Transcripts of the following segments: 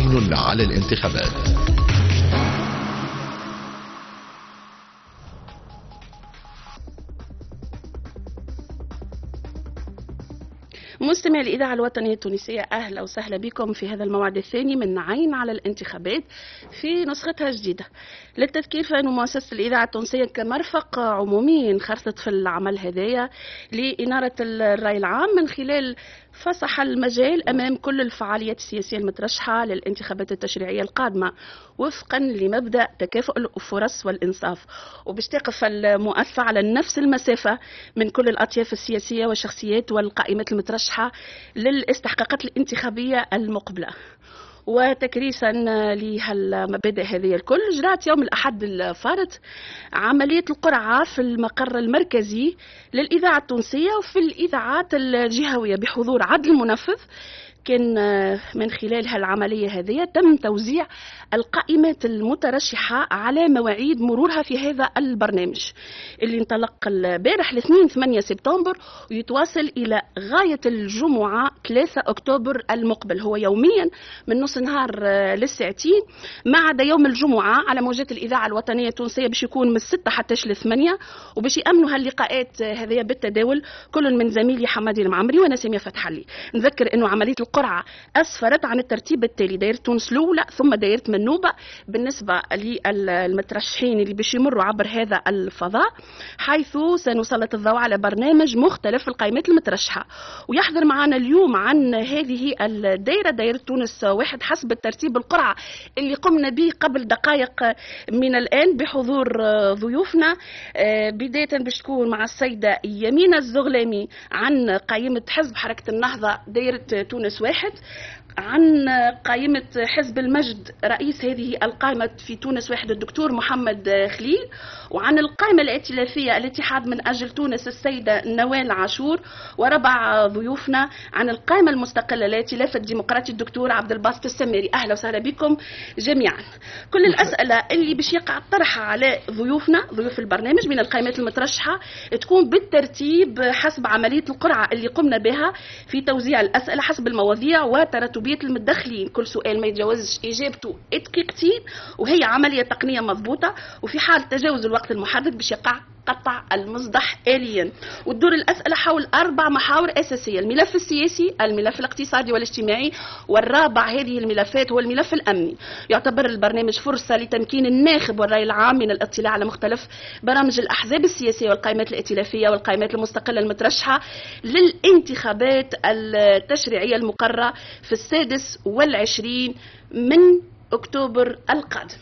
عين على الانتخابات. مستمعي الإذاعة الوطنية التونسية، أهلا وسهلا بكم في هذا الموعد الثاني من عين على الانتخابات في نسختها الجديدة. للتذكير فإن مؤسسة الإذاعة التونسية كمرفق عمومي انخرطت في العمل هذايا لإنارة الرأي العام من خلال فسح المجال أمام كل الفعاليات السياسية المترشحة للانتخابات التشريعية القادمة وفقا لمبدأ تكافؤ الفرص والإنصاف، وباش تقف المؤسسة على نفس المسافة من كل الأطياف السياسية والشخصيات والقائمات المترشحة للاستحقاقات الانتخابية المقبلة. وتكريسا لهالمبادئ هذه الكل، جرات يوم الأحد الفارط عملية القرعة في المقر المركزي للإذاعة التونسية وفي الإذاعات الجهوية بحضور عدل المنفذ. كان من خلال هالعملية هذه تم توزيع القائمات المترشحة على مواعيد مرورها في هذا البرنامج اللي انطلق البارح الاثنين 8 سبتمبر ويتواصل إلى غاية الجمعة 3 أكتوبر المقبل، هو يوميا من نص نهار للساعتين ما عدا يوم الجمعة على موجات الإذاعة الوطنية التونسية باش يكون من 6 حتى 8، وباش يأمنوا هاللقاءات هذه بالتداول كل من زميلي حمادي المعمري وأنا سامية فتح علي. نذكر أنه عملية القرعة أسفرت عن الترتيب التالي: دائرة تونس الأولى ثم دائرة منوبة بالنسبة للمترشحين اللي باش يمروا عبر هذا الفضاء، حيث سنسلط الضوء على برنامج مختلف في القائمات المترشحة. ويحضر معنا اليوم عن هذه الدائرة دائرة تونس واحد حسب الترتيب القرعة اللي قمنا به قبل دقائق من الآن بحضور ضيوفنا. بداية باش تكون مع السيدة يمينة الزغلامي عن قائمة حزب حركة النهضة دائرة تونس واحد، عن قائمة حزب المجد رئيس هذه القائمة في تونس واحد الدكتور محمد خليل، وعن القائمة الائتلافية الاتحاد من أجل تونس السيدة نوال عاشور، وربع ضيوفنا عن القائمة المستقلة الائتلاف الديمقراطي الدكتور عبد الباسط السماري. أهلا وسهلا بكم جميعا. كل الأسئلة اللي باش يقع طرحها على ضيوفنا ضيوف البرنامج من القائمات المترشحة تكون بالترتيب حسب عملية القرعة اللي قمنا بها في توزيع الأسئلة حسب المواضيع وترتبية المتدخلين، كل سؤال ما يتجاوزش إجابته دقيقتين، وهي عملية تقنية مضبوطة، وفي حال تجاوز الوقت المحدد باش يقع قطع المصدح آليا. وتدور الأسئلة حول 4 محاور أساسية: الملف السياسي، الملف الاقتصادي والاجتماعي، والرابع هذه الملفات هو الملف الأمني. يعتبر البرنامج فرصة لتمكين الناخب والرأي العام من الاطلاع على مختلف برامج الأحزاب السياسية والقائمات الائتلافية والقائمات المستقلة المترشحة للانتخابات التشريعية المقررة في 26 من أكتوبر القادم.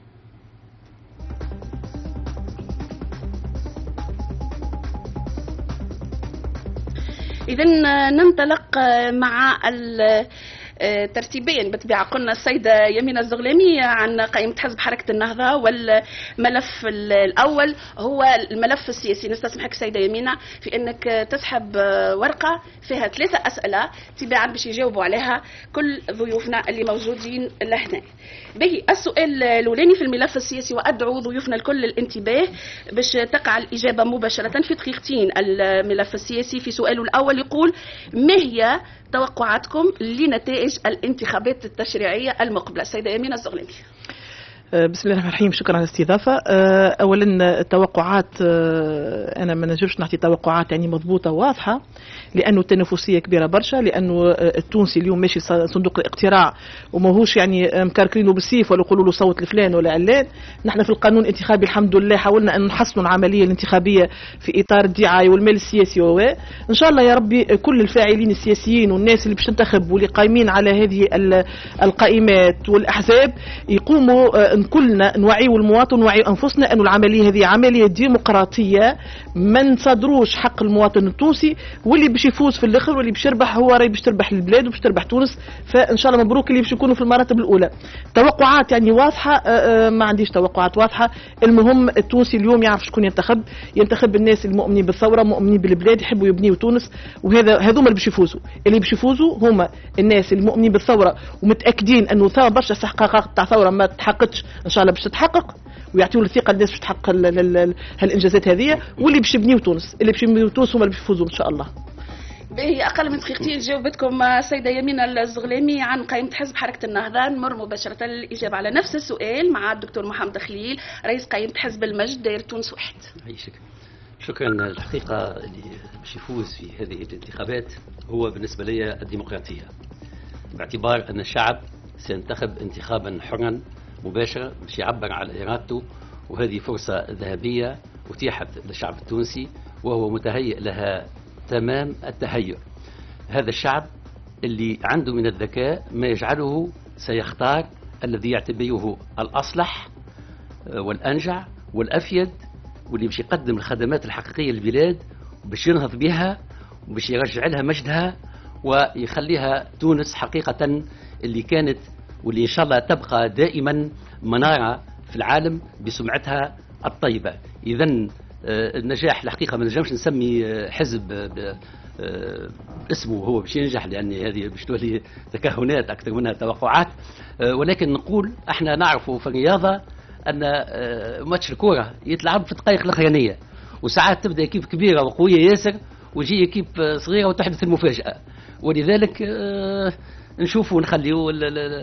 إذن ننطلق مع ترتيبيا بطبيعة. قلنا السيدة يمينة الزغلامي عن قائمة حزب حركة النهضة، والملف الأول هو الملف السياسي. نستسمحك سيدة يمينة في أنك تسحب ورقة فيها 3 أسئلة تباعا باش يجاوبوا عليها كل ضيوفنا اللي موجودين لهنا. به السؤال الأولاني في الملف السياسي، وأدعو ضيوفنا الكل للانتباه باش تقع الإجابة مباشرة في دقيقتين. الملف السياسي في سؤاله الأول يقول: ما هي توقعاتكم لنتائج الانتخابات التشريعية المقبلة؟ السيدة يمينة الزغلامي. بسم الله الرحمن الرحيم. شكرا على الاستضافة. أولا التوقعات، أنا ما نجمش نعطي توقعات يعني مضبوطة واضحة، لأنه التنافسية كبيرة برشا، لأنه التونسي اليوم ماشي صندوق الاقتراع وماهوش يعني مكركرينه بالسيف ولا يقولوا له صوت لفلان ولا علان. نحن في القانون الانتخابي الحمد لله حاولنا أن نحسن العملية الانتخابية في إطار الدعاية والمال السياسي، إن شاء الله يا ربي كل الفاعلين السياسيين والناس اللي باش تنتخب واللي قايمين على هذه القائمات والأحزاب يقوموا كلنا نوعيوا المواطن ونوعيوا أنفسنا أن العملية هذه عملية ديمقراطية، ما نصدروش حق المواطن التونسي، واللي باش يفوز في الاخر واللي باش يربح هو راي باش تربح البلاد وباش تربح تونس. فان شاء الله مبروك اللي باش يكونوا في المراتب الاولى. توقعات يعني واضحه؟ ما عنديش توقعات واضحه. المهم التونسي اليوم يعرف شكون ينتخب الناس المؤمنين بالثوره، مؤمنين بالبلاد، يحبوا يبنيوا تونس، هذوما اللي باش يفوزوا. اللي باش يفوزوا هما الناس المؤمنين بالثوره ومتاكدين انه ثوره برشا استحقاقات تاع ثوره ما تحققتش، ان شاء الله باش تتحقق، ويعطيوا الثقه للناس باش تحقق هالانجازات هذه، واللي باش يبنيوا تونس. اللي باش يبنيوا تونس هما اللي باش يفوزوا ان شاء الله. باهي أقل من دقيقتين جاوبتكم السيدة يمينة الزغلامي عن قائمة حزب حركة النهضة. نمر مباشرة للإجابة على نفس السؤال مع الدكتور محمد خليل رئيس قائمة حزب المجد داير تونس واحد. شكرا. الحقيقة اللي باش يفوز في هذه الانتخابات هو بالنسبة لي الديمقراطية، باعتبار أن الشعب سينتخب انتخابا حرا مباشرا باش يعبر على إرادته، وهذه فرصة ذهبية أتيحت للشعب التونسي وهو متهيئ لها تمام التهيؤ. هذا الشعب اللي عنده من الذكاء ما يجعله سيختار الذي يعتبره الأصلح والأنجع والأفيد، واللي باش يقدم الخدمات الحقيقية للبلاد باش ينهض بها وباش يرجع لها مجدها ويخليها تونس حقيقة اللي كانت واللي إن شاء الله تبقى دائما منارة في العالم بسمعتها الطيبة. إذن النجاح الحقيقة ما نجمش نسمي حزب اسمه هو باش ينجح، لأن هذه باش تولي تكهنات أكثر منها توقعات، ولكن نقول احنا نعرفوا في الرياضة أن ماتش الكورة يتلعب في الدقائق الأخرانية، وساعات تبدأ كيف كبيرة وقوية ياسر ويجي كيف صغيرة وتحدث المفاجأة، ولذلك نشوفوا ونخليوا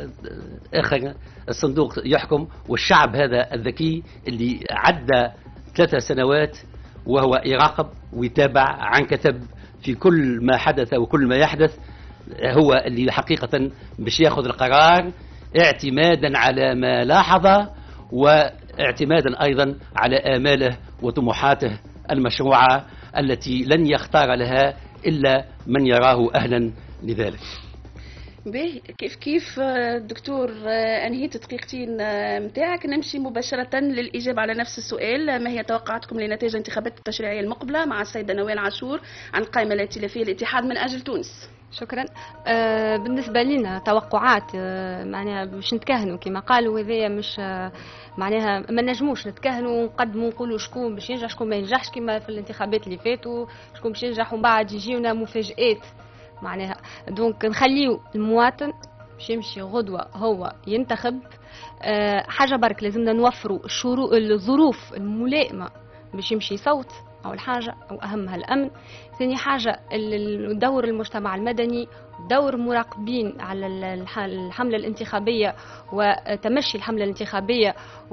آخر الصندوق يحكم، والشعب هذا الذكي اللي عدى 3 سنوات وهو يراقب ويتابع عن كتب في كل ما حدث وكل ما يحدث، هو اللي حقيقة باش ياخذ القرار اعتمادا على ما لاحظ واعتمادا أيضا على آماله وطموحاته المشروعة التي لن يختار لها إلا من يراه أهلا لذلك. باهي كيف دكتور انهيت دقيقتين متاعك، نمشي مباشرة للإجابة على نفس السؤال. ما هي توقعاتكم لنتائج الانتخابات التشريعية المقبلة مع السيدة نوال عاشور عن القائمة الائتلافية الاتحاد من أجل تونس؟ شكرا. بالنسبة لنا توقعات معناها باش نتكهنوا كما قالوا، هذايا مش معناها ما نجموش نتكهنوا ونقدموا نقولوا شكون باش ينجح شكون ما ينجحش كما في الانتخابات اللي فاتوا، شكون باش ينجح ومن بعد يجيونا مفاجآت معناها. دونك نخليو المواطن باش يمشي غدوة هو ينتخب. حاجة برك لازمنا نوفروا الظروف الملائمة باش يمشي يصوت، أول حاجة أو أهمها الأمن. ثاني حاجة دور المجتمع المدني، دور مراقبين على الحملة الانتخابية وتمشي الحملة الانتخابية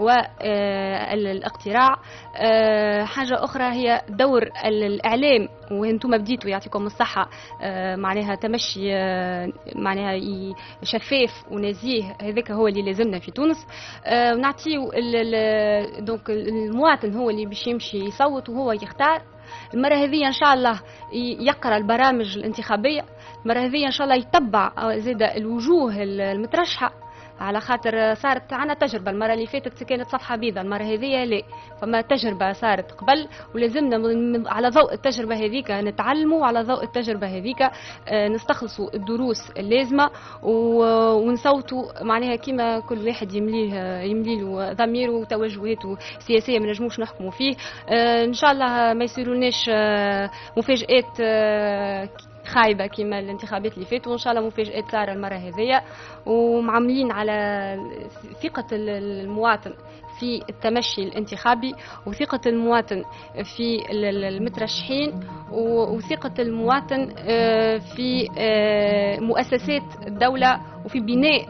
والاقتراع. حاجة أخرى هي دور الإعلام، وانتم بديتوا يعطيكم الصحة معناها تمشي معناها شفاف ونزيه، هذاك هو اللي لازمنا في تونس. ونعطيو دونك المواطن هو اللي باش يمشي يصوت وهو يختار. المرة هذه إن شاء الله يقرأ البرامج الانتخابية، المرة هذه إن شاء الله يتبع زيد الوجوه المترشحة، على خاطر صارت عنا تجربة المرة اللي فاتت كانت صفحة بيضاء، المرة هذه لا، فما تجربة صارت قبل ولازمنا على ضوء التجربة هذيك نتعلموا، وعلى ضوء التجربة هذيك نستخلصوا الدروس اللازمة ونصوتوا معناها كما كل واحد يملي له ضميره وتوجهاته السياسية ما نجموش نحكموا فيه. إن شاء الله ما يصيروناش مفاجآت خايبة كما الانتخابات اللي فاتوا، وإن شاء الله مفاجآت صار المرة هذية، ومعاملين على ثقة المواطن في التمشي الانتخابي، وثقة المواطن في المترشحين، وثقة المواطن في مؤسسات الدولة، وفي بناء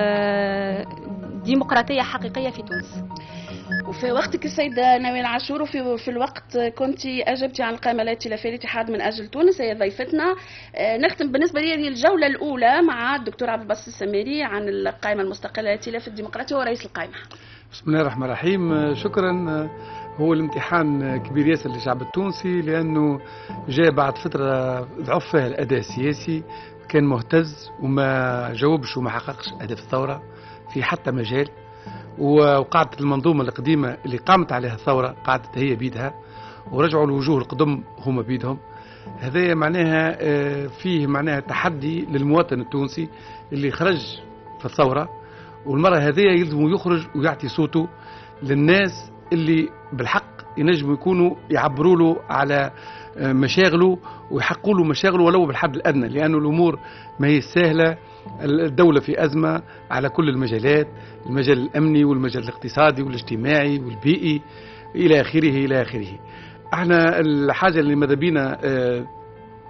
ديمقراطية حقيقية في تونس. وفي وقتك السيدة نوال عاشور، وفي الوقت كنت أجبتي عن القائمة الائتلافية الاتحاد من أجل تونس، هي ضيفتنا. نختم بالنسبة لي هذه الجولة الأولى مع الدكتور عبد الباسط السميري عن القائمة المستقلة الائتلاف الديمقراطي ورئيس القائمة. بسم الله الرحمن الرحيم. شكرا. هو الامتحان كبير ياسر للشعب التونسي، لأنه جاء بعد فترة ضعف فيها الأداء السياسي، كان مهتز وما جاوبش وما حققش أهداف الثورة في حتى مجال، وقعدت المنظومة القديمة اللي قامت عليها الثورة قعدت هي بيدها، ورجعوا الوجوه القدم هما بيدهم. هذا معناها فيه معناها تحدي للمواطن التونسي اللي خرج في الثورة، والمرة هذه يلزم يخرج ويعطي صوته للناس اللي بالحق ينجموا يكونوا يعبروا له على مشاغله ويحققوا له مشاغله ولو بالحد الأدنى، لأنه الأمور ما هي سهلة. الدولة في أزمة على كل المجالات، المجال الأمني والمجال الاقتصادي والاجتماعي والبيئي إلى آخره إلى آخره. احنا الحاجة اللي ماذا بينا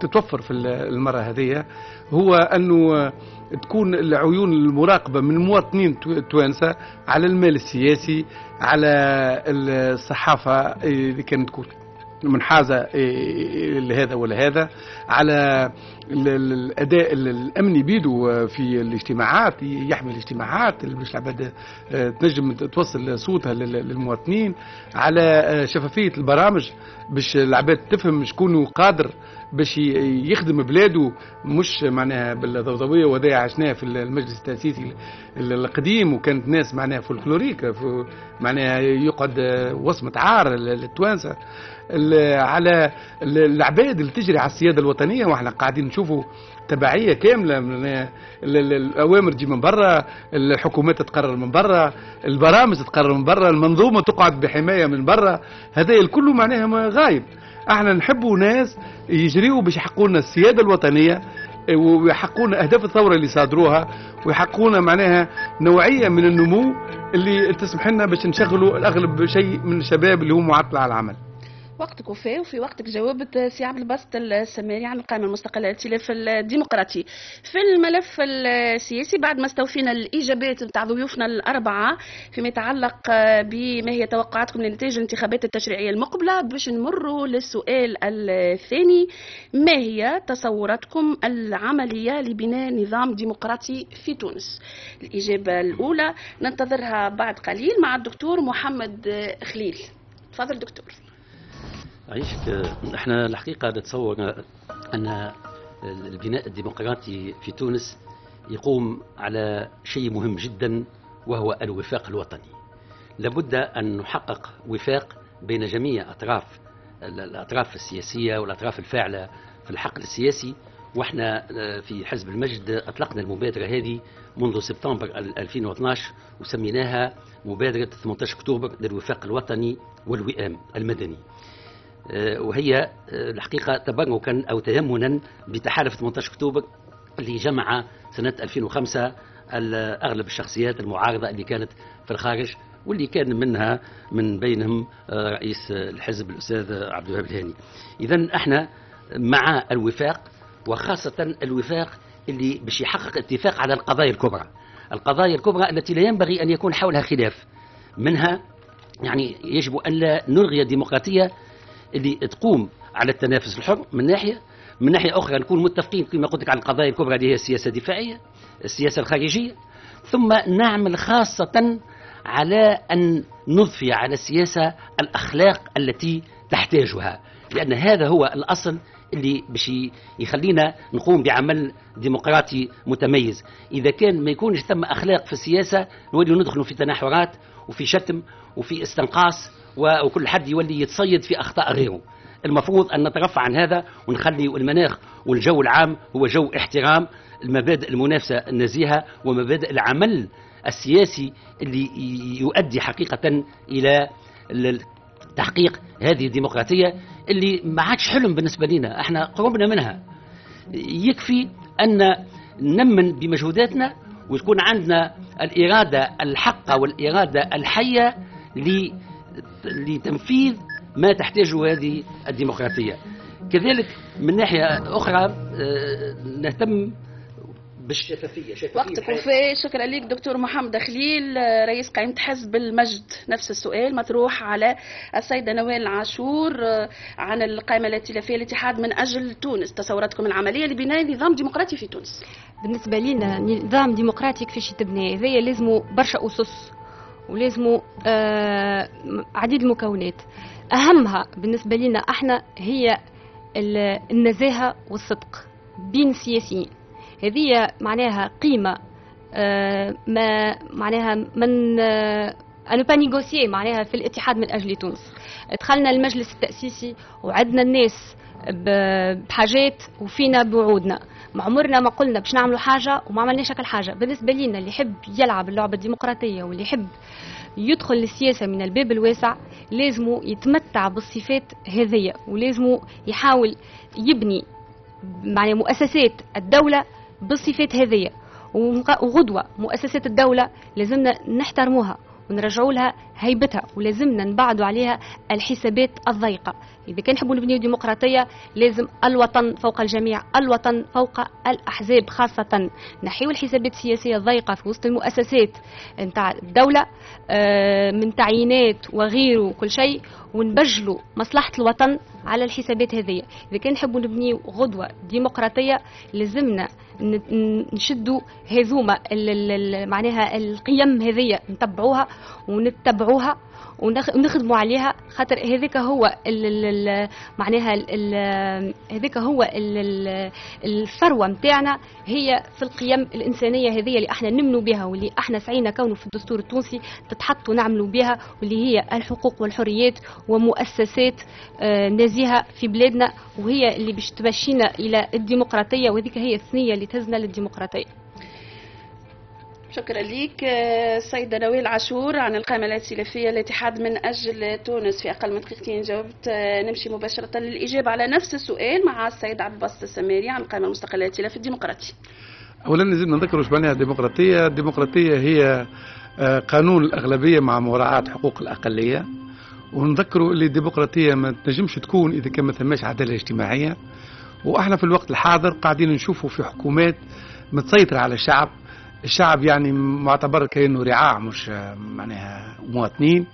تتوفر في المرة هذه هو أنه تكون العيون المراقبة من المواطنين التوانسة على المال السياسي، على الصحافة اللي كانت تكون منحازة لهذا ولا هذا، على الأداء الأمني بيدو في الاجتماعات، يحمي الاجتماعات باش العباد تنجم توصل صوتها للمواطنين، على شفافية البرامج باش العباد تفهم شكون قادر باش يخدم بلاده، مش معناها بالضوضوية وهذا عشناه في المجلس التأسيسي القديم، وكانت ناس معناها فولكلوريك معناها يقعد وصمة عار للتوانسة، على العباد اللي تجري على السيادة الوطنية، واحنا قاعدين نشوفوا تبعية كاملة من الأوامر تجي من برا، الحكومات تقرر من برا، البرامج تقرر من برا، المنظومة تقعد بحماية من برا، هذا الكل معناها غايب. احنا نحبوا ناس يجريوا باش يحققوا السيادة الوطنية ويحققون أهداف الثورة اللي صادروها، ويحققون معناها نوعية من النمو اللي تسمح لنا باش نشغلوا الأغلب شيء من الشباب اللي هو معطل على العمل. وقتك وفاء، وفي وقتك جاوبت سي عبد الباسط السماري عن القائمة المستقلة للائتلاف الديمقراطي. في الملف السياسي بعد ما استوفينا الإيجابات نتاع ضيوفنا الأربعة فيما يتعلق بما هي توقعاتكم لنتائج الانتخابات التشريعية المقبلة، باش نمروا للسؤال الثاني: ما هي تصوراتكم العملية لبناء نظام ديمقراطي في تونس؟ الإجابة الأولى ننتظرها بعد قليل مع الدكتور محمد خليل. تفضل دكتور. عيشك. احنا الحقيقة نتصور أن البناء الديمقراطي في تونس يقوم على شيء مهم جدا، وهو الوفاق الوطني. لابد أن نحقق وفاق بين جميع الأطراف السياسية والأطراف الفاعلة في الحقل السياسي. واحنا في حزب المجد أطلقنا المبادرة هذه منذ سبتمبر 2012 وسميناها مبادرة 18 أكتوبر للوفاق الوطني والوئام المدني، وهي الحقيقة تبركا أو تيمنا بتحالف 18 أكتوبر اللي جمع سنة 2005 أغلب الشخصيات المعارضة اللي كانت في الخارج، واللي كان منها من بينهم رئيس الحزب الأستاذ عبد الوهاب الهاني. إذن احنا مع الوفاق، وخاصة الوفاق اللي باش يحقق اتفاق على القضايا الكبرى التي لا ينبغي أن يكون حولها خلاف. منها يعني يجب أن لا نلغي الديمقراطية اللي تقوم على التنافس الحر من ناحية أخرى نكون متفقين كما قلت لك على القضايا الكبرى اللي هي السياسة الدفاعية، السياسة الخارجية، ثم نعمل خاصة على أن نضفي على السياسة الأخلاق التي تحتاجها، لأن هذا هو الأصل اللي باش يخلينا نقوم بعمل ديمقراطي متميز. إذا كان ما يكونش ثم أخلاق في السياسة نولي ندخل في تناحرات وفي شتم وفي استنقاص، وكل حد يولي يتصيد في أخطاء غيره. المفروض أن نترفع عن هذا ونخلي المناخ والجو العام هو جو احترام المبادئ المنافسة النزيهة ومبادئ العمل السياسي اللي يؤدي حقيقة إلى تحقيق هذه الديمقراطية اللي ما عادش حلم بالنسبة لنا، احنا قربنا منها. يكفي أن نمن بمجهوداتنا وتكون عندنا الإرادة الحقة والإرادة الحية لتنفيذ ما تحتاجه هذه الديمقراطية. كذلك من ناحية أخرى نهتم بالشفافية. وقتك وفاء. شكرا لك دكتور محمد خليل رئيس قائمة حزب المجد. نفس السؤال مطروح على السيدة نوال عاشور عن القائمة الائتلافية الاتحاد من أجل تونس. تصوراتكم العملية لبناء نظام ديمقراطي في تونس؟ بالنسبة لنا نظام ديمقراطي كيفاش يتبنى؟ هذا لازمه برشا أسس ولازمه عديد المكونات. أهمها بالنسبة لنا احنا هي النزاهة والصدق بين السياسيين. هذه معناها قيمة ما معناها من أنو با نيغوسيي معناها في الاتحاد من أجل تونس. دخلنا المجلس التأسيسي وعدنا الناس بحاجات وفينا بوعودنا، ما عمرنا ما قلنا باش نعملوا حاجة وما عملناش هكا الحاجة. بالنسبة لنا اللي يحب يلعب اللعبة الديمقراطية واللي يحب يدخل للسياسة من الباب الواسع لازمه يتمتع بالصفات هذية، ولازمه يحاول يبني معنى مؤسسات الدولة بالصفات هذية. وغدوة مؤسسات الدولة لازمنا نحترموها ونرجعوا لها هيبتها، ولازمنا نبعدوا عليها الحسابات الضيقة. إذا كان نحبوا نبنيو ديمقراطية لازم الوطن فوق الجميع، الوطن فوق الأحزاب، خاصة نحيو الحسابات السياسية الضيقة في وسط المؤسسات نتاع الدولة من تعيينات وغيره وكل شيء، ونبجلوا مصلحة الوطن على الحسابات هذه. إذا كان نحبوا نبنيو غدوة ديمقراطية لازمنا نشدوا هذوما معناها القيم هذه نتبعوها ونتبعوها ونخدموا عليها، خاطر هذاك هو معناها هذاك هو الثروة متاعنا، هي في القيم الإنسانية هذه اللي احنا نمنوا بها واللي احنا سعينا كونه في الدستور التونسي تتحط ونعملوا بها، واللي هي الحقوق والحريات ومؤسسات نزيهة في بلادنا، وهي اللي باش تمشينا إلى الديمقراطية، وهذيك هي الثنية اللي تهزنا للديمقراطية. شكرا لك سيدة نوال عاشور عن القائمة الائتلافية الاتحاد من أجل تونس. في أقل من دقيقتين جاوبت. نمشي مباشرة للإجابة على نفس السؤال مع السيد عبد الباسط السماري عن القائمة المستقلة الائتلافي الديمقراطي. أولا لازم نذكر وش معناها الديمقراطية. الديمقراطية هي قانون الأغلبية مع مراعاة حقوق الأقلية، ونذكروا اللي الديمقراطية ما تنجمش تكون إذا كان ما ثماش عدالة اجتماعية. وإحنا في الوقت الحاضر قاعدين نشوفوا في حكومات متسيطرة على الشعب، الشعب يعني معتبر كأنه رعاع مش معناها مواطنين.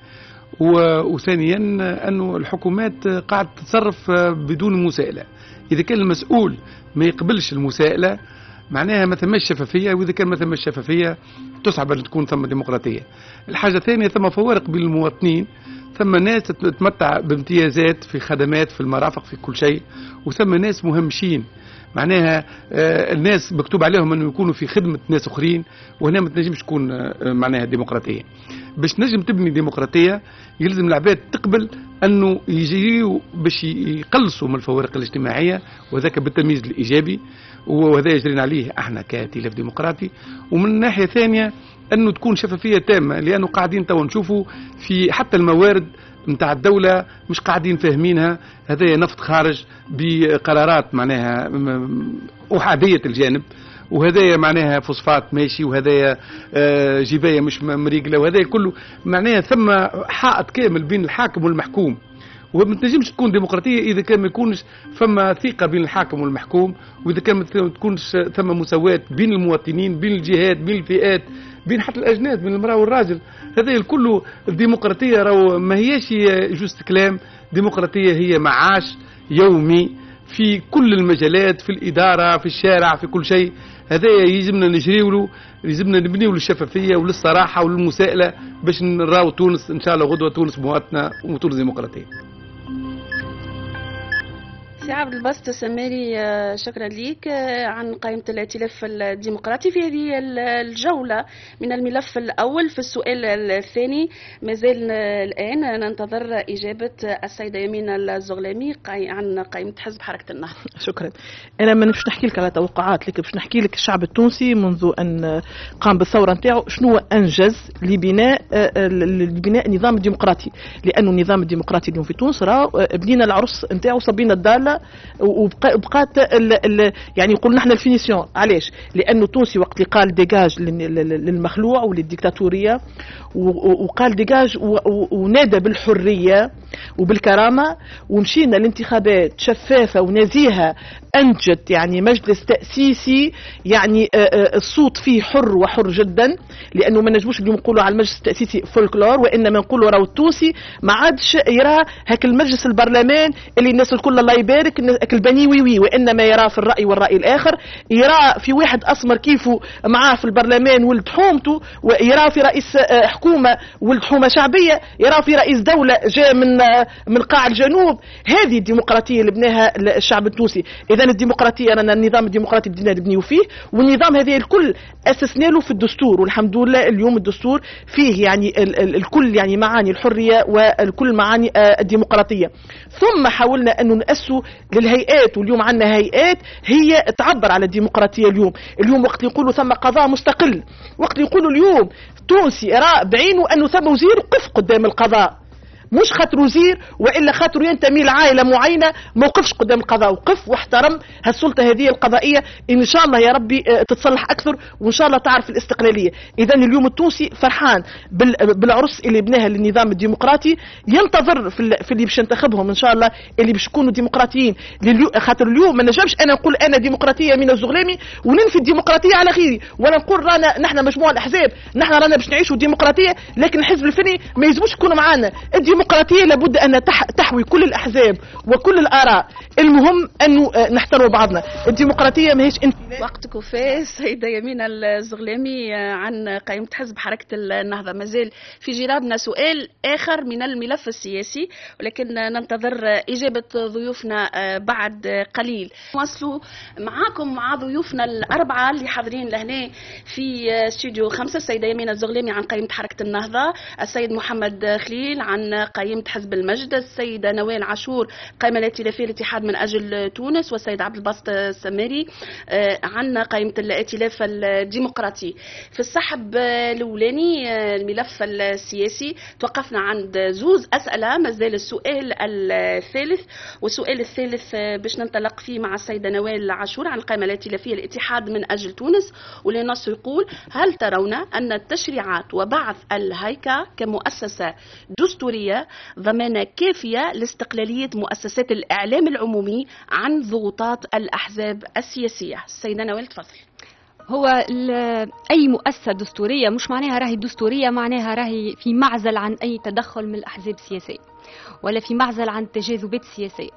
وثانيا أنه الحكومات قاعد تتصرف بدون مساءلة. إذا كان المسؤول ما يقبلش المساءلة معناها ما ثمش شفافية، وإذا كان ما ثمش شفافية تصعب أن تكون ثم ديمقراطية. الحاجة الثانية ثم فوارق بين المواطنين، ثم ناس تتمتع بامتيازات في خدمات في المرافق في كل شيء، وثم ناس مهمشين معناها الناس مكتوب عليهم أنه يكونوا في خدمة ناس أخرين، وهنا ما تنجمش تكون معناها ديمقراطية. باش نجم تبني ديمقراطية يلزم العباد تقبل أنه يجيوا باش يقلصوا من الفوارق الاجتماعية، وذاك بالتمييز الإيجابي، وهذا يجرينا عليه احنا كائتلاف ديمقراطي. ومن ناحية ثانية أنه تكون شفافية تامة، لأنه قاعدين تو نشوفوا في حتى الموارد نتاع الدولة مش قاعدين فاهمينها. هذا نفط خارج بقرارات معناها أحادية الجانب، وهذا معناها فوسفات ماشي، وهذا جباية مش مريقلة، وهذا كله معناها ثم حائط كامل بين الحاكم والمحكوم. وما تنجمش تكون ديمقراطية إذا كان ما يكونش ثم ثقة بين الحاكم والمحكوم، وإذا كان ما تكونش ثم مساواة بين المواطنين، بين الجهات، بين الفئات، بين حتى الأجناس، بين المرأة والراجل. هذا الكل الديمقراطية راهو ما هيش جوست كلام. ديمقراطية هي معاش يومي في كل المجالات، في الإدارة، في الشارع، في كل شيء. هذا يجبنا نجريوله، يجبنا نبنيو للشفافية وللصراحة وللمساءلة باش نراو تونس إن شاء الله غدوة تونس مواطنة وتونس ديمقراطية. سي عبد الباسط السماري شكرا لك عن قائمة الائتلاف الديمقراطي في هذه الجولة من الملف الأول. في السؤال الثاني ما زال الآن ننتظر إجابة السيدة يمين الزغلامي عن قائمة حزب حركة النهضة. شكرا. أنا ما نمش نحكي لك على توقعات، لكن باش نحكي لك الشعب التونسي منذ أن قام بالثورة نتاعو شنو أنجز لبناء النظام الديمقراطي، لأنه النظام الديمقراطي اليوم في تونس راه بنينا العرس نتاعو صبينا الدالة وبقات يعني يقول نحن الفينيسيون. علاش؟ لانه التونسي وقت اللي قال ديجاج للمخلوع وللديكتاتوريه، وقال ديجاج ونادى بالحريه وبالكرامه، ومشينا لانتخابات شفافه ونزيهه انجت يعني مجلس تاسيسي يعني الصوت فيه حر وحر جدا، لانه ما نجموش اليوم نقولوا على المجلس التاسيسي فولكلور، وانما نقولوا راهو التونسي ما عادش يرى هاك المجلس البرلمان اللي الناس الكل الله يبارك البني وي، وانما يرى في الراي والراي الاخر، يرى في واحد اسمر كيفه معاه في البرلمان ولد حومته، ويرى في رئيس حكومه ولد حومه شعبيه، يرى في رئيس دوله جاء من قاع الجنوب. هذه الديمقراطيه اللي بناها الشعب التونسي. اذا الديمقراطيه رانا النظام الديمقراطي بدينا نبنيو فيه، والنظام هذا الكل اسسنا له في الدستور، والحمد لله اليوم الدستور فيه يعني الكل يعني معاني الحريه والكل معاني الديمقراطيه. ثم حاولنا انه ناسسوا للهيئات، واليوم عندنا هيئات هي تعبر على الديمقراطيه. اليوم وقت يقولوا ثم قضاء مستقل، وقت يقولوا اليوم تونسي يرى بعينه انه ثم وزير قف قدام القضاء، مش خاطر وزير والا خاطر ينتمي لعائله معينه، ما وقفش قدام القضاء، وقف واحترم هالسلطه هذه القضائيه. ان شاء الله يا ربي تتصلح اكثر، وان شاء الله تعرف الاستقلاليه. اذا اليوم التونسي فرحان بالعرس اللي بناها للنظام الديمقراطي، ينتظر في اللي باش ينتخبهم ان شاء الله اللي باش يكونوا ديمقراطيين. خاطر اليوم ما نجمش انا نقول انا ديمقراطيه من الزغلامي وننفي الديمقراطيه على غيري، ولا نقول رانا نحن مجموعه الاحزاب نحن رانا باش نعيشوا ديمقراطيه لكن الحزب الفني ما يلزموش يكونوا معنا. الديمقراطيه لابد ان تحوي كل الاحزاب وكل الاراء، المهم انه نحترموا بعضنا. الديمقراطيه ماهيش وقتك وفاه. السيده يمينة الزغلامي عن قائمه حزب حركه النهضه، مازال في جرابنا سؤال اخر من الملف السياسي، ولكن ننتظر اجابه ضيوفنا بعد قليل. نواصلوا معاكم مع ضيوفنا الاربعه اللي حاضرين لهنا في استوديو 5. السيده يمينة الزغلامي عن قائمه حركه النهضه، السيد محمد خليل عن قائمه حزب المجد، السيده نوال عاشور قائمه الائتلافيه الاتحاد من اجل تونس، والسيد عبد الباسط السماري عن قائمه الائتلاف الديمقراطي. في السحب الاولاني الملف السياسي توقفنا عند زوز اسئله، مازال السؤال الثالث، والسؤال الثالث باش ننطلق فيه مع السيده نوال عاشور عن القائمه الائتلافيه الاتحاد من اجل تونس، واللي نص يقول: هل ترون ان التشريعات وبعث الهيكا كمؤسسه دستوريه ضمانه كافيه لاستقلاليه مؤسسات الاعلام العمومي عن ضغوطات الاحزاب السياسيه؟ السيده نوال تفضل. هو أي مؤسسة دستورية مش معناها راهي دستورية معناها راهي في معزل عن أي تدخل من الأحزاب السياسية ولا في معزل عن التجاذبات السياسية.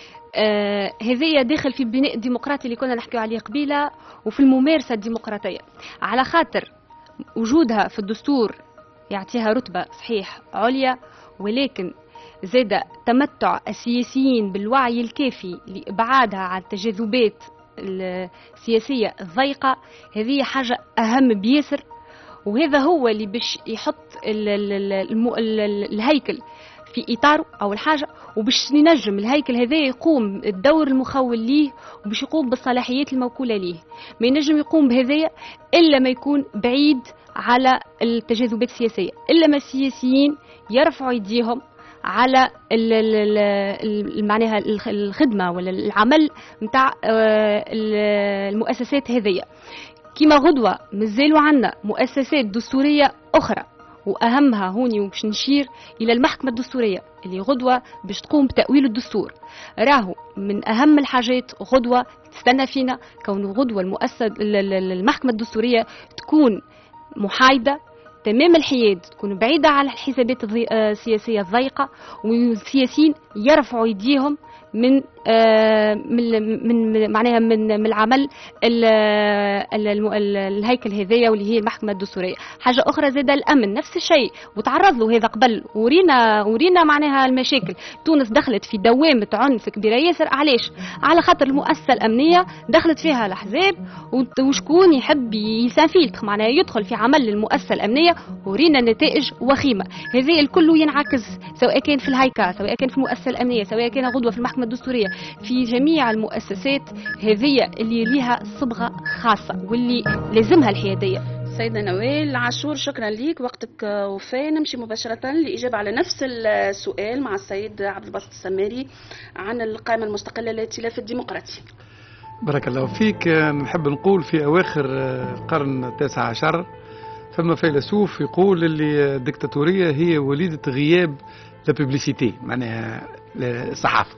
هذه داخل في البناء الديمقراطي اللي كنا نحكي عليه قبيلة، وفي الممارسة الديمقراطية، على خاطر وجودها في الدستور يعطيها رتبة صحيح عليا، ولكن زاد تمتع السياسيين بالوعي الكافي لإبعادها عن التجاذبات السياسية الضيقة، هذه حاجة أهم بيسر. وهذا هو اللي باش يحط الهيكل في إطاره أول حاجة، وباش ينجم الهيكل هذا يقوم الدور المخول ليه، وباش يقوم بالصلاحيات الموكولة ليه. ما ينجم يقوم بهذا إلا ما يكون بعيد على التجاذبات السياسية، إلا ما السياسيين يرفعوا يديهم على معناها الخدمة ولا العمل متاع المؤسسات هذه. كما غدوة مازالوا عنا مؤسسات دستورية أخرى، وأهمها هوني وباش نشير إلى المحكمة الدستورية اللي غدوة باش تقوم بتأويل الدستور. راهو من أهم الحاجات غدوة تستنى فينا كون غدوة المحكمة الدستورية تكون محايدة تمام الحياد، تكون بعيدة على الحسابات السياسية الضيقة، والسياسيين يرفعوا يديهم من معناها من العمل الهيكل هذايا واللي هي المحكمة الدستورية. حاجة أخرى زاد الأمن نفس الشيء، وتعرض له هذا قبل، ورينا معناها المشاكل. تونس دخلت في دوامة عنف كبيرة ياسر. علاش؟ على خاطر المؤسسة الأمنية دخلت فيها الأحزاب، وشكون يحب يسافيلت معناها يدخل في عمل المؤسسة الأمنية، ورينا نتائج وخيمة. هذا الكل ينعكس سواء كان في الهيكل، سواء كان في المؤسسة الأمنية، سواء كان غدوة في المحكمة الدستورية، في جميع المؤسسات هذه اللي لها صبغة خاصة واللي لازمها الحيادية. سيدة نوال عاشور شكرا ليك، وقتك وفاء. نمشي مباشرة لإجابة على نفس السؤال مع السيد عبد الباسط السماري عن القائمة المستقلة للائتلاف الديمقراطي. بارك الله فيك. نحب نقول في أواخر القرن التاسع عشر فما فيلسوف يقول اللي الدكتاتورية هي وليدة غياب لابوبليسيتي، معناها الصحافة.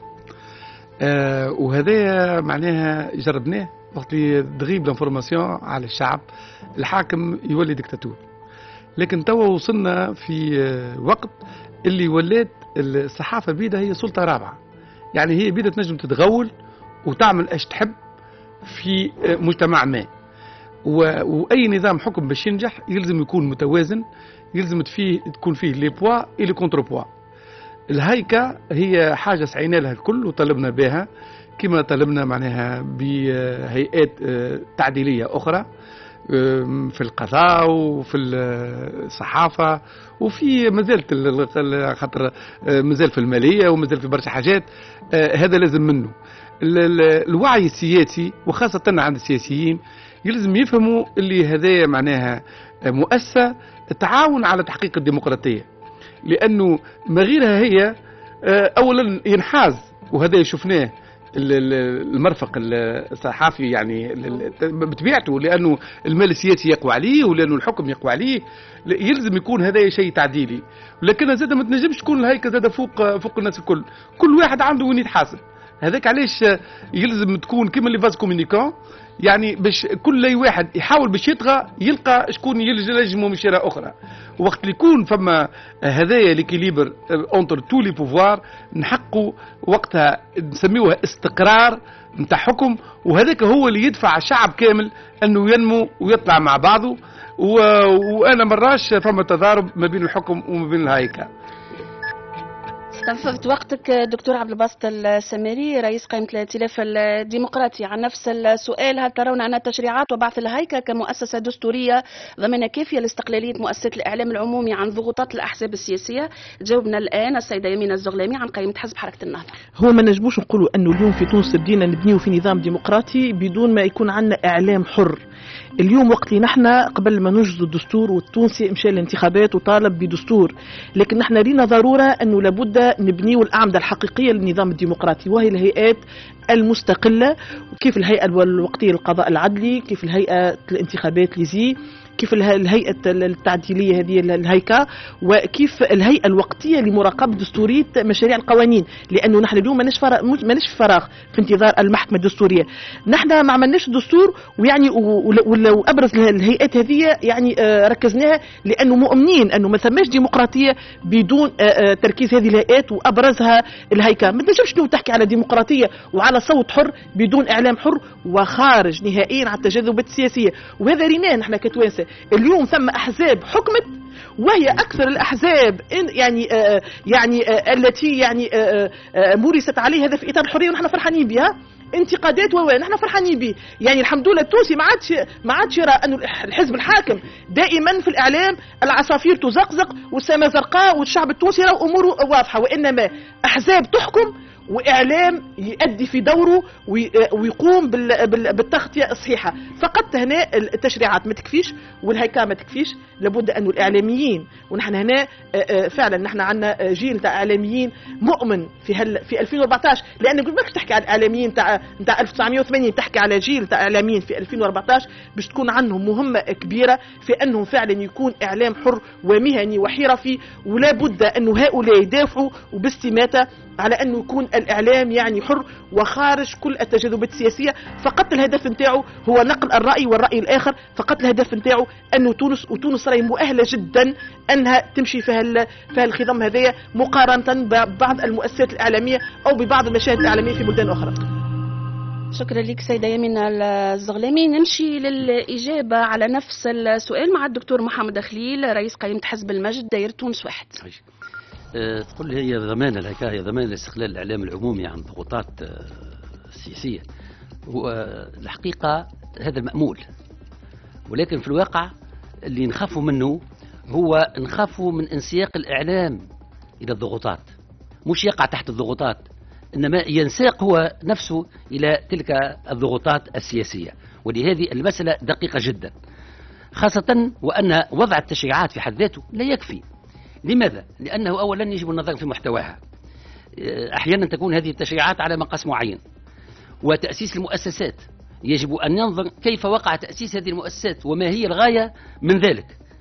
وهذا معناها جربناه وقت اللي تغيب الانفورماسيون على الشعب الحاكم يولي دكتاتور. لكن توا وصلنا في وقت اللي ولات الصحافة بيدها هي سلطة رابعة، يعني هي بيدها تنجم تتغول وتعمل ايش تحب في مجتمع ما. واي نظام حكم باش ينجح يلزم يكون متوازن، يلزم تكون فيه لي بوا اي لي كونتر بوا. الهيكا هي حاجة سعينا لها الكل وطلبنا بها، كما طلبنا معناها بهيئات تعديلية أخرى في القضاء وفي الصحافة، وفي مازالت خاطر مازال في المالية ومازال في برشا حاجات. هذا لازم منه الوعي السياسي، وخاصة عند السياسيين يلزم يفهموا اللي هذا معناها مؤسسة تعاون على تحقيق الديمقراطية. لأنه ما غيرها هي أولا ينحاز، وهذا شفناه المرفق الصحافي يعني بطبيعته، لأنه المال السياسي يقوى عليه ولأنه الحكم يقوى عليه، يلزم يكون هذا شيء تعديلي. لكن زاد ما تنجمش تكون الهيكل زاد فوق الناس الكل، كل واحد عنده وين يتحاسب. هذاك علاش يلزم تكون كيما لي فاز كومينيكون، يعني باش كل واحد يحاول باش يطغى يلقى شكون يلجمه من شراء اخرى. وقت اللي يكون فما هذايا ليكيليبر اونتر تو لي بوفوار نحقوا وقتها نسميوها استقرار نتاع حكم، وهذاك هو اللي يدفع الشعب كامل انه ينمو ويطلع مع بعضه. وانا مراش فما تضارب ما بين الحكم وما بين الهيكل. استنفذت وقتك دكتور عبد الباسط السميري رئيس قائمة الائتلاف الديمقراطي عن نفس السؤال: هل ترون أن التشريعات وبعث الهيكل كمؤسسة دستورية ضمانة كافية لاستقلالية مؤسسة الإعلام العمومي عن ضغوطات الأحزاب السياسية؟ جاوبنا الآن السيدة يمينة الزغلامي عن قائمة حزب حركة النهضة. هو ما نجموش نقولوا أنه اليوم في تونس بدينا نبنيو في نظام ديمقراطي بدون ما يكون عندنا إعلام حر. اليوم وقت اللي نحن قبل ما نجد الدستور والتونسي مشى الانتخابات وطالب بدستور، لكن نحن لينا ضرورة أنه لابد نبنيو الأعمدة الحقيقية للنظام الديمقراطي، وهي الهيئات المستقلة، كيف الهيئة الوقتية للقضاء العدلي، كيف الهيئة الانتخابات لزي، كيف الهيئة التعديلية هذه الهيكا، وكيف الهيئة الوقتية لمراقبة دستورية مشاريع القوانين. لأنه نحن اليوم ماناش فراغ في انتظار المحكمة الدستورية، نحن ما عملناش دستور، ويعني ولو أبرز الهيئات هذه يعني ركزناها لأنه مؤمنين أنه ما ثماش ديمقراطية بدون تركيز هذه الهيئات وأبرزها الهيكا. ما تنجمش تحكي على ديمقراطية وعلى صوت حر بدون إعلام حر وخارج نهائيا على التجاذبات السياسية. وهذا ريناه نحن كتوانسة. اليوم ثم أحزاب حكمت وهي أكثر الأحزاب التي مورست عليه هذا في إطار الحرية، ونحن فرحانين بها. انتقادات نحن فرحانين به، يعني الحمد لله التونسي ما عادش يرى أن الحزب الحاكم دائما في الإعلام العصافير تزقزق والسماء زرقاء والشعب التونسي يرى أموره واضحة، وإنما أحزاب تحكم وإعلام يؤدي في دوره ويقوم بالتغطية الصحيحة. فقط هنا التشريعات ما تكفيش والهيكلة ما تكفيش، لابد أن الإعلاميين، ونحن هنا فعلا نحن عندنا جيل تاع إعلاميين مؤمن في 2014، لأن قبل ما تحكي عن الإعلاميين تاع 1980 تحكي على جيل تاع إعلاميين في 2014 باش تكون عندهم مهمة كبيرة في أنهم فعلا يكون إعلام حر ومهني وحرفي، ولا بد أن هؤلاء يدافعوا وباستماتة على أنه يكون الإعلام يعني حر وخارج كل التجاذبات السياسية. فقط الهدف نتاعو هو نقل الرأي والرأي الآخر، فقط الهدف نتاعو أنه تونس راهي مؤهلة جدا أنها تمشي في الخضم هذايا مقارنة ببعض المؤسسات الإعلامية أو ببعض المشاهد الإعلامية في بلدان أخرى. شكرا لك سيدة يمينة الزغلامي. نمشي للإجابة على نفس السؤال مع الدكتور محمد خليل رئيس قائمة حزب المجد دايرة تونس واحد. تقول لي هي ضمان الحكاية، ضمان استقلال الإعلام العمومي عن ضغوطات سياسية. والحقيقة هذا المأمول، ولكن في الواقع اللي نخافوا منه هو نخافوا من انسياق الإعلام إلى الضغوطات، مش يقع تحت الضغوطات، إنما ينساق هو نفسه إلى تلك الضغوطات السياسية. ولهذه المسألة دقيقة جدا، خاصة وأن وضع التشريعات في حد ذاته لا يكفي. لماذا؟ لأنه أولا يجب النظر في محتواها. أحيانا تكون هذه التشريعات على مقاس معين، وتأسيس المؤسسات يجب أن ينظر كيف وقع تأسيس هذه المؤسسات وما هي الغاية من ذلك،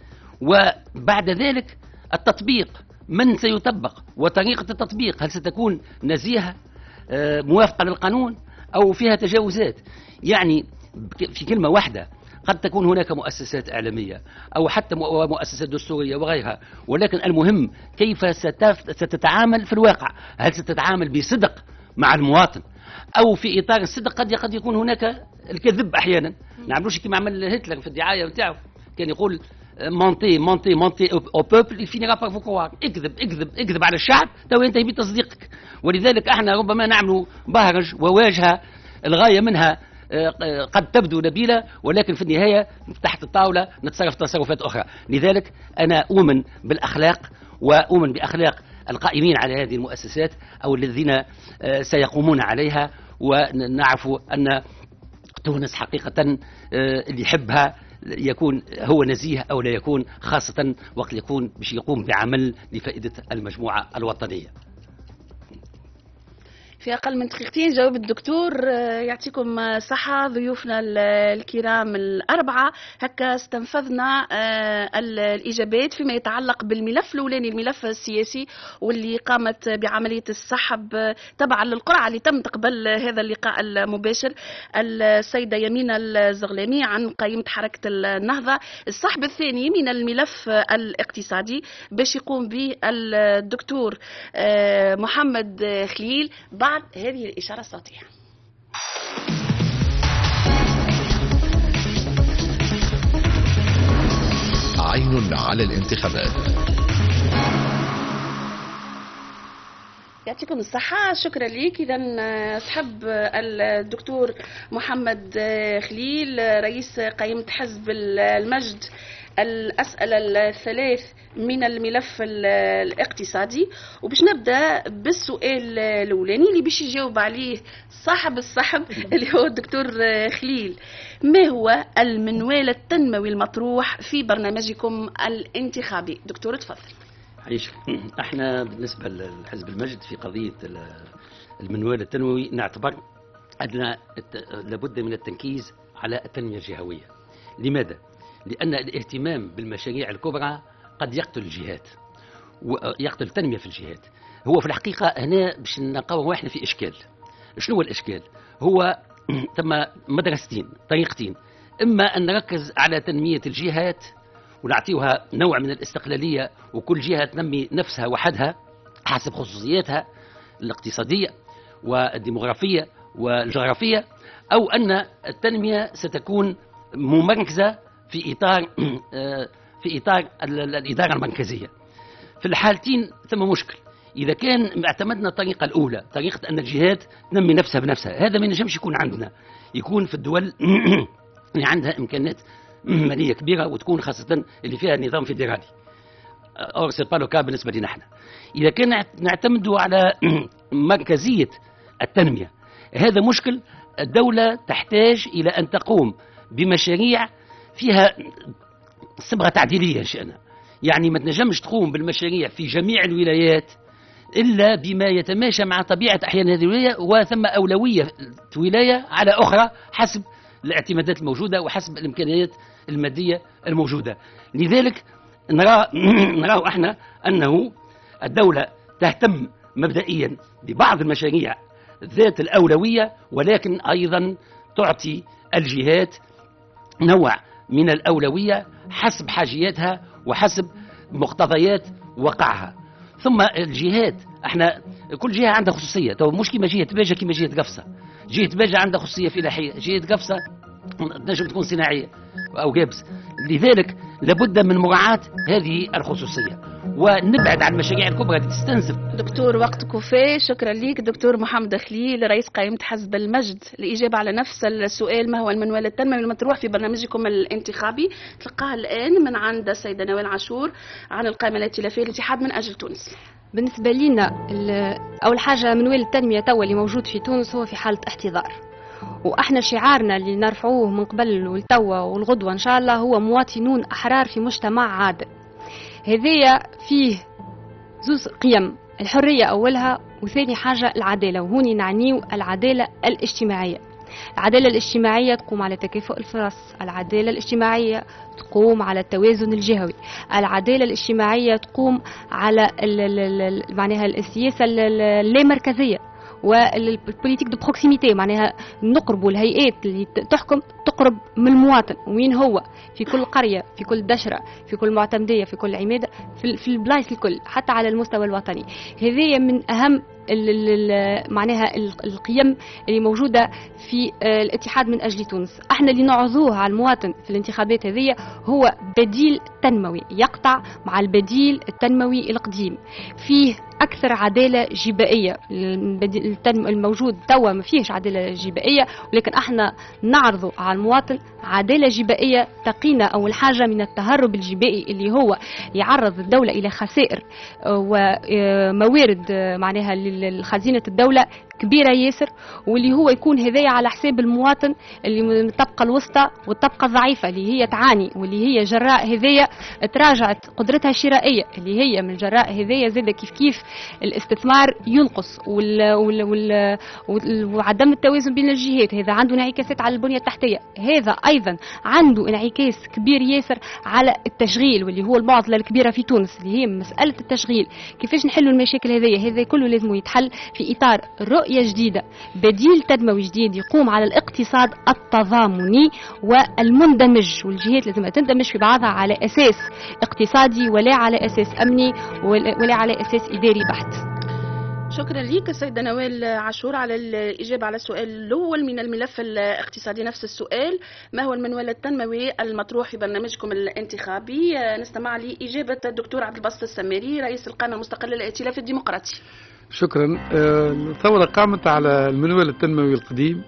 وبعد ذلك التطبيق، من سيطبق وطريقة التطبيق، هل ستكون نزيهة موافقة للقانون أو فيها تجاوزات. يعني في كلمة واحدة، قد تكون هناك مؤسسات إعلامية أو حتى مؤسسات دستورية وغيرها، ولكن المهم كيف ستتعامل في الواقع. هل ستتعامل بصدق مع المواطن، أو في إطار الصدق قد يكون هناك الكذب أحيانا. نعملوش كما عمل هتلر في الدعاية بتاعه، كان يقول مونتي مونتي مونتي او بوبل فيني غافر فوكوار، اكذب اكذب اكذب على الشعب تو ينتهي بتصديقك. ولذلك احنا ربما نعمل بهرج وواجهة الغاية منها قد تبدو نبيلة، ولكن في النهاية تحت الطاولة نتصرف تصرفات أخرى. لذلك أنا أؤمن بالأخلاق، وأؤمن بأخلاق القائمين على هذه المؤسسات أو الذين سيقومون عليها. ونعرف أن تونس حقيقة اللي يحبها يكون هو نزيه أو لا يكون، خاصة وقت يكون باش يقوم بعمل لفائدة المجموعة الوطنية. في أقل من دقيقتين جاوب الدكتور. يعطيكم صحة ضيوفنا الكرام الأربعة. هكا استنفذنا الإجابات فيما يتعلق بالملف الأولاني، الملف السياسي، واللي قامت بعملية السحب تبعا للقرعة اللي تم قبل هذا اللقاء المباشر السيدة يمينة الزغلامي عن قائمة حركة النهضة. السحب الثاني من الملف الاقتصادي باش يقوم به الدكتور محمد خليل بعد هذه الإشارة الصوتية. عين على الانتخابات. يعطيكم الصحة، شكرا لك. إذا سحب الدكتور محمد خليل رئيس قائمة حزب المجد الأسئلة الثلاث من الملف الاقتصادي، وباش نبدأ بالسؤال الأولاني اللي باش يجاوب عليه صاحب السحب اللي هو الدكتور خليل. ما هو المنوال التنموي المطروح في برنامجكم الانتخابي؟ دكتور تفضل. عيش. احنا بالنسبة لحزب المجد في قضية المنوال التنموي نعتبر أن لابد من التركيز على التنمية الجهوية. لماذا؟ لأن الاهتمام بالمشاريع الكبرى قد يقتل الجهات ويقتل التنمية في الجهات. هو في الحقيقة هنا باش نلقاو احنا في إشكال. شنو هو الإشكال؟ هو ثم مدرستين، طريقتين. إما أن نركز على تنمية الجهات ونعطيها نوع من الاستقلالية، وكل جهة تنمي نفسها وحدها حسب خصوصياتها الاقتصادية والديموغرافية والجغرافية، أو أن التنمية ستكون ممركزة في إطار الإدارة المركزية. في الحالتين ثم مشكل. إذا كان اعتمدنا الطريقة الأولى، طريقة أن الجهات تنمي نفسها بنفسها، هذا ما ينجمش يكون عندنا. يكون في الدول اللي عندها إمكانات مالية كبيرة وتكون خاصة اللي فيها نظام فيدرالي، أو سيبالوكا بالنسبة لنا احنا. إذا كان نعتمد على مركزية التنمية، هذا مشكل. الدولة تحتاج إلى أن تقوم بمشاريع فيها صبغة تعديلية شأنها. يعني ما تنجمش تقوم بالمشاريع في جميع الولايات إلا بما يتماشى مع طبيعة أحيان هذه الولاية، وثم أولوية ولاية على أخرى حسب الاعتمادات الموجودة وحسب الإمكانيات المادية الموجودة. لذلك نرى احنا أنه الدولة تهتم مبدئيا ببعض المشاريع ذات الأولوية، ولكن أيضا تعطي الجهات نوع من الأولوية حسب حاجياتها وحسب مقتضيات وقعها. ثم الجهات احنا كل جهة عندها خصوصية. تو مش كما جهة باجة كما جهة قفصة. جهة باجة عندها خصوصية فلاحية، جهة قفصة تنجم تكون صناعية أو جابس. لذلك لابد من مراعاة هذه الخصوصية ونبعد عن المشاريع الكبرى اللي تستنزف. دكتور وقتك وفاء، شكرا لك. دكتور محمد خليل رئيس قائمة حزب المجد، الإجابة على نفس السؤال، ما هو المنوال التنموي المطروح في برنامجكم الانتخابي؟ تلقاها الآن من عند السيدة نوال عاشور عن القائمة الائتلافية الاتحاد من أجل تونس. بالنسبة لنا أول حاجة منوال التنمية توا اللي موجود في تونس هو في حالة احتضار، وإحنا شعارنا اللي نرفعوه من قبل والتوا والغدوة إن شاء الله هو مواطنون أحرار في مجتمع عادل. هذية فيه زوز قيم، الحرية أولها، وثاني حاجة العدالة، وهوني نعنيو العدالة الاجتماعية. العدالة الاجتماعية تقوم على تكافؤ الفرص، العدالة الاجتماعية تقوم على التوازن الجهوي، العدالة الاجتماعية تقوم على معناها السياسة اللامركزية والبوليتيك دو بروكسيميتي، معناها نقربوا الهيئات اللي تحكم تقرب من المواطن وين هو، في كل قرية، في كل دشرة، في كل معتمدية، في كل عمادة، في البلايص الكل، حتى على المستوى الوطني. هذه من أهم معناها القيم اللي موجودة في الاتحاد من أجل تونس. احنا اللي نعرضوه على المواطن في الانتخابات هذه هو بديل تنموي يقطع مع البديل التنموي القديم، فيه أكثر عدالة جبائية. الموجود توا ما فيهش عدالة جبائية، ولكن احنا نعرضوا على المواطن عدالة جبائية تقينا أول حاجة من التهرب الجبائي اللي هو يعرض الدولة إلى خسائر وموارد معناها لخزينة الدولة كبيرة ياسر، واللي هو يكون هذايا على حساب المواطن اللي من الطبقة الوسطى والطبقة الضعيفة اللي هي تعاني، واللي هي جراء هذايا تراجعت قدرتها الشرائية، اللي هي من جراء هذايا زاد كيف الاستثمار ينقص وعدم التوازن بين الجهات. هذا عنده انعكاسات على البنية التحتية، هذا أيضا عنده انعكاس كبير ياسر على التشغيل، واللي هو المعضلة الكبيرة في تونس اللي هي مسألة التشغيل. كيفاش نحلوا المشاكل هذا كله لازم يتحل في إطار رؤية جديدة، بديل تنموي جديد يقوم على الاقتصاد التضامني والمندمج، والجهات لازم تندمج في بعضها على أساس اقتصادي ولا على أساس أمني ولا على أساس إداري بحت. شكرا لك السيدة نوال عاشور على الإجابة على السؤال الأول من الملف الاقتصادي. نفس السؤال، ما هو المنوال التنموي المطروح في برنامجكم الانتخابي؟ نستمع لإجابة الدكتور عبد الباسط السماري رئيس القائمة المستقلة للائتلاف الديمقراطي. شكرا. الثورة قامت على المنوال التنموي القديم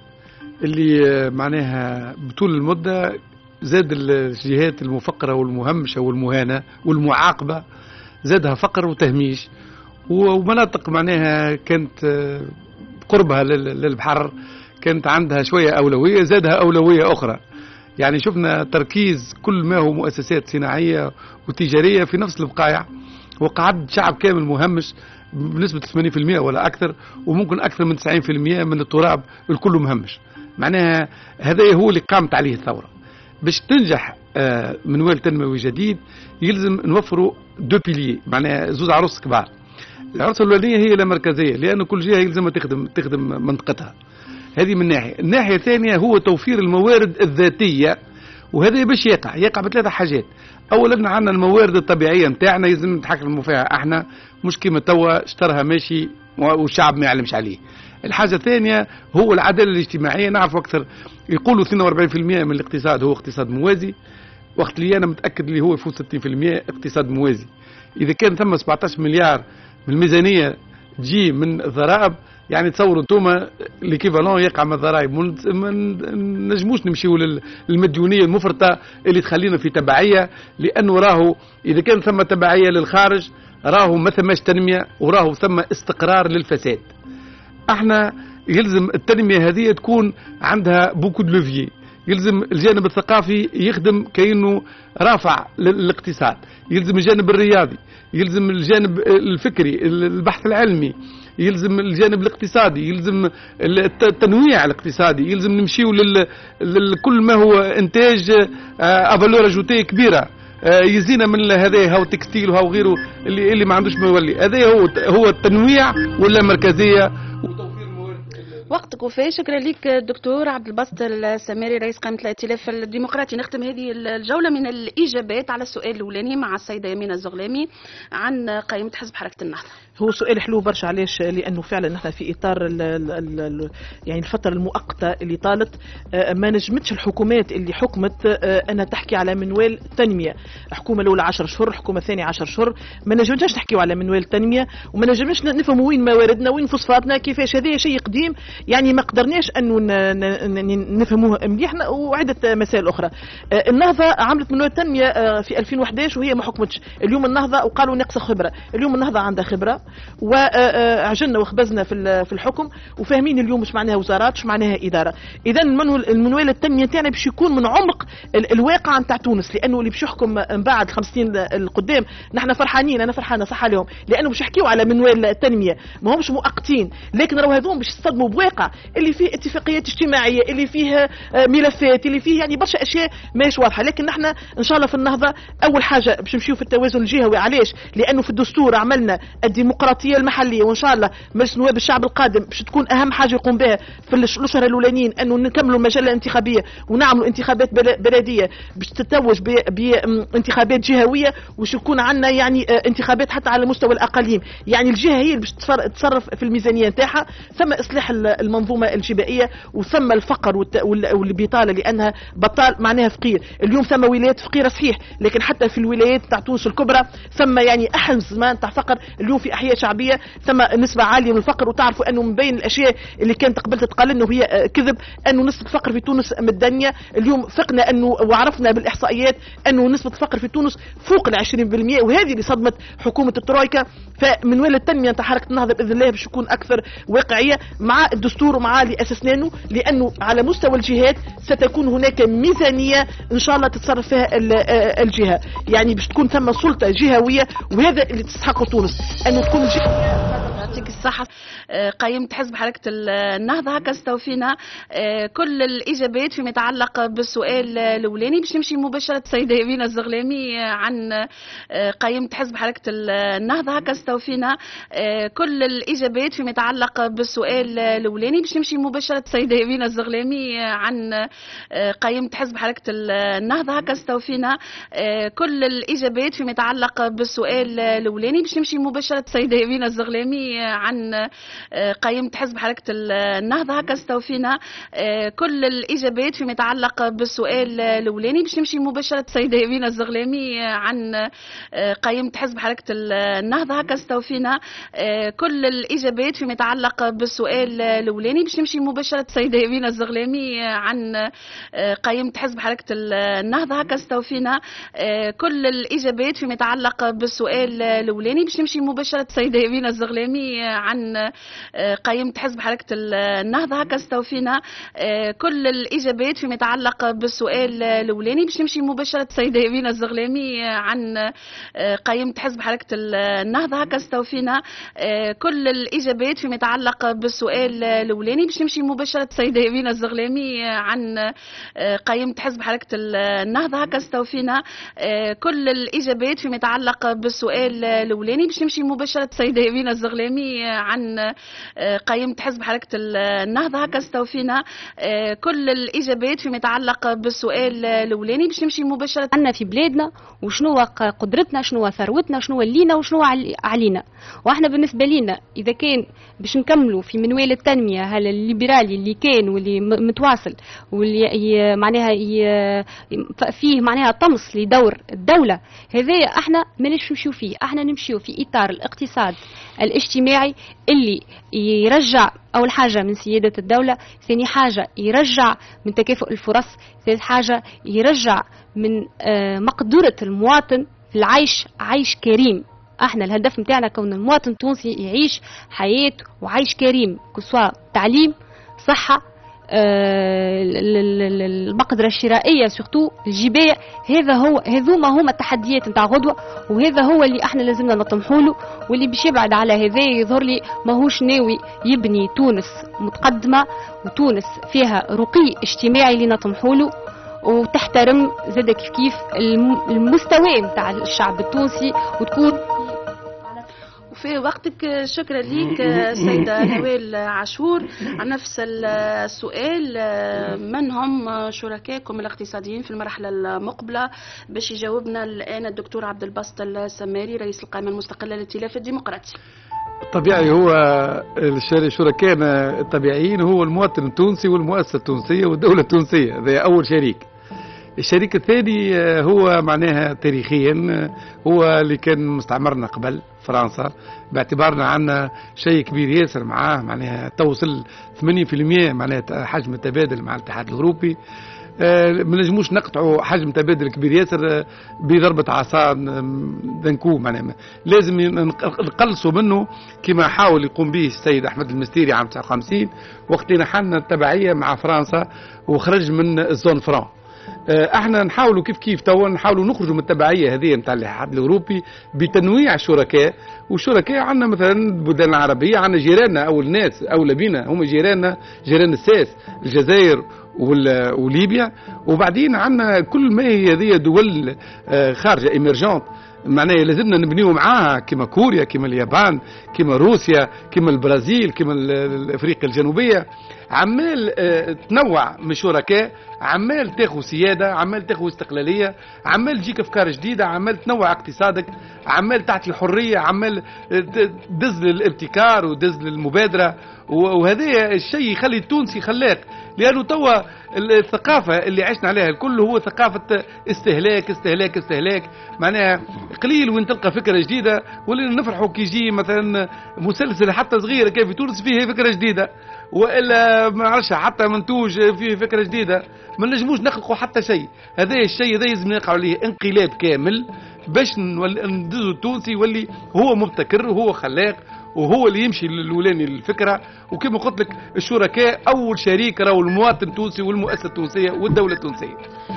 اللي معناها بطول المدة زاد الجهات المفقرة والمهمشة والمهانة والمعاقبة زادها فقر وتهميش، ومناطق معناها كانت قربها للبحر كانت عندها شوية أولوية زادها أولوية أخرى. يعني شفنا تركيز كل ما هو مؤسسات صناعية وتجارية في نفس البقايع، وقعد شعب كامل مهمش بنسبة 80% ولا أكثر، وممكن أكثر من 90% من التراب الكل مهمش. معناها هذا هو اللي قامت عليه الثورة. باش تنجح منوال تنموي جديد يلزم نوفروا دو بيليي، معناها زوز عروس كبار. العروس الأولانية هي اللامركزية، لأن كل جهة يلزمها تخدم منطقتها، هذه من ناحية. الناحية الثانية هو توفير الموارد الذاتية، وهذا باش يقع بثلاثة حاجات. أولا عندنا الموارد الطبيعية نتاعنا يلزم نتحكموا فيها احنا، مش كيما توا اشترها ماشي والشعب ما يعلمش عليه. الحاجة الثانية هو العدالة الاجتماعية. نعرف أكثر يقولوا 42% من الاقتصاد هو اقتصاد موازي، وقت اللي أنا متأكد اللي هو يفوت 60% اقتصاد موازي. إذا كان ثم 17 مليار من الميزانية تجي من الضرائب، يعني تصوروا انتوما ليكيفالون يقع من الضرائب. ما نجموش نمشيو للمديونية المفرطة اللي تخلينا في تبعية، لأنه راهو إذا كان ثم تبعية للخارج راهو ما ثماش تنمية وراهو ثم استقرار للفساد. احنا يلزم التنمية هذه تكون عندها بوكو دو لوفيي، يلزم الجانب الثقافي يخدم كأنه رافع للاقتصاد، يلزم الجانب الرياضي، يلزم الجانب الفكري البحث العلمي، يلزم الجانب الاقتصادي، يلزم التنويع الاقتصادي، يلزم نمشيو لكل ما هو انتاج افالور اجوتي كبيره، يزينا من هذا هو التكستيل وهو غيره اللي ما عندوش ما يولي. هذا هو التنويع ولا مركزيه وتوفير موارد. وقتك وفاء. شكرا لك الدكتور عبد الباسط السماري رئيس قائمة الائتلاف الديمقراطي. نختم هذه الجولة من الإجابات على السؤال الأولاني مع السيدة يمينة الزغلامي عن قائمة حزب حركة النهضة. هو سؤال حلو برشا. علاش؟ لأنه فعلا نحن في إطار يعني الفترة المؤقتة اللي طالت ما نجمتش الحكومات اللي حكمت أنها تحكي على منوال تنمية. حكومة الأولى 10 شهور، حكومة الثانية 10 شهور، ما نجمناش نحكيو على منوال تنمية وما نجمناش نفهموا وين مواردنا وين فوسفاتنا كيفاش. هذا شيء قديم يعني ما قدرناش أنه نفهموه مليح. وعدة مسائل أخرى. النهضة عملت منوال تنمية في 2011 وهي ما حكمتش. اليوم النهضة وقالوا نقص خبرة. اليوم النهضة عندها خبرة وعجلنا وخبزنا في الحكم وفاهمين اليوم مش معناها وزارات مش معناها إدارة. إذا المنوال التنمية تاعنا باش يكون من عمق الواقع نتاع تونس، لأنه اللي باش يحكم من بعد 50 القدام نحن فرحانين. أنا فرحانة صح اليوم لأنه باش يحكيوا على منوال التنمية ما همش مؤقتين، لكن راهو هذوم باش يصطدموا بواقع اللي فيه اتفاقيات اجتماعية اللي فيه ملفات اللي فيه يعني برشا أشياء ماهيش واضحة. لكن نحن إن شاء الله في النهضة أول حاجة باش نمشيو في التوازن الجهوي. علاش؟ لأنه في الدستور عملنا الديمقراطية المحلية، وإن شاء الله مجلس نواب الشعب القادم باش تكون أهم حاجة يقوم بها في الأشهر الأولانيين أنه نكملوا المجلة الانتخابية ونعملوا انتخابات بلدية باش تتوج بانتخابات جهوية، وش يكون عندنا يعني انتخابات حتى على مستوى الأقاليم. يعني الجهة هي اللي باش تتصرف في الميزانية نتاعها. ثم إصلاح المنظومة الجبائية، وثم الفقر والبطالة لأنها بطال معناها فقير. اليوم ثم ولايات فقيرة صحيح، لكن حتى في الولايات تاع تونس الكبرى ثم يعني أحلم زمان تاع فقر. اليوم في أحياء احصائيه شعبيه ثم نسبه عاليه من الفقر، وتعرفوا انه من بين الاشياء اللي كانت قبل تتقال انه هي كذب انه نسبه الفقر في تونس متدنيه. اليوم فقنا انه وعرفنا بالاحصائيات انه نسبه الفقر في تونس فوق ال 20%، وهذه اللي صدمت حكومه الترويكا. فمن وين التنميه نتاع حركه النهضه باذن الله باش تكون اكثر واقعيه مع الدستور ومع اللي اسسناه، لانه على مستوى الجهات ستكون هناك ميزانيه ان شاء الله تتصرف فيها الجهه، يعني باش تكون ثم سلطه جهويه، وهذا اللي تستحقه تونس انه تكون يعطيك الصحة. قيمت حزب حركة النهضة هكا استوفينا كل الإجابات فيما يتعلق بالسؤال الأولاني. باش نمشي مباشرة سيدة يمينة الزغلامي عن قيمت حزب حركة النهضة هكا استوفينا كل الإجابات فيما يتعلق بالسؤال الأولاني. باش نمشي مباشرة سيدة يمينة الزغلامي عن قيمت حزب حركة النهضة هكا استوفينا كل الإجابات فيما يتعلق بالسؤال الأولاني. باش نمشي مباشرة سيدة يمينة الزغلامي عن قيمت حزب حركة النهضة هكا استوفينا كل الإجابات فيما يتعلق بالسؤال الأولاني. باش نمشي مباشرة سيدة يمينة الزغلامي عن قيمت حزب حركة النهضة هكا استوفينا كل الإجابات فيما يتعلق بالسؤال الأولاني. باش نمشي مباشرة سيدة يمينة الزغلامي عن قيمت حزب حركة النهضة هكا استوفينا كل الإجابات فيما يتعلق بالسؤال الأولاني. باش نمشي مباشرة سيدة يمينة الزغلامي عن قيمت حزب حركة النهضة هكا استوفينا كل الإجابات فيما يتعلق بالسؤال الأولاني. باش نمشي مباشرة سيدة يمينة الزغلامي عن قيمت حزب حركة النهضة هكا استوفينا كل الإجابات فيما يتعلق بالسؤال الأولاني. باش نمشي مباشرة سيدة يمينة الزغلامي عن قيمت حزب حركة النهضة هكا استوفينا كل الإجابات فيما يتعلق بالسؤال الأولاني. باش نمشي مباشرة سيدة يمينة الزغلامي عن قيمت حزب حركة النهضة هكا استوفينا كل الإجابات فيما يتعلق بالسؤال الأولاني. باش نمشي مباشرة عنا في بلادنا وشنو قدرتنا، شنو ثروتنا، شنو لينا وشنو علينا. واحنا بالنسبة لنا إذا كان باش نكملوا في منوال التنمية هذا الليبرالي اللي كان واللي متواصل واللي معناها فيه معناها طمس لدور الدولة، هذا احنا ما نمشيو فيه. احنا نمشيو في إطار الاقتصاد الاجتماعي اللي يرجع أول حاجة من سيادة الدولة، ثاني حاجة يرجع من تكافؤ الفرص، ثالث حاجة يرجع من مقدرة المواطن في العيش عيش كريم. احنا الهدف متاعنا كون المواطن التونسي يعيش حياة وعيش كريم، كسوا تعليم، صحة، المقدرة الشرائية، سورتو الجباية. هذوما هما التحديات نتاع غدوة، وهذا هو اللي احنا لازمنا نطمحوله. واللي باش يبعد على هذا يظهر لي ماهوش ناوي يبني تونس متقدمة وتونس فيها رقي اجتماعي اللي نطمحوله، وتحترم زاد كيف المستوى نتاع الشعب التونسي وتكون في وقتك. شكرا ليك سيدة نوال عاشور. عن نفس السؤال، من هم شركائكم الاقتصاديين في المرحلة المقبلة؟ باش يجاوبنا الآن الدكتور عبد الباسط السماري رئيس القائمة المستقلة للائتلاف الديمقراطي. طبيعي هو شركائنا الطبيعيين هو المواطن التونسي والمؤسسة التونسية والدولة التونسية، هذا أول شريك. الشريك الثاني هو معناها تاريخيا هو اللي كان مستعمرنا قبل فرنسا، باعتبارنا عنا شيء كبير ياسر معاه، معناها توصل 80% معناها حجم التبادل مع الاتحاد الأوروبي. ما نجموش نقطعوا حجم تبادل كبير ياسر بضربة عصا ذنكو، معناها لازم نقلصوا منه كما حاول يقوم به السيد أحمد المستيري عام 59 وقت نحلنا التبعية مع فرنسا وخرج من الزون فران. احنا نحاولوا كيف توا نحاولوا نخرجوا من التبعيه هذه نتاع الاتحاد الاوروبي بتنويع الشركاء. والشركاء عندنا مثلا البلدان العربيه، عندنا جيراننا اول ناس اولى بينا هم جيران الساس، الجزائر وليبيا. وبعدين عندنا كل ما هي هذه دول خارجه ايمرجنت، معناها لازمنا نبنيو معاها كما كوريا، كما اليابان، كما روسيا، كما البرازيل، كما افريقيا الجنوبيه. عمال تنوع من الشركاء، عمال تاخذ سياده، عمال تاخذ استقلاليه، عمال تجيك افكار جديده، عمال تنوع اقتصادك، عمال تعطي حريه، عمال دز للابتكار ودز للمبادره. وهذا الشيء يخلي التونسي خلاق، لانه توا الثقافه اللي عشنا عليها الكل هو ثقافه استهلاك استهلاك استهلاك. معناها قليل وين تلقى فكره جديده، ولينا نفرحوا كي يجي مثلا مسلسل حتى صغير كيف في تونس فيه فكره جديده، والا ما نعرفش حتى منتوج فيه فكره جديده، ما نجموش نخلقوا حتى شيء. هذا الشيء هذا لازم نقعوا عليه انقلاب كامل باش ندزو التونسي يولي هو مبتكر وهو خلاق وهو اللي يمشي للولاني الفكره. وكما قلت لك الشركاء اول شريك راهو المواطن التونسي والمؤسسه التونسيه والدوله التونسيه.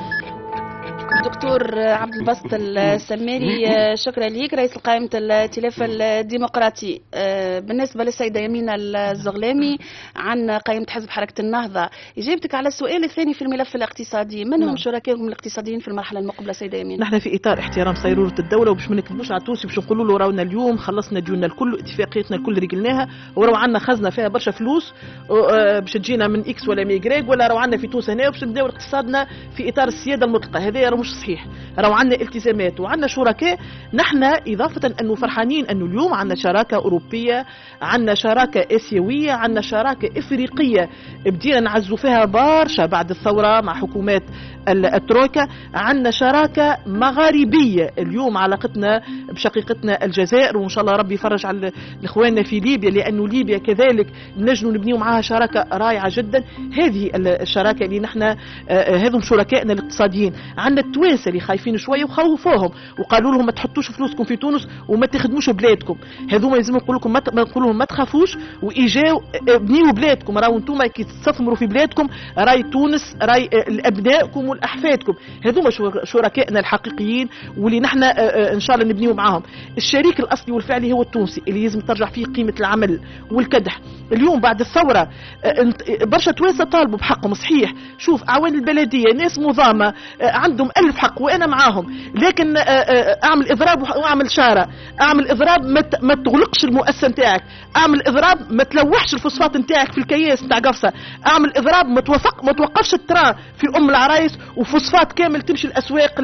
دكتور عبد الباسط السماري، شكرا لك، رئيس قائمة الائتلاف الديمقراطي. بالنسبة للسيدة يمينة الزغلامي عن قائمة حزب حركة النهضة، إجابتك على السؤال الثاني في الملف الاقتصادي، من هم شركائهم الاقتصاديين في المرحلة المقبلة سيدة يمينة؟ نحن في إطار احترام صيرورة الدولة وباش ما نكذبوش على التونسي باش نقولوا له راونا اليوم خلصنا ديوننا الكل، اتفاقيتنا الكل رجلناها، ورو عندنا خزنة فيها برشا فلوس باش تجينا من إكس ولا ميغريك، ولا راو عندنا في تونس هنا باش نبداو اقتصادنا في إطار السيادة المطلقة. هذا مش صحيح، راهو عندنا التزامات وعندنا شركاء. نحن إضافة أنه فرحانين أنه اليوم عندنا شراكة أوروبية، عندنا شراكة آسيوية، عندنا شراكة إفريقية بدينا نعزو فيها برشا بعد الثورة مع حكومات الترويكا، عندنا شراكة مغاربية اليوم علاقتنا بشقيقتنا الجزائر، وإن شاء الله ربي يفرج على إخواننا في ليبيا، لأنه ليبيا كذلك نجنوا نبنيو معها شراكة رائعة جدا. هذه الشراكة اللي نحن هذهم شركائنا الاقتصاديين. عندنا التوانسه اللي خايفين شويه وخوفوهم وقالوا لهم ما تحطوش فلوسكم في تونس وما تخدموش بلادكم، هذوما لازم نقول لكم نقول لهم ما تخافوش واجاو بنيوا بلادكم. راهو انتم كي تستثمروا في بلادكم راي تونس راي لابنائكم والاحفادكم، هذوما شركائنا الحقيقيين واللي نحن ان شاء الله نبنيو معاهم. الشريك الاصلي والفعلي هو التونسي اللي لازم ترجع فيه قيمه العمل والكدح. اليوم بعد الثوره برشا توانسه طالبوا بحقهم صحيح. شوف اعوان البلديه ناس مظامه عندهم 1000 حق وانا معاهم، لكن اعمل اضراب واعمل شارع، اعمل اضراب ما تغلقش المؤسسه نتاعك، اعمل اضراب ما تلوحش الفوسفات نتاعك في الكياس نتاع قفصه، اعمل اضراب ما توقفش التران في العرايس وفوسفات كامل تمشي الاسواق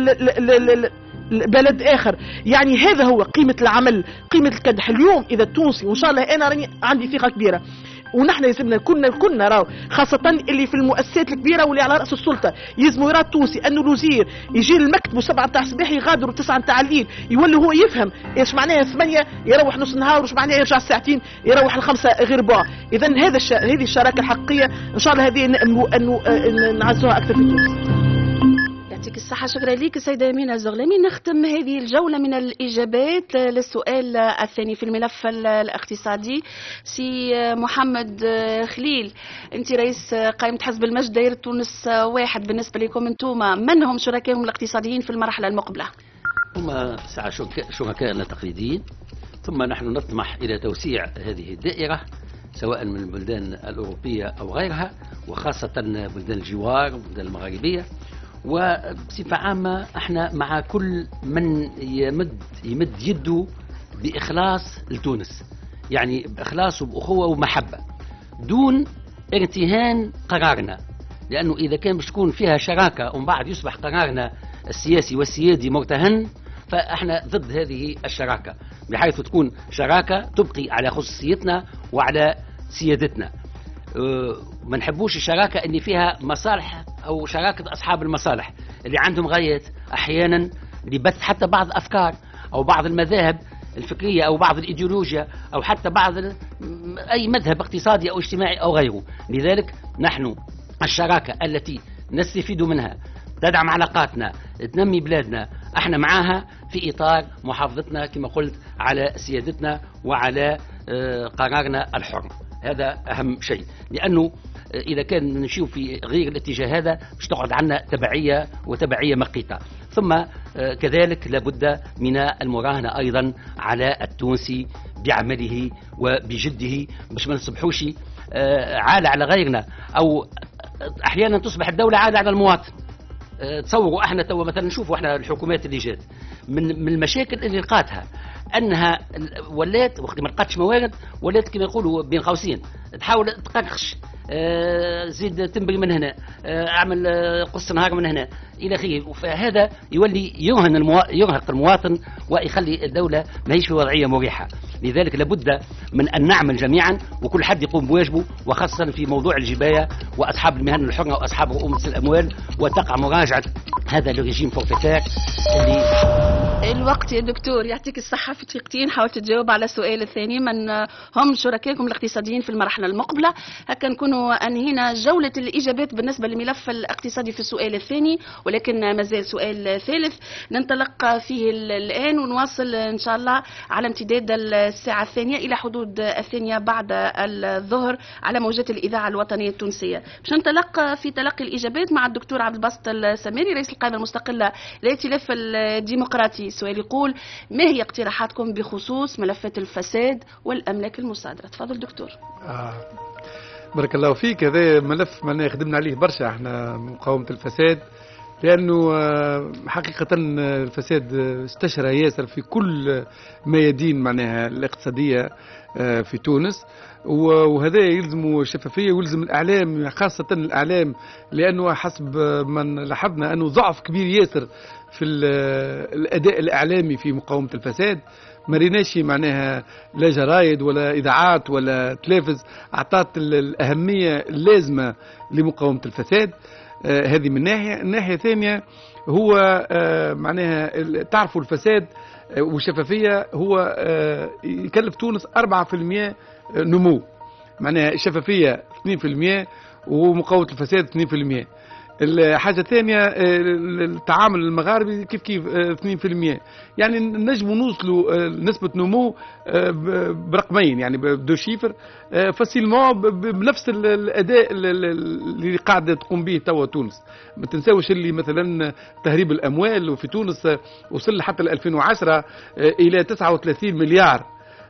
بلد اخر. يعني هذا هو قيمه العمل، قيمه الكدح. اليوم اذا التونسي وان شاء الله انا راني عندي ثقه كبيره ونحن يلزمنا كنا راهو خاصة اللي في المؤسسات الكبيرة واللي على رأس السلطة يلزموا يرى التونسي أنه الوزير يجي للمكتب 7 نتاع الصباح يغادر 9 نتاع الليل، يولي هو يفهم ايش معناها 8 يروح نص نهار وش معناها يرجع ساعتين يروح 5 غير بوع. إذا هذه الشراكة الحقيقية إن شاء الله هذه أنه نعزوها أكثر في تونس. يعطيك الصحة، شكرا لك سيدة يمينة الزغلامي. نختم هذه الجولة من الإجابات للسؤال الثاني في الملف الاقتصادي. سي محمد خليل، أنت رئيس قائمة حزب المجد دايرة تونس 1، بالنسبة لكم أنتم من هم شركائهم الاقتصاديين في المرحلة المقبلة؟ هم شركائنا التقليديين، ثم نحن نطمح إلى توسيع هذه الدائرة سواء من البلدان الأوروبية أو غيرها، وخاصة بلدان الجوار والبلدان المغاربية. وبصفة عامة احنا مع كل من يمد يده بإخلاص لتونس، يعني بإخلاص وبأخوة ومحبة دون ارتهان قرارنا، لأنه إذا كان باش تكون فيها شراكة ومن بعد يصبح قرارنا السياسي والسيادي مرتهن فاحنا ضد هذه الشراكة، بحيث تكون شراكة تبقي على خصوصيتنا وعلى سيادتنا. ما نحبوش الشراكة اللي فيها مصالح أو شراكة أصحاب المصالح اللي عندهم غاية أحيانا لبث حتى بعض الأفكار أو بعض المذاهب الفكرية أو بعض الإيديولوجيا أو حتى بعض أي مذهب اقتصادي أو اجتماعي أو غيره. لذلك نحن الشراكة التي نستفيد منها تدعم علاقاتنا تنمي بلادنا احنا معاها في إطار محافظتنا كما قلت على سيادتنا وعلى قرارنا الحر. هذا أهم شيء، لأنه إذا كان نشوف في غير الاتجاه هذا مش تقعد عنا تبعية مقيتة. ثم كذلك لابد من المراهنة أيضا على التونسي بعمله وبجده باش ما نصبحوش عالة على غيرنا، أو أحيانا تصبح الدولة عالة على المواطن. تصوروا احنا تو مثلا نشوفوا احنا الحكومات اللي جات من المشاكل اللي لقاتها انها ولات وقت ما لقاتش موارد ولات كما يقولوا بين قوسين تحاول تقرقش، زيد تنبري من هنا، اعمل قص نهار من هنا الى اخره. فهذا يولي يرهق المواطن ويخلي الدوله ما هيش في وضعيه مريحه. لذلك لابد من ان نعمل جميعا وكل حد يقوم بواجبه، وخاصه في موضوع الجبايه واصحاب المهن الحره واصحاب رؤوس الاموال، وتقع مراجعه هذا الرجيم فورتيفير اللي الوقت يا دكتور يعطيك الصحة، في دقيقتين حاول تجاوب على السؤال الثاني، من هم شركائكم الاقتصاديين في المرحلة المقبلة. هكا نكونوا أنهينا جولة الإجابات بالنسبة للملف الاقتصادي في السؤال الثاني، ولكن مازال سؤال ثالث ننطلق فيه الآن ونواصل إن شاء الله على امتداد الساعة الثانية إلى حدود الثانية بعد الظهر على موجات الإذاعة الوطنية التونسية. باش ننطلق في تلقي الإجابات مع الدكتور عبد الباسط السميري رئيس القائمة المستقلة للائتلاف الديمقراطي. السؤال يقول: ما هي اقتراحاتكم بخصوص ملفات الفساد والأملاك المصادرة؟ تفضل دكتور. بارك الله فيك. هذا ملف ما خدمنا عليه برشا احنا مقاومة الفساد، لأنه حقيقة الفساد استشرى ياسر في كل ميادين معناها الاقتصادية في تونس، وهذا يلزم الشفافية ويلزم الإعلام، خاصة الإعلام، لأنه حسب من لاحظنا أنه ضعف كبير ياسر في الأداء الإعلامي في مقاومة الفساد. ما ريناش معناها لا جرايد ولا إذاعات ولا تلفز أعطت الأهمية اللازمة لمقاومة الفساد. هذه من ناحية. الناحية الثانية هو معناها تعرفوا الفساد والشفافية هو يكلف تونس 4% نمو، معناها الشفافية 2% ومقاومة الفساد 2%. الحاجة الثانية التعامل المغاربي كيف 2%، يعني نجم نوصلوا نسبة نمو برقمين، يعني بدو شيفر فاسيلمون بنفس الأداء اللي قاعدة تقوم به توا تونس. ما تنساوش اللي مثلا تهريب الأموال وفي تونس وصل حتى 2010 إلى 39 مليار،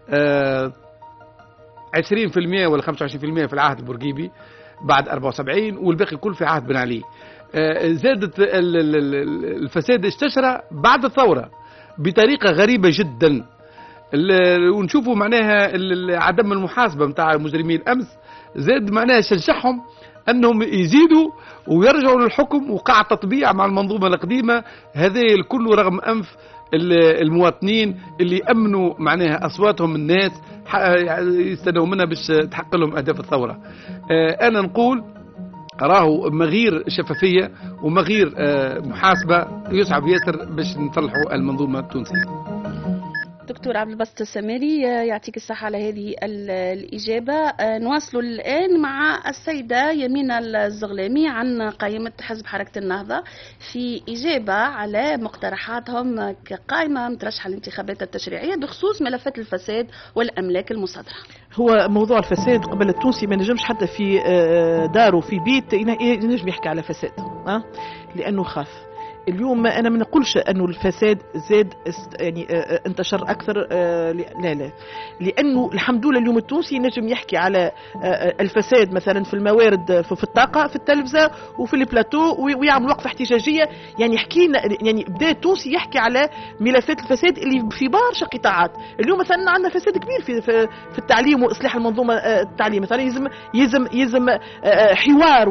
20% ولا 25% في العهد البورقيبي بعد 74، والباقي كل في عهد بن علي. زادت الفساد استشرى بعد الثورة بطريقة غريبة جدا، ونشوفوا معناها عدم المحاسبة متاع المجرمين أمس زاد معناها شجعهم أنهم يزيدوا ويرجعوا للحكم، وقع تطبيع مع المنظومة القديمة. هذا الكل رغم أنف المواطنين اللي أمنوا معناها أصواتهم الناس يستنوا منها باش تحقق لهم أهداف الثورة. أنا نقول راهو مغير شفافية ومغير محاسبة يصعب ياسر باش نصلحوا المنظومة التونسية. دكتور عبد الباسط السميري يعطيك الصحة على هذه الإجابة. نواصل الآن مع السيدة يمينة الزغلامي عن قائمة حزب حركة النهضة في إجابة على مقترحاتهم كقائمة مترشحة للانتخابات التشريعية بخصوص ملفات الفساد والأملاك المصادرة. هو موضوع الفساد قبل التونسي ما نجمش حتى في داره في بيت ينجم يحكي على فساد، لأنه خاف. اليوم أنا ما نقولش أنه الفساد زاد يعني انتشر أكثر، لا، لأنه الحمد لله اليوم التونسي نجم يحكي على الفساد مثلا في الموارد في الطاقة في التلفزة وفي البلاتو ويعمل وقفة احتجاجية، يعني حكينا يعني بدأ التونسي يحكي على ملفات الفساد اللي في برشا قطاعات. اليوم مثلا عندنا فساد كبير في التعليم وإصلاح المنظومة التعليم، مثلا يلزم حوار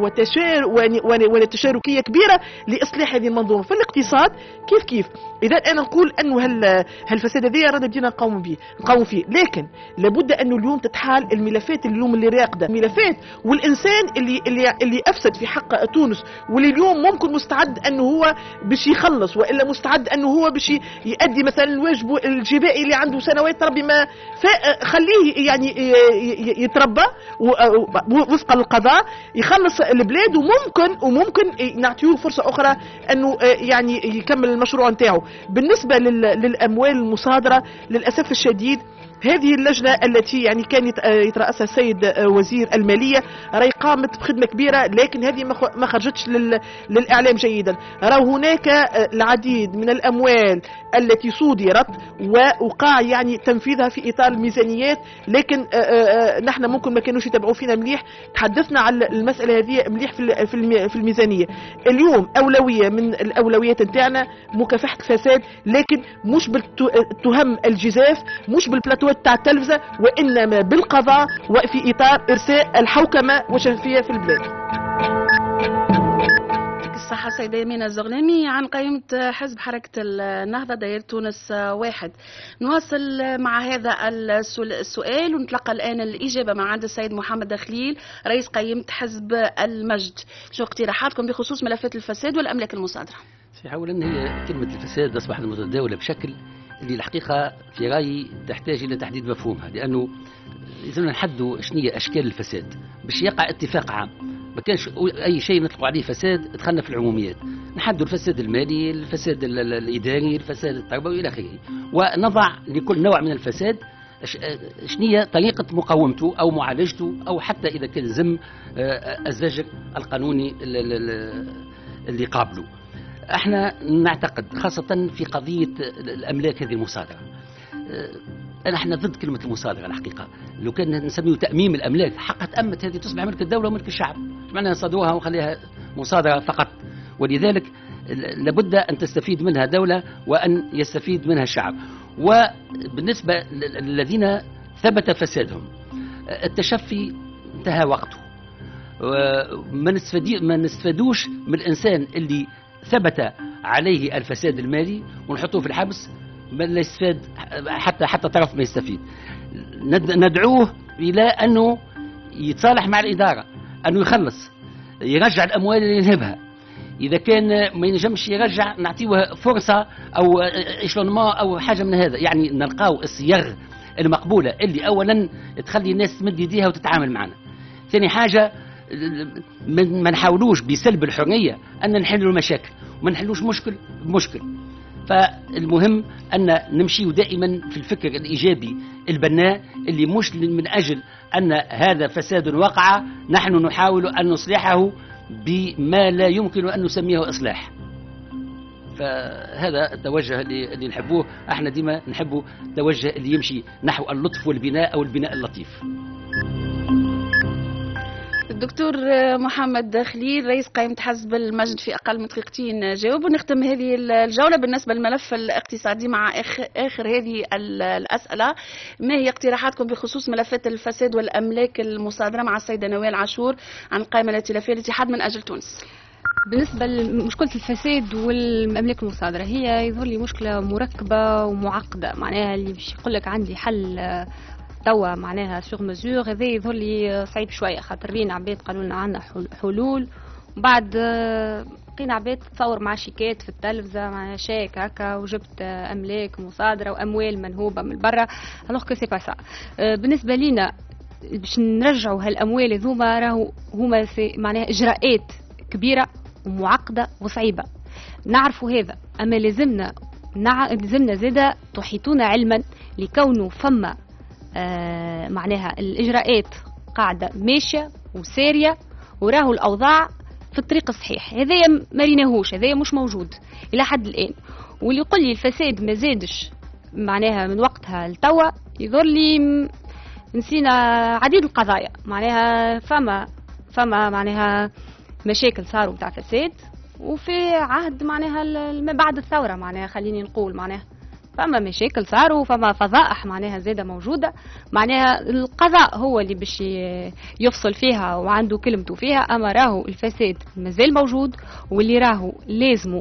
وتشاركية كبيرة لإصلاح هذه المنظومة. في الاقتصاد كيف اذا انا نقول انه هالفساد هذا رانا بدينا نقاوم فيه، لكن لابد انه اليوم تتحال الملفات اليوم اللي راقده، ملفات والانسان اللي افسد في حق تونس، واللي اليوم ممكن مستعد انه هو باش يخلص، والا مستعد انه هو باش يؤدي مثلا الواجب الجبائي اللي عنده سنوات ربي ما خليه يعني يتربى وفق القضاء يخلص البلاد، وممكن نعطيه فرصه اخرى انه يعني يكمل المشروع نتاعو. بالنسبة للأموال المصادرة للأسف الشديد هذه اللجنة التي يعني كان يترأسها السيد وزير المالية راهي قامت بخدمة كبيرة، لكن هذه ما خرجتش للإعلام جيدا. راهو هناك العديد من الأموال التي صودرت ووقع يعني تنفيذها في إطار الميزانيات، لكن نحن ممكن ما كانوش يتابعوا فينا مليح. تحدثنا على المسألة هذه مليح في الميزانية. اليوم أولوية من الأولويات نتاعنا مكافحة الفساد، لكن مش بالتهم الجزاف، مش بالبلاتو تاع التلفزة، وإنما بالقضاء وفي إطار إرساء الحوكمة وشفافية في البلاد. الصحة سيدة يمينة الزغلامي عن قائمة حزب حركة النهضة داير تونس واحد. نواصل مع هذا السؤال ونتلقى الآن الإجابة مع عند السيد محمد دخليل رئيس قائمة حزب المجد. شو اقتراحاتكم بخصوص ملفات الفساد والأملاك المصادرة؟ صحيح. أولا هي كلمة الفساد أصبحت متداولة بشكل اللي الحقيقة في رأيي تحتاج إلى تحديد مفهومها، لأنه إذا نحدوا شنية أشكال الفساد باش يقع اتفاق عام. ما كانش أي شيء نطلق عليه فساد دخلنا في العموميات، نحدوا الفساد المالي، الفساد الإداري، الفساد التربوي إلى آخره، ونضع لكل نوع من الفساد شنية طريقة مقاومته أو معالجته، أو حتى إذا كان زم الزجر القانوني اللي قابله. احنا نعتقد خاصة في قضية الأملاك هذه المصادرة، احنا ضد كلمة المصادرة الحقيقة. لو كان نسميه تأميم الأملاك، حقا تأمت هذه تصبح ملك الدولة وملك الشعب، مش معناها نصادروها ونخليها مصادرة فقط. ولذلك لابد أن تستفيد منها دولة وأن يستفيد منها الشعب. وبالنسبة للذين ثبت فسادهم، التشفي انتهى وقته، ما نستفادوش من الإنسان اللي ثبت عليه الفساد المالي ونحطوه في الحبس، لا يستفاد حتى طرف ما يستفيد. ندعوه إلى أنه يتصالح مع الإدارة، أنه يخلص، يرجع الأموال اللي ينهبها. إذا كان ما ينجمش يرجع نعطيه فرصة أو إشلونما أو حاجة من هذا، يعني نلقاو الصيغ المقبولة اللي أولا تخلي الناس تمد يديها وتتعامل معنا. ثاني حاجة ما نحاولوش بسلب الحرية أن نحلوا المشاكل، وما نحلوش مشكل. فالمهم أن نمشي دائما في الفكر الإيجابي البناء، اللي مش من أجل أن هذا فساد وقع نحن نحاول أن نصلحه بما لا يمكن أن نسميه إصلاح. فهذا التوجه اللي نحبوه احنا، ديما نحبه التوجه اللي يمشي نحو اللطف والبناء أو البناء اللطيف. الدكتور محمد خليل رئيس قائمة حزب المجد في أقل من دقيقتين جاوب. ونختم هذه الجولة بالنسبة للملف الاقتصادي مع آخر هذه الأسئلة. ما هي اقتراحاتكم بخصوص ملفات الفساد والأملاك المصادرة مع السيدة نوال عاشور عن القائمة الائتلافية الاتحاد من أجل تونس؟ بالنسبة لمشكلة الفساد والأملاك المصادرة، هي يظهر لي مشكلة مركبة ومعقدة. معناها اللي باش يقول لك عندي حل توا معناها سوغ مزور، هذا يظهر لي صعيب شويه، خاطر رينا عباد قالوا لنا عندنا حلول، وبعد لقينا عباد تصور مع شيكات في التلفزه مع شيك هكا وجبت املاك مصادره واموال منهوبه من برا. الوغ كو سي با سا. بالنسبه لينا باش نرجعوا هالاموال هذوما راهو هما معناها اجراءات كبيره ومعقده وصعيبه، نعرفوا هذا. اما لازمنا زاده تحيطون علما لكونه فما معناها الإجراءات قاعدة ماشية وسارية، وراهو الأوضاع في الطريق الصحيح. هذايا ما ريناهوش، هذايا مش موجود إلى حد الآن. واللي يقول لي الفساد ما زادش معناها من وقتها لتوا، يظهر لي نسينا عديد القضايا. معناها فما معناها مشاكل صاروا بتاع فساد، وفي عهد معناها ما بعد الثورة، معناها خليني نقول معناها فما مشاكل صاروا، فما فضائح معناها زادة موجودة. معناها القضاء هو اللي باش يفصل فيها وعنده كلمته فيها. أما راهو الفساد مازال موجود، واللي راهو لازمه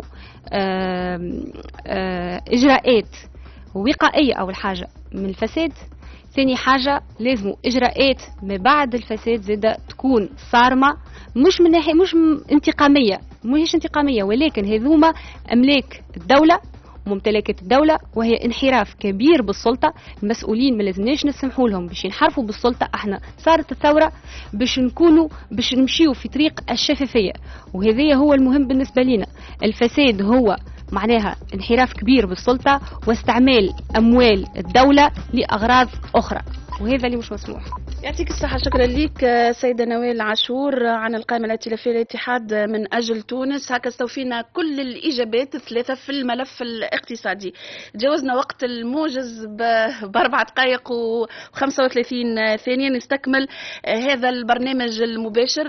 إجراءات وقائية أول حاجة من الفساد. ثاني حاجة لازمه إجراءات ما بعد الفساد زادة تكون صارمة، مش من ناحية مش انتقامية، مش انتقامية، ولكن هذوما أملاك الدولة ممتلكات الدولة، وهي انحراف كبير بالسلطة. المسؤولين ما لازمناش نسمحوا لهم باش ينحرفوا بالسلطة. احنا صارت الثورة باش نمشيو في طريق الشفافية، وهذا هو المهم بالنسبة لنا. الفساد هو معناها انحراف كبير بالسلطة واستعمال أموال الدولة لأغراض أخرى، وهذا اللي مش مسموح. يعطيك الصحة. شكرا لك سيدة نوال عاشور عن القائمة الائتلافية للاتحاد من أجل تونس. هكا استوفينا كل الإجابات الثلاثة في الملف الاقتصادي. تجاوزنا وقت الموجز ب4 دقائق و35 ثانية. نستكمل هذا البرنامج المباشر.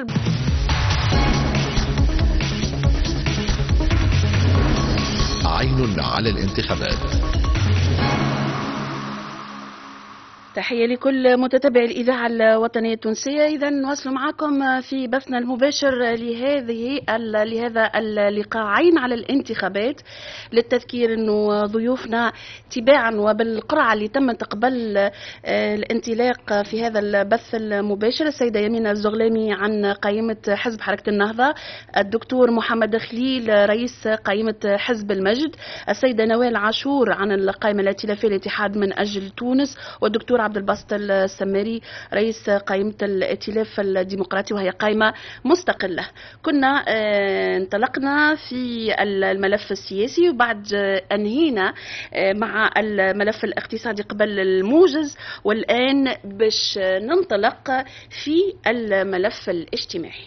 عين على الانتخابات. تحية لكل متتبع الإذاعة الوطنية التونسية. إذا نواصل معكم في بثنا المباشر لهذا اللقاء عين على الانتخابات. للتذكير أنه ضيوفنا تباعا وبالقرعة اللي تم تقبل الانطلاق في هذا البث المباشر السيدة يمينة الزغلامي عن قائمة حزب حركة النهضة، الدكتور محمد خليل رئيس قائمة حزب المجد، السيدة نوال عاشور عن القائمة الائتلافية الاتحاد من أجل تونس، والدكتور عبد الباسط السماري رئيس قائمة الائتلاف الديمقراطي وهي قائمة مستقلة. كنا انطلقنا في الملف السياسي وبعد أنهينا مع الملف الاقتصادي قبل الموجز، والآن باش ننطلق في الملف الاجتماعي.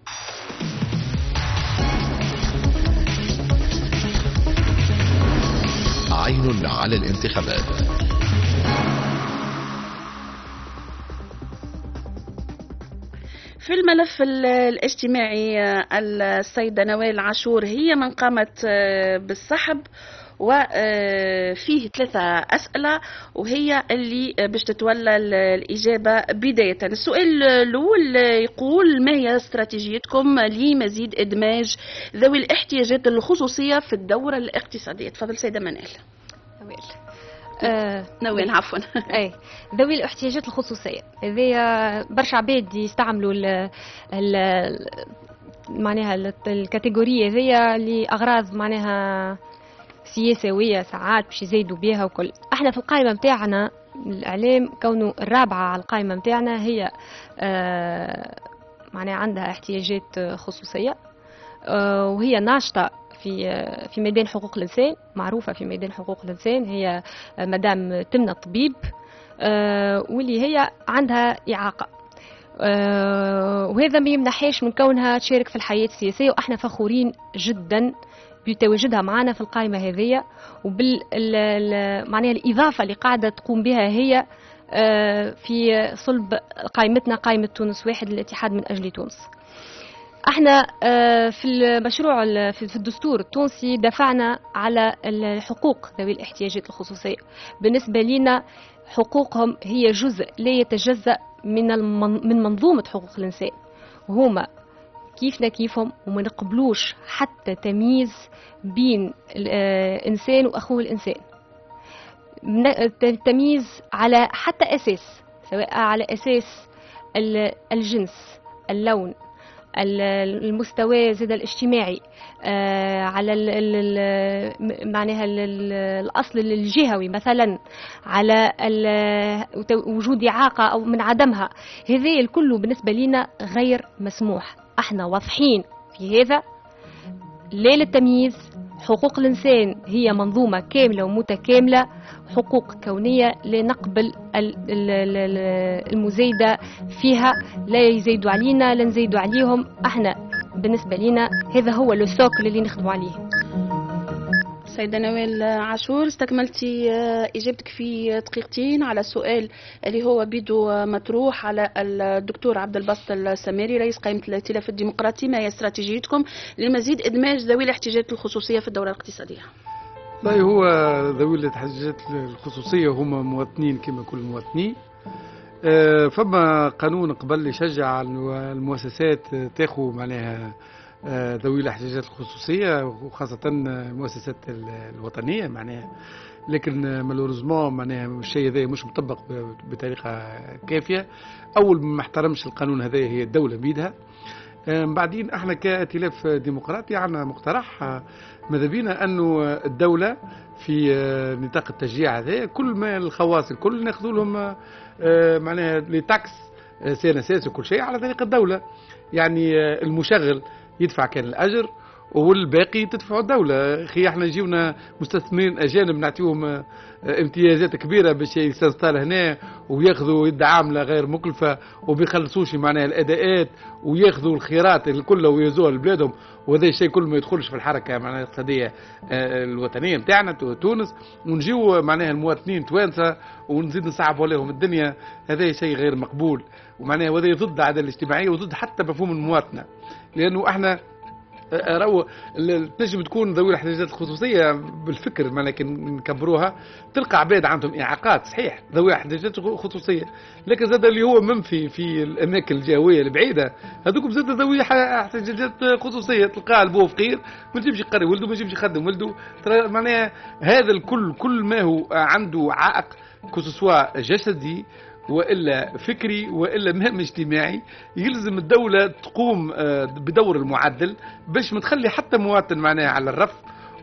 عين على الانتخابات. في الملف الاجتماعي السيدة نوال عاشور هي من قامت بالسحب، وفيه 3 أسئلة وهي اللي باش تتولى الإجابة. بداية السؤال الأول يقول: ما هي استراتيجيتكم لمزيد إدماج ذوي الاحتياجات الخصوصية في الدورة الاقتصادية؟ تفضل سيدة منال. نوال عفوا. اي ذوي الاحتياجات الخصوصيه هذه برشا عباد يستعملوا معناها الكاتيجوريه هذه لاغراض معناها سياسويه ساعات باش يزيدوا بها وكل. احنا في القائمه نتاعنا الاعلام كونه الرابعه على القائمه نتاعنا هي معناها عندها احتياجات خصوصيه وهي ناشطه في ميدان حقوق الإنسان، معروفة في ميدان حقوق الإنسان. هي مدام تمنى الطبيب واللي هي عندها إعاقة، وهذا ما يمنحيش من كونها تشارك في الحياة السياسية، وإحنا فخورين جدا بتواجدها معنا في القائمة هذه معناها الإضافة اللي قاعدة تقوم بها هي في صلب قائمتنا قائمة تونس واحد للاتحاد من أجل تونس. احنا في المشروع في الدستور التونسي دفعنا على الحقوق ذوي الاحتياجات الخصوصية. بالنسبة لنا حقوقهم هي جزء لا يتجزأ من منظومة حقوق الإنسان، وهما كيفنا كيفهم، وما نقبلوش حتى تمييز بين الإنسان وأخوه الإنسان، تمييز على حتى أساس، سواء على أساس الجنس، اللون، المستوى زاد الاجتماعي، على معناها الأصل الجهوي مثلا، على وجود إعاقة أو من عدمها. هذا الكل بالنسبة لنا غير مسموح. احنا واضحين في هذا، لا للتمييز. حقوق الإنسان هي منظومة كاملة ومتكاملة، حقوق كونية لا نقبل المزايدة فيها، لا يزيدوا علينا لا نزيدوا عليهم. احنا بالنسبة لنا هذا هو السوكل اللي نخدموا عليه. سيدة نوال عاشور، استكملتي إجابتك في دقيقتين على السؤال اللي هو بيدو مطروح على الدكتور عبد الباسط السماري رئيس قائمة الائتلاف الديمقراطي. ما هي استراتيجيتكم لمزيد إدماج ذوي الاحتياجات الخصوصية في الدورة الاقتصادية؟ لا، هو ذوي الاحتياجات الخصوصية هم مواطنين كما كل المواطنين. فما قانون قبل يشجع المؤسسات تاخذ معناها ذوي الاحتياجات الخصوصية، وخاصة المؤسسات الوطنية معناها، لكن مالوريزمون معناها الشيء هذا مش مطبق بطريقة كافية. أول ما احترمش القانون هذا هي الدولة بيدها. بعدين احنا كائتلاف ديمقراطي عندنا مقترح ماذا بينا أنه الدولة في نطاق التشجيع هذا كل ما الخواص الكل ناخذوا لهم معناها لتاكس سياسي وكل شيء على طريق الدولة. يعني المشغل يدفع كان الأجر والباقي تدفعوا الدولة. اخي احنا يجيونا مستثمرين اجانب نعطيهم امتيازات كبيرة باش يستنستال هنا وياخذوا يد عاملة غير مكلفة وبيخلصوش معناها الاداءات وياخذوا الخيرات الكل ويزوها لبلادهم، وهذا الشيء كله ما يدخلش في الحركة معناها الاقتصادية الوطنية نتاعنا تونس، ونجيو معناها المواطنين توانسة ونزيد نصعبوا عليهم الدنيا. هذا شيء غير مقبول، ومعناها وهذا ضد العدالة الاجتماعية وضد حتى مفهوم المواطنة. لأنه احنا راهو تنجم تكون ذوي الاحتياجات الخصوصيه بالفكر ما لكن نكبروها تلقى عباد عندهم اعاقات صحيح ذوي احتياجات خصوصيه، لكن زاد اللي هو منفي في الاماكن الجهويه البعيده هذوكم زاد ذوي احتياجات خصوصيه تلقاه البو فقير ما يجيبش يقري ولده ما يجيبش يخدم ولده. معناها هذا الكل كل ما هو عنده عائق كسوا جسدي وإلا فكري وإلا مهم اجتماعي يلزم الدولة تقوم بدور المعدل باش ما تخلي حتى مواطن معناها على الرف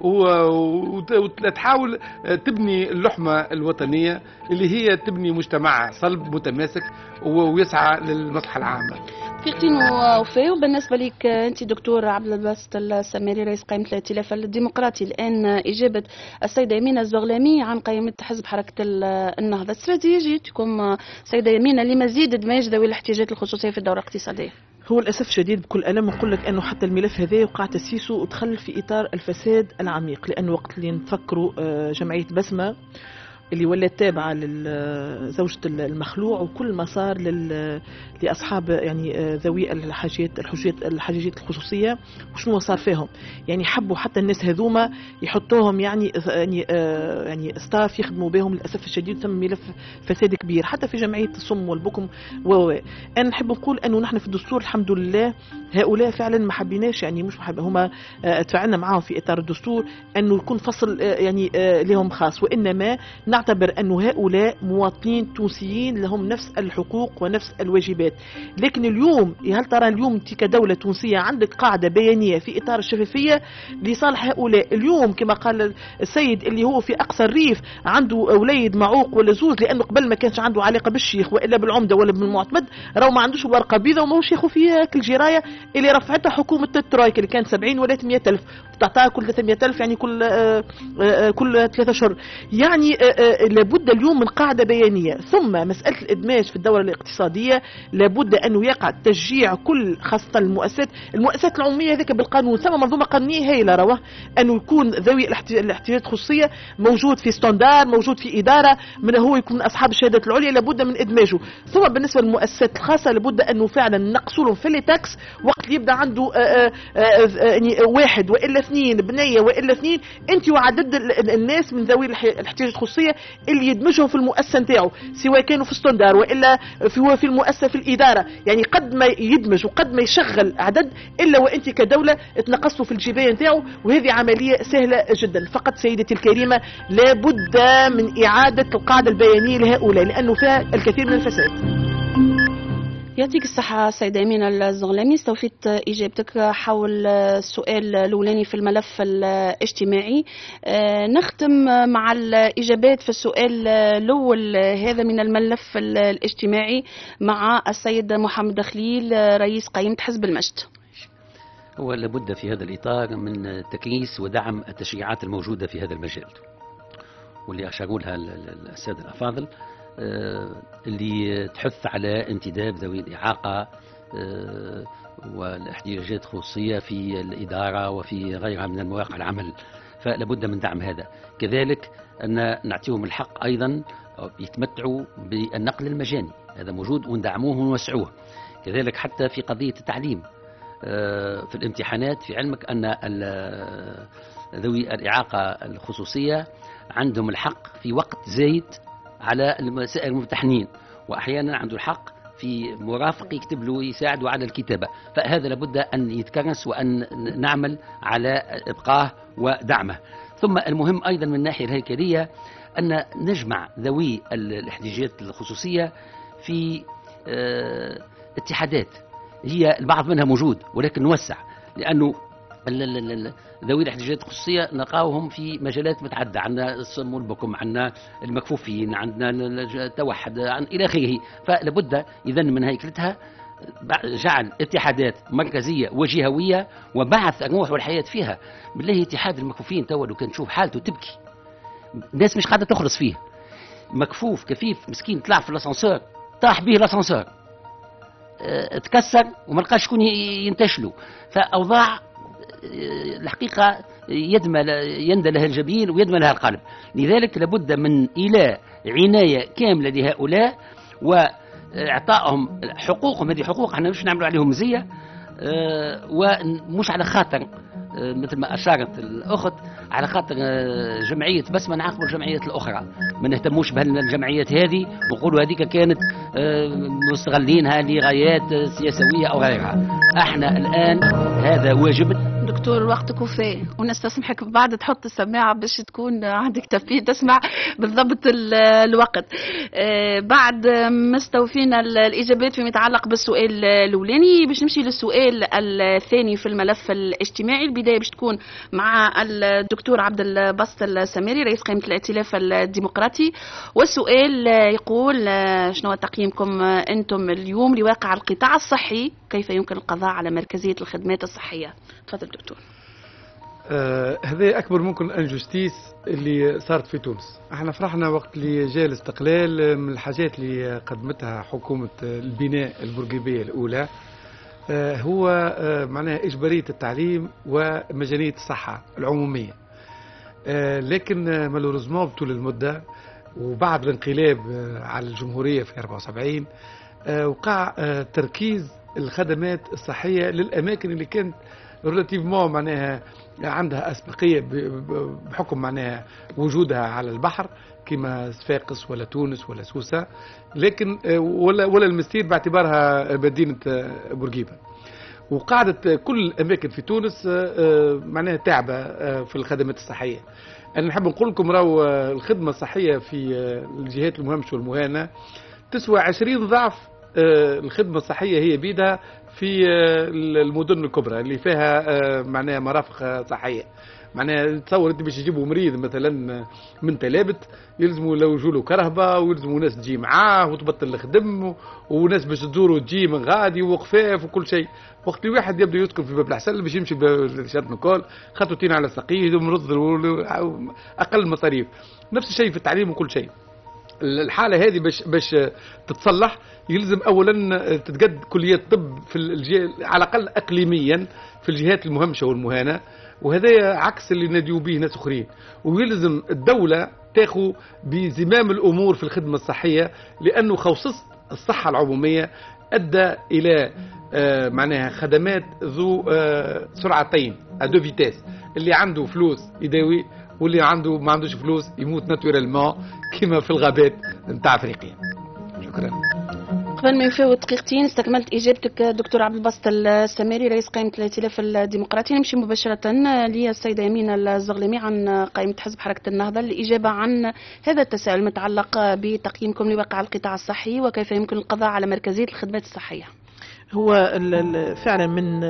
وتحاول تبني اللحمة الوطنية اللي هي تبني مجتمع صلب متماسك ويسعى للمصلحة العامة. دقيقتين وفاء. وبالنسبة لك أنت دكتور عبد الباسط السماري رئيس قائمة الائتلاف الديمقراطي، الآن إجابة السيدة يمينة الزغلامي عن قائمة حزب حركة النهضة، استراتيجيتكم سيدة يمينة لمزيد إدماج ذوي الاحتياجات الخصوصية في الدورة الاقتصادية؟ هو للأسف شديد بكل ألم نقول لك أنه حتى الملف هذا وقع تسييسه ودخل في إطار الفساد العميق، لأنه وقت اللي نفكروا جمعية بسمة اللي ولات تابعة لزوجة المخلوع وكل ما صار لأصحاب يعني ذوي الحاجيات الخصوصية وشنو صار فيهم، يعني حبوا حتى الناس هذوما يحطوهم يعني ستاف يخدموا بهم. للأسف الشديد تم ملف فساد كبير حتى في جمعية الصم والبكم أنا نحب نقول أنه نحن في الدستور الحمد لله هؤلاء فعلا ما حبيناش، يعني مش محب هما تفاعلنا معهم في إطار الدستور أنه يكون فصل يعني لهم خاص، وإنما نعتبر أن هؤلاء مواطنين تونسيين لهم نفس الحقوق ونفس الواجبات. لكن اليوم هل ترى اليوم أنت كدولة تونسية عندك قاعدة بيانية في إطار الشفافية لصالح هؤلاء؟ اليوم كما قال السيد اللي هو في أقصى الريف عنده أولاد معوق ولا زوز لأنه قبل ما كانش عنده علاقة بالشيخ وإلا بالعمدة ولا بالمعتمد، راهو ما عندوش ورقة بيضاء وماهوش ياخذ فيها كل جراية اللي رفعتها حكومة الترايك اللي كانت 70 ولا 100,000 تعطيها كل 300,000 يعني كل 3 أشهر. يعني لابد اليوم من قاعدة بيانية. ثم مسألة الإدماج في الدورة الاقتصادية لابد أنه يقع تشجيع كل خاصة المؤسسات العمومية ذيك بالقانون. ثم منظومة قانونية هايلة رواه أنه يكون ذوي الاحتياجات الخصوصية موجود في ستاندار موجود في إدارة من هو يكون أصحاب الشهادات العليا لابد من إدماجه. ثم بالنسبة للمؤسسات الخاصة لابد أنه فعلا نقصوا في التاكس وقت اللي يبدأ عنده يعني 1 وإلا 2 بنية وإلا 2 أنت وعدد الناس من ذوي الاحتياجات الخصوصية اللي يدمجهم في المؤسسة نتاعو سواء كانوا في ستاندار وإلا في المؤسسة في الإدارة. يعني قد ما يدمج وقد ما يشغل عدد إلا وأنت كدولة تنقصوا في الجباية نتاعو، وهذه عملية سهلة جدا. فقط سيدتي الكريمة لابد من إعادة القاعدة البيانية لهؤلاء لأنه فيها الكثير من الفساد. يعطيك الصحة سيدة أمينة الزغلامي. استوفيت إجابتك حول السؤال الأولاني في الملف الاجتماعي. نختم مع الإجابات في السؤال الأول هذا من الملف الاجتماعي مع السيد محمد خليل رئيس قائمة حزب المجد. هو لابد في هذا الإطار من تكريس ودعم التشريعات الموجودة في هذا المجال واللي أشاروا لها السادة الأفاضل، اللي تحث على انتداب ذوي الإعاقة والاحتياجات الخصوصية في الإدارة وفي غيرها من المواقع العمل، فلابد من دعم هذا. كذلك أن نعطيهم الحق أيضا يتمتعوا بالنقل المجاني، هذا موجود وندعموه ونوسعوه. كذلك حتى في قضية التعليم في الامتحانات، في علمك أن ذوي الإعاقة الخصوصية عندهم الحق في وقت زايد على المسائل الممتحنين، وأحيانا عنده الحق في مرافق يكتب له يساعده على الكتابة. فهذا لابد أن يتكرس وأن نعمل على إبقاه ودعمه. ثم المهم أيضا من الناحية الهيكلية أن نجمع ذوي الاحتياجات الخصوصية في اتحادات، هي البعض منها موجود ولكن نوسع، لأنه ذوي الاحتياجات الخصوصية نلقاوهم في مجالات متعددة، عندنا الصم والبكم، عندنا المكفوفين، عندنا التوحد إلى آخره. فلابد إذن من هيكلتها جعل اتحادات مركزية وجهوية وبعث الروح والحياة فيها. بالله اتحاد المكفوفين توا لو كان تشوف حالته تبكي، الناس مش قاعدة تخلص فيه، مكفوف كفيف مسكين طلع في الاسانسور طاح به الاسانسور تكسر وما لقاش شكون ينتشله. فأوضاع الحقيقة يندى لها الجبين ويدمى لها القلب. لذلك لابد من إيلاء عناية كاملة لهؤلاء وإعطائهم حقوقهم. هذه حقوق احنا مش نعملوا عليهم مزية، ومش على خاطر مثل ما أشارت الأخت على خاطر جمعية بس ما نعاقبوا الجمعيات الأخرى، ما نهتموش بهالجمعيات هذه ونقولوا هذيك كانت مستغلينها لغايات سياسوية أو غيرها. احنا الآن هذا واجب. دكتور وقتك وفاء، ونستسمحك بعد تحط السماعة باش تكون عندك تفكير تسمع بالضبط الوقت. بعد ما استوفينا الإجابات فيما يتعلق بالسؤال الأولاني باش نمشي للسؤال الثاني في الملف الاجتماعي. البداية باش تكون مع الدكتور عبد الباسط السميري رئيس قائمة الائتلاف الديمقراطي، والسؤال يقول شنو تقييمكم أنتم اليوم لواقع القطاع الصحي، كيف يمكن القضاء على مركزية الخدمات الصحية؟ تفضل دكتور. هذا أكبر ممكن انجستيس اللي صارت في تونس. احنا فرحنا وقت اللي جاء الاستقلال، من الحاجات اللي قدمتها حكومة البناء البورقيبية الأولى هو معناها إجبارية التعليم ومجانية الصحة العمومية. لكن مالوريزمون بطول المدة وبعد الانقلاب على الجمهورية في 74 وقع تركيز الخدمات الصحية للأماكن اللي كانت ريلاتيفمون معناها عندها أسبقية بحكم معناها وجودها على البحر كما صفاقس ولا تونس ولا سوسة، لكن ولا المستير باعتبارها مدينة بورقيبة. وقعدت كل الأماكن في تونس معناها تعبة في الخدمات الصحية. أنا نحب نقول لكم راهو الخدمة الصحية في الجهات المهمشة والمهانة تسوى 20 ضعف الخدمة الصحية هي بيدها في المدن الكبرى اللي فيها معناها مرافق صحية. معناها تصور انت باش يجيبوا مريض مثلا من تلابت يلزموا لو يجوا كرهبه ويلزموا ناس تجي معاه وتبطل الخدم وناس باش تزوروا تجي من غادي وقفاف وكل شيء. وقت اللي واحد يبدا يسكن في باب الحسن باش يمشي بشرط نكول خطوتين على السقيه ومرض اقل مصاريف. نفس الشيء في التعليم وكل شيء. الحالة هذه باش تتصلح يلزم أولا تتقد كليات طب في على الأقل أقليميا في الجهات المهمشة والمهانة، وهذا عكس اللي ناديوا به ناس أخرين. ويلزم الدولة تاخذ بزمام الأمور في الخدمة الصحية، لأنه خوصص الصحة العمومية أدى إلى معناها خدمات ذو سرعتين أدو فيتاس، اللي عنده فلوس يداوي واللي عنده ما عندوش فلوس يموت ناتورالمون كما في الغابات نتاع افريقيا. شكرا. قبل ما يفوت دقيقتين استكملت اجابتك دكتور عبد الباسط السميري رئيس قائمه الائتلاف الديمقراطي. نمشي مباشره للسيده يمين الزغلمي عن قائمه حزب حركه النهضه للاجابه عن هذا التساؤل المتعلق بتقييمكم لواقع القطاع الصحي وكيف يمكن القضاء على مركزيه الخدمات الصحيه. هو فعلا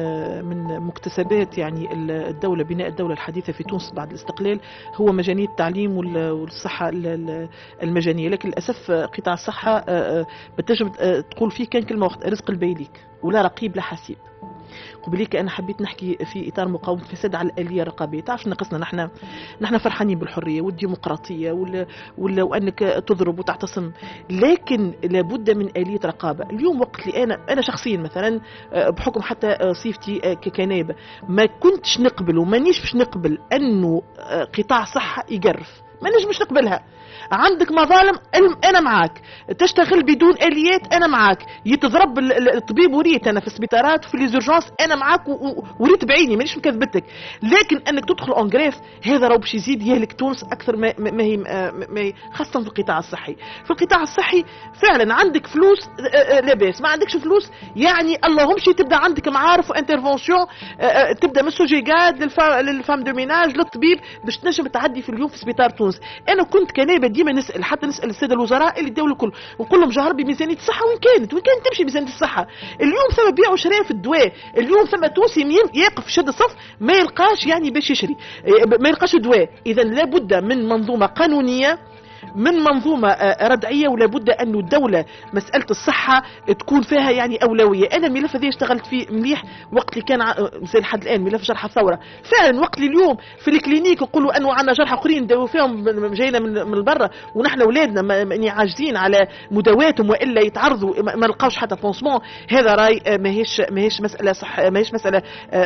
من مكتسبات يعني الدولة، بناء الدولة الحديثة في تونس بعد الاستقلال هو مجانية التعليم والصحة المجانية. لكن للأسف قطاع الصحة بتجب تقول فيه كان كلمة وقت رزق البيليك ولا رقيب لا حسيب. قبليك أنا حبيت نحكي في إطار مقاومة الفساد على الآلية الرقابية. تعرف نقصنا نحن فرحانين بالحرية والديمقراطية وأنك تضرب وتعتصم، لكن لابد من آلية رقابة. اليوم وقت اللي أنا شخصيا مثلا بحكم حتى صيفتي كنائبة ما كنتش نقبل ومانيش باش نقبل أنه قطاع صحة يقرف، ما نجمش نقبلها. عندك مظالم انا معاك، تشتغل بدون اليات انا معاك، يتضرب الطبيب وريت انا في السبيطارات وفي ليزورجونس انا معاك وريت بعيني مانيش مكذبتك. لكن انك تدخل اونغريف هذا راهو باش يزيد يهلك تونس اكثر ما هي خاصه في القطاع الصحي. في القطاع الصحي فعلا عندك فلوس لاباس، ما عندكش فلوس يعني اللهم شي تبدا عندك معارف وانترفونسيون، تبدا من سوجيغاد للفام دو ميناج للطبيب باش تنجم تعدي في اليوم في سبيطار تونس. انا كنت كنائبه ديما نسال حتى نسال الساده الوزراء اللي الدوله الكل ونقول لهم جهر بميزانيه الصحه وين كانت تمشي ميزانيه الصحه. اليوم ثم بيع وشراء في الدواء، اليوم ثم تونسي يقف شد الصف ما يلقاش يعني باش يشري ما يلقاش دواء. اذا لابد من منظومه قانونيه، من منظومة ردعية، ولا بد أن الدولة مسألة الصحة تكون فيها يعني أولوية. أنا الملف هذا اشتغلت فيه مليح وقت اللي كان زي لحد الآن ملف جرحى الثورة. فعلا وقت اللي اليوم في الكلينيك يقولوا أنه عندنا جرحى آخرين نداوي فيهم جاينا من البرة ونحن أولادنا ما عاجزين على مداواتهم وإلا يتعرضوا ما نلقاوش حتى بونسمون. هذا راي ماهيش مسألة صح، ماهيش مسألة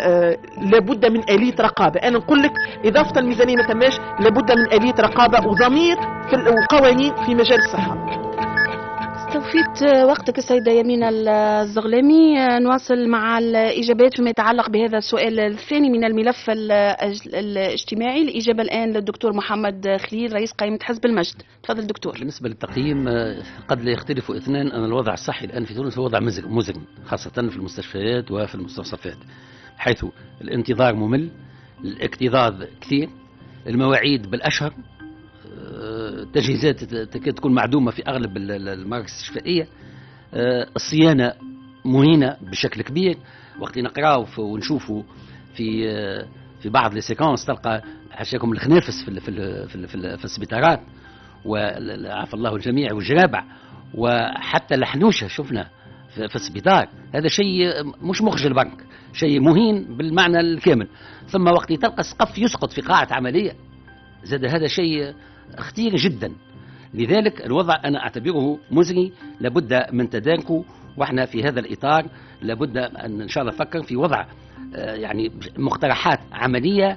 لابد من آلية رقابة. أنا نقول لك إضافة الميزانية ما تماش، لابد من آلية رقابة وضمير في القوانين في مجال الصحة. توفيت وقتك السيدة يمينة الزغلامي. نواصل مع الإجابات فيما يتعلق بهذا السؤال الثاني من الملف الاجتماعي. الإجابة الآن للدكتور محمد خليل رئيس قائمة حزب المجد. تفضل دكتور. بالنسبة للتقييم قد لا يختلف اثنان أن الوضع الصحي الآن في تونس هو وضع مزن خاصة في المستشفيات وفي المستوصفات، حيث الانتظار ممل، الاكتظاظ كثير، المواعيد بالأشهر، التجهيزات تكاد تكون معدومة في أغلب المراكز الاستشفائية، الصيانة مهينة بشكل كبير. وقت نقرأه ونشوفه في بعض السيكونس تلقى حاشاكم الخنافس في السبيطارات، وعافى الله الجميع، والجرابع، وحتى الحنوشة شفنا في السبيطار. هذا شيء مش مخجل برك، شيء مهين بالمعنى الكامل. ثم وقت تلقى السقف يسقط في قاعة عملية، زاد هذا شيء خطير جدا. لذلك الوضع أنا أعتبره مزري، لابد من تداركه، وإحنا في هذا الإطار لابد أن إن شاء الله نفكر في وضع يعني مقترحات عملية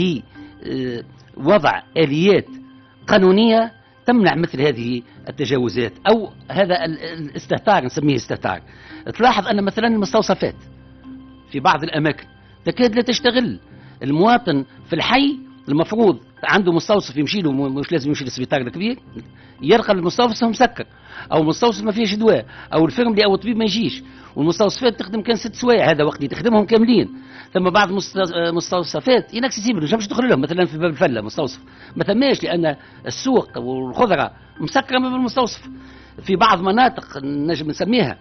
لوضع آليات قانونية تمنع مثل هذه التجاوزات أو هذا الاستهتار، نسميه استهتار. تلاحظ أن مثلا المستوصفات في بعض الأماكن تكاد لا تشتغل. المواطن في الحي المفروض عنده مستوصف يمشي له، مش لازم يمشي للسبيطار الكبير، يلقى المستوصف مسكر، او المستوصف ما فيهش دواء، او الفرملي او الطبيب ما يجيش، والمستوصفات تخدم كان 6 سوايع، هذا وقت تخدمهم كاملين. ثم بعض المستوصفات انكسيسيبل، مش تدخل لهم. مثلا في باب الفله مستوصف ما ثماش، لان السوق والخضره مسكره من المستوصف. في بعض مناطق نجم نسميها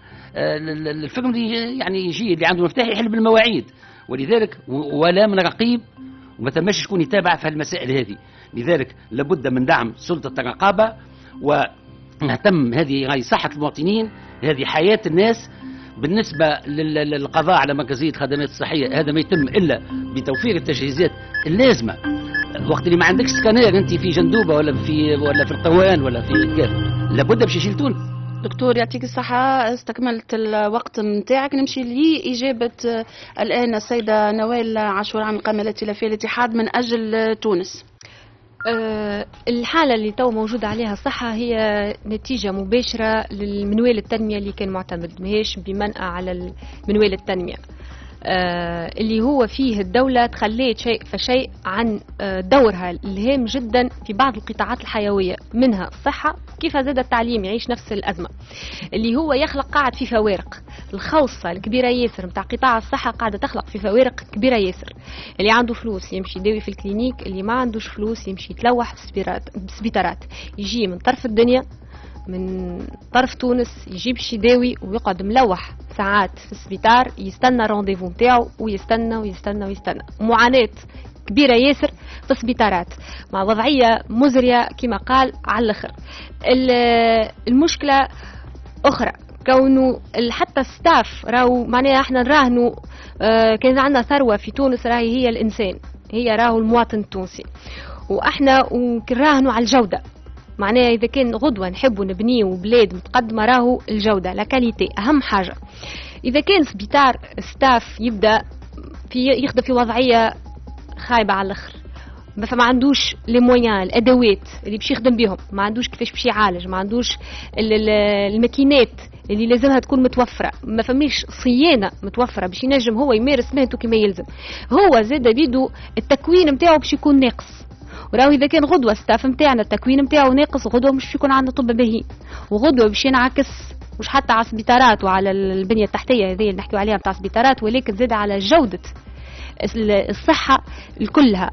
الفرملي يعني يجي اللي عنده مفتاح يحل بالمواعيد، ولذلك ولا من رقيب وما تماش شكون يتابع في المسائل هذه. لذلك لابد من دعم سلطة الرقابة، ونهتم هذه صحة المواطنين، هذه حياة الناس. بالنسبة للقضاء على مركزية الخدمات الصحية، هذا ما يتم إلا بتوفير التجهيزات اللازمة. وقت اللي ما عندكش سكانير انت في جندوبة ولا في القوان ولا في كيف، لابد باش يشيلتون. دكتور يعطيك الصحة، استكملت الوقت نتاعك. نمشي لإجابة الآن السيدة نوال عاشور عن القائمة الائتلافية الاتحاد من أجل تونس. الحالة اللي تو موجود عليها الصحة هي نتيجة مباشرة للمنوال التنمية اللي كان معتمد، ماهيش بمنأى على المنوال التنمية اللي هو فيه الدولة تخليت شيء فشيء عن دورها الهام جدا في بعض القطاعات الحيوية، منها الصحة، كيف زاد التعليم يعيش نفس الأزمة، اللي هو يخلق قاعد في فوارق. الخوصة الكبيرة ياسر متاع قطاع الصحة قاعدة تخلق في فوارق كبيرة ياسر. اللي عنده فلوس يمشي يداوي في الكلينيك، اللي ما عندوش فلوس يمشي يتلوح بسبيطارات، يجي من طرف الدنيا من طرف تونس يجيب شداوي ويقعد ملوح ساعات في السبيطار، يستنى رونديفو نتاعو ويستنى ويستنى ويستنى. معاناة كبيرة ياسر في السبيطارات مع وضعية مزرية كما قال على الاخر. المشكلة أخرى كونه حتى الستاف راهو معناها احنا نراهنوا كان عندنا ثروة في تونس راهي هي الإنسان، هي راهو المواطن التونسي، واحنا نراهنوا على الجودة. معناها إذا كان غدوة نحبوا نبنيه بلاد متقدمة راهو الجودة لا كاليتي أهم حاجة. إذا كان سبيطار ستاف يبدأ يخدم في وضعية خايبة على الآخر، ما عندوش لي مويان الأدوات اللي باش يخدم بهم، ما عندوش كيفاش باش يعالج، ما عندوش الماكينات اللي لازمها تكون متوفرة، ما فماش صيانة متوفرة باش ينجم هو يمارس مهنته كما يلزم. هو زاد بيدو التكوين نتاعو باش يكون ناقص، وراو اذا كان غدوه ستاف نتاعنا التكوين نتاعو ناقص، غدوه مش يكون عندنا طب باهي، وغدوه باش ينعكس مش حتى على السبيطارات وعلى البنيه التحتيه هذه اللي نحكيو عليها نتاع السبيطارات، ولكن زاد على جوده الصحه كلها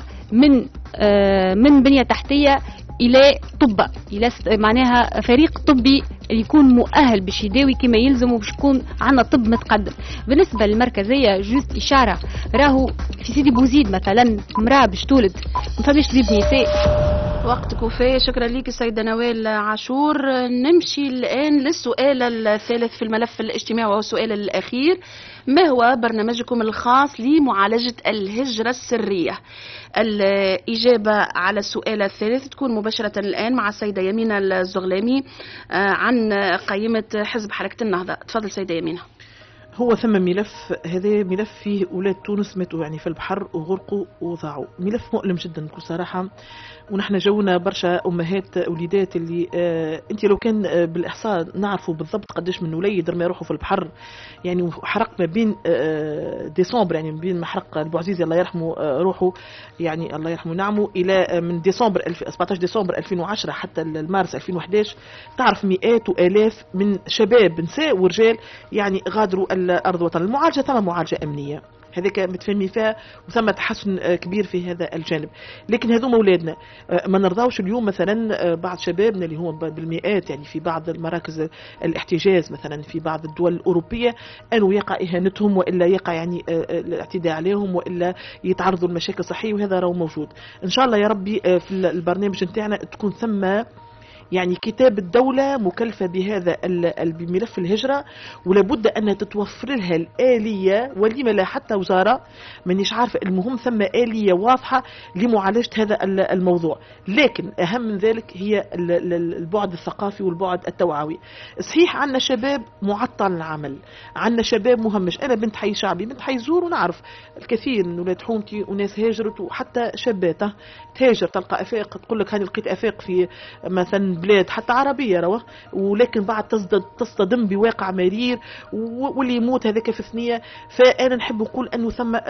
من بنيه تحتيه الى طب، الى معناها فريق طبي اللي يكون مؤهل باش يداوي كما يلزم وباش يكون عندنا طب متقدم. بالنسبه للمركزيه جوست اشاره، راهو في سيدي بوزيد مثلا امراه باش تولد ما فماش طبيب نساء. وقتك وفاء، شكرا لك السيدة نوال عاشور. نمشي الآن للسؤال الثالث في الملف الاجتماعي وهو السؤال الأخير: ما هو برنامجكم الخاص لمعالجة الهجرة السرية؟ الإجابة على السؤال الثالث تكون مباشرة الآن مع السيدة يمينة الزغلامي عن قائمة حزب حركة النهضة. تفضل سيدة يمينة. هو ثم ملف، هذا ملف فيه أولاد تونس ماتوا يعني في البحر وغرقوا وضاعوا، ملف مؤلم جدا بكل صراحة. ونحن جونا برشا أمهات وليدات اللي أنت لو كان بالإحصاء نعرفوا بالضبط قداش من وليد رمى يروحوا في البحر، يعني حرق ما بين ديسمبر، يعني ما بين ما حرق البوعزيزي الله يرحمه روحه، يعني الله يرحمه نعمه، إلى من ديسمبر 17 ديسمبر 2010 حتى المارس 2011 تعرف مئات وآلاف من شباب نساء ورجال يعني غادروا الأرض وطن. المعالجة ثم معالجة أمنية هذاك متفهمين فيها وثم تحسن كبير في هذا الجانب، لكن هذوما اولادنا ما نرضاوش اليوم مثلا بعض شبابنا اللي هم بالمئات يعني في بعض المراكز الاحتجاز مثلا في بعض الدول الأوروبية أنه يقع إهانتهم وإلا يقع يعني الاعتداء عليهم وإلا يتعرضوا لمشاكل صحية، وهذا راهو موجود. إن شاء الله يا ربي في البرنامج نتاعنا تكون ثم يعني كتاب الدولة مكلفة بهذا بملف الهجرة، ولابد أن تتوفر لها الآلية، ولما لا حتى وزارة مانيش عارفة، المهم ثم آلية واضحة لمعالجة هذا الموضوع. لكن أهم من ذلك هي البعد الثقافي والبعد التوعوي. صحيح عندنا شباب معطل العمل، عندنا شباب مهمش. أنا بنت حي شعبي، بنت حي زور، ونعرف الكثير من ولاد حومتي وناس هاجرت، وحتى شابات تهاجر تلقى أفاق تقول لك هاني لقيت أفاق في مثلا بلاد حتى عربية روح، ولكن بعد تصطدم بواقع مرير واللي يموت هذاك في ثنية. فأنا نحب نقول أنه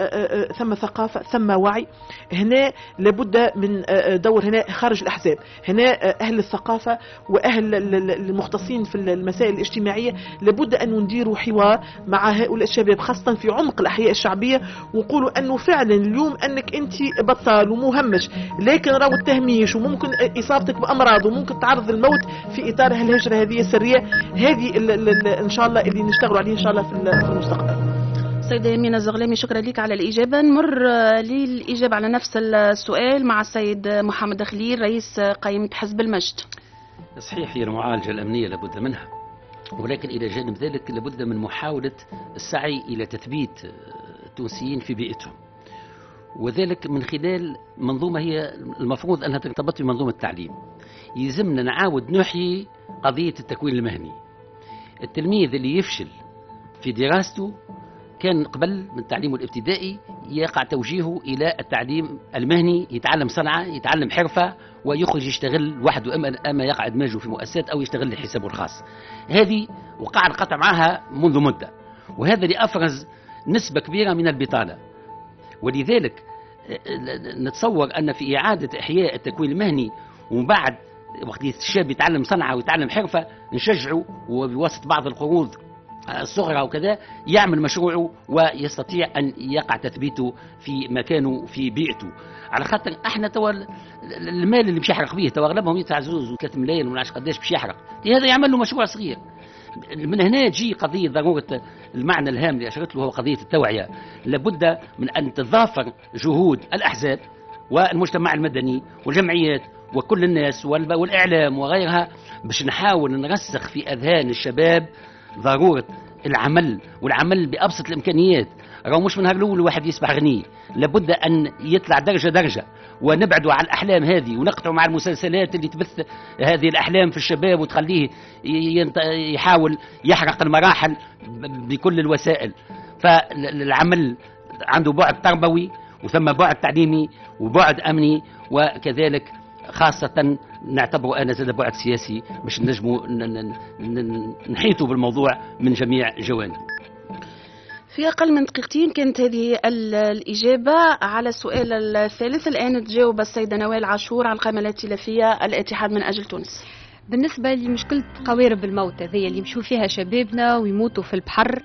ثم ثقافة، ثم وعي. هنا لابد من دور هنا خارج الأحزاب، هنا أهل الثقافة وأهل المختصين في المسائل الاجتماعية لابد أن نديروا حوار مع هؤلاء الشباب خاصة في عمق الأحياء الشعبية، ونقولوا أنه فعلا اليوم أنك أنت بطال ومهمش، لكن راهو التهميش وممكن إصابتك بأمراض وممكن تعرض الموت في إطار الهجرة هذه السرية. هذه إن شاء الله اللي نشتغلوا عليه إن شاء الله في المستقبل. سيدة يمينة الزغلامي شكرا لك على الإجابة. نمر للإجابة على نفس السؤال مع السيد محمد خليل رئيس قائمة حزب المجد. صحيح هي المعالجة الأمنية لابد منها، ولكن إلى جانب ذلك لابد من محاولة السعي إلى تثبيت التونسيين في بيئتهم، وذلك من خلال منظومة هي المفروض أنها ترتبط بمنظومة التعليم. يلزمنا نعاود نحيي قضية التكوين المهني. التلميذ اللي يفشل في دراسته كان قبل من التعليم الابتدائي يقع توجيهه إلى التعليم المهني، يتعلم صنعة، يتعلم حرفة، ويخرج يشتغل وحده، أما يقع إدماجه في مؤسسات أو يشتغل لحسابه الخاص. هذه وقع القطع معها منذ مدة، وهذا اللي أفرز نسبة كبيرة من البطالة. ولذلك نتصور أن في إعادة إحياء التكوين المهني ومن بعد وقت الشاب يتعلم صنعة ويتعلم حرفة نشجعه وبواسطة بعض القروض الصغرى وكذا يعمل مشروعه ويستطيع أن يقع تثبيته في مكانه في بيئته. على خاطر احنا المال اللي مش يحرق به اغلبهم يدفع زوز و3 ملايين ومنعش قداش باش يحرق، لهذا يعمل له مشروع صغير. من هنا تجي قضية ضرورة المعنى الهام اللي أشرت له هو قضية التوعية. لابد من أن تتضافر جهود الأحزاب والمجتمع المدني والجمعيات وكل الناس والإعلام وغيرها باش نحاول نرسخ في أذهان الشباب ضرورة العمل، والعمل بأبسط الإمكانيات. راهو مش من نهار الأول واحد يصبح غني، لابد أن يطلع درجة درجة، ونبعدوا على الأحلام هذه ونقطعوا مع المسلسلات اللي تبث هذه الأحلام في الشباب وتخليه يحاول يحرق المراحل بكل الوسائل. فالعمل عنده بعد تربوي وثم بعد تعليمي وبعد أمني، وكذلك خاصة نعتبره أنا زاد بعد سياسي باش نجموا نحيطوا بالموضوع من جميع جوانب. في أقل من دقيقتين كانت هذه الإجابة على السؤال الثالث. الآن تجاوب السيدة نوال عاشور على القائمة الائتلافية الاتحاد من أجل تونس. بالنسبة لمشكلة قوارب الموت هذه اللي يمشوا فيها شبابنا ويموتوا في البحر،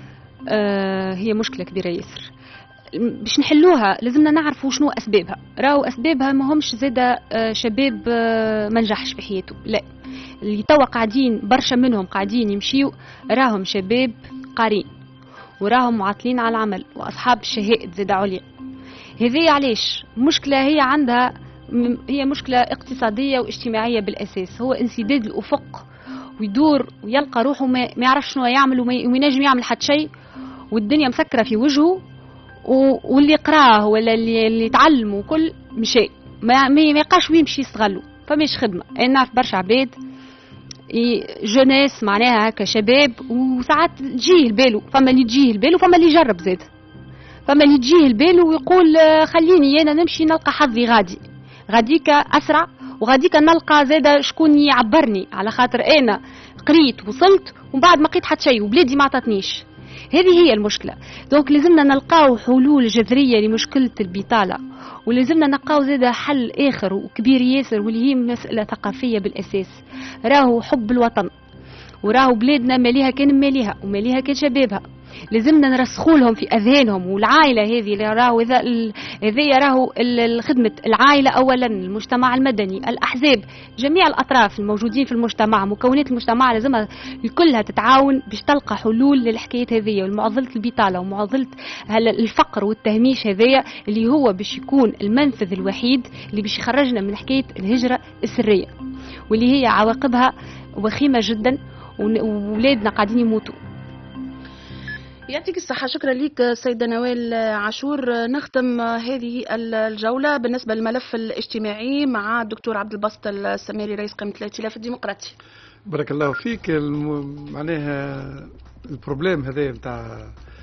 هي مشكلة كبيرة ياسر. باش نحلوها لازمنا نعرفوا شنو أسبابها. راهو أسبابها ما همش زادة شباب ما نجحش في حياته، لا، اللي توا قاعدين برشا منهم قاعدين يمشيوا راهم شباب قارين وراهم معطلين على العمل وأصحاب الشهائد زادة عليا. هذه علاش مشكلة هي مشكلة اقتصادية واجتماعية بالأساس. هو انسداد الأفق ويدور ويلقى روحه ما يعرف شنو يعمل وينجم يعمل حتى شيء، والدنيا مسكرة في وجهه، واللي قراه ولا اللي تعلم وكل مشي ما يقاش ويمشي يستغلوا، فماش خدمة. أنا نعرف برشا عباد جونيس معناها هكا شباب، وساعات تجيه البالو، فما اللي تجيه البالو وفما اللي يجرب زاد، فما اللي تجيه البالو ويقول خليني انا نمشي نلقى حظي غاديك اسرع، وغاديك نلقى زاد شكون يعبرني، على خاطر انا قريت وصلت ومن بعد ما لقيت حتى شيء وبلادي ما عطاتنيش. هذه هي المشكله. دونك لازمنا نلقاو حلول جذريه لمشكله البطاله، ولازمنا نلقاو زاد حل اخر وكبير ياسر، واللي هي مساله ثقافيه بالاساس. راهو حب الوطن، وراهو بلادنا ماليها كان ماليها وماليها كان شبابها، لازمنا نرسخولهم في اذهانهم. والعائله هذه اللي راهو هذه راهو خدمه العائله اولا، المجتمع المدني، الاحزاب، جميع الاطراف الموجودين في المجتمع، مكونات المجتمع لازمها كلها تتعاون باش تلقى حلول للحكايات هذه، والمعضله البطاله ومعضله الفقر والتهميش هذايا اللي هو باش يكون المنفذ الوحيد اللي باش يخرجنا من حكايه الهجره السريه، واللي هي عواقبها وخيمه جدا، وولادنا قاعدين يموتوا. يعطيك الصحة. شكرا لك سيدة نوال عاشور. نختم هذه الجولة بالنسبة للملف الاجتماعي مع الدكتور عبد الباسط السماري رئيس قائمة الائتلاف الديمقراطي. بارك الله فيك. معناها البروبليم هذا نتاع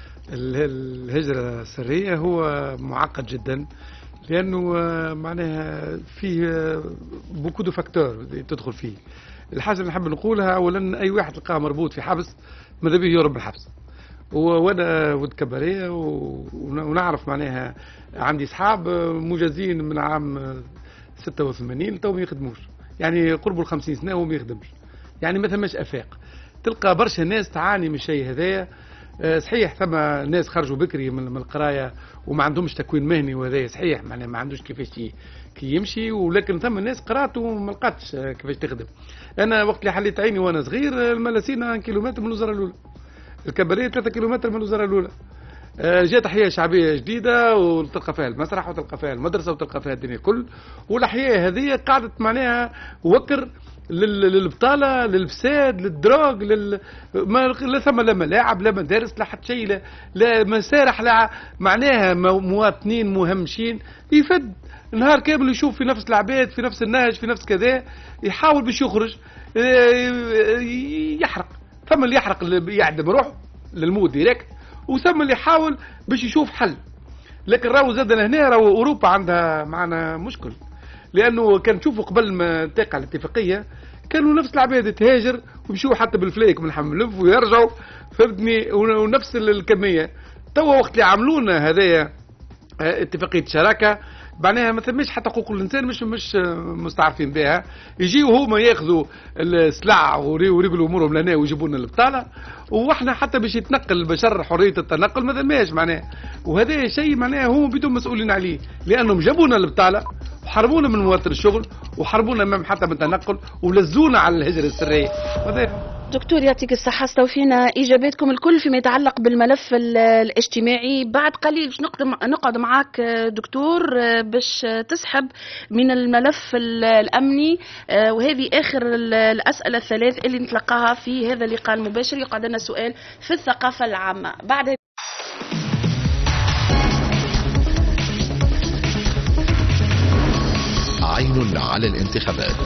الهجرة السرية هو معقد جدا، لأنه معناها فيه بوكو دو فاكتور تدخل فيه. الحاجة اللي نحب نقولها أولا، أي واحد تلقاه مربوط في حبس ماذا بيه يهرب من الحبس. وانا ولد كباريه ونعرف معناها عندي اصحاب مجازين من عام 86 تو ما يخدموش، يعني قربوا ال 50 سنه وما يخدمش، يعني ما ثماش افاق. تلقى برشا ناس تعاني من الشيء هذايا. صحيح ثم ناس خرجوا بكري من القرايه وما عندهمش تكوين مهني، وهذا صحيح معناها ما عندوش كيفاش كي يمشي، ولكن ثم ناس قرات وما لقاتش كيفاش تخدم. انا وقت اللي حليت عيني وانا صغير الملاسين كيلومتر من الوزاره الاولى، الكباريه 3 كيلومتر من الوزاره الاولى. جات تحيه شعبيه جديده وتلقى فيها المسرح وتلقى فيها المدرسه وتلقى فيها الدنيا كل، والاحياء هذه قاعده معناها وكر للبطاله، للفساد، للدروغ، لا ثم لا ملاعب، لا مدارس، لا حتى شيء، لا مسارح، لا معناها مواطنين مهمشين. يفد نهار كامل يشوف في نفس العباد، في نفس النهج، في نفس كذا، يحاول باش يخرج يحرق. ثم اللي يحرق يعدم روحه للموت ديريكت، وثم اللي يحاول باش يشوف حل. لكن راهو زاد هنا راهو اوروبا عندها معنا مشكل، لانه كان تشوفوا قبل ما تقع الاتفاقيه كانوا نفس العباد تهاجر ويمشوا حتى بالفلايك من حملف ويرجعوا، فهمتني، ونفس الكميه. توا وقت اللي عملونا هذايا اتفاقيه شراكه معناها ما ثماش حتى حقوق الانسان مش مستعرفين بها، يجيو هما ياخذوا السلع ويرجلوا امورهم لنا ويجيبوا لنا البطاله، واحنا حتى باش يتنقل البشر حريه التنقل ما ثماش معناها. وهذا شيء معناها هم بدهم مسؤولين عليه، لانهم جابونا البطاله وحرمونا من مواطن الشغل وحرمونا حتى من التنقل ولزونا على الهجره السريه. دكتور يعطيك الصحة، استوفينا إجاباتكم الكل فيما يتعلق بالملف الاجتماعي. بعد قليل باش نقعد معاك دكتور باش تسحب من الملف الأمني، وهذه آخر الأسئلة الثلاث اللي نتلقاها في هذا اللقاء المباشر. يقعد لنا سؤال في الثقافة العامة. بعد عين على الانتخابات.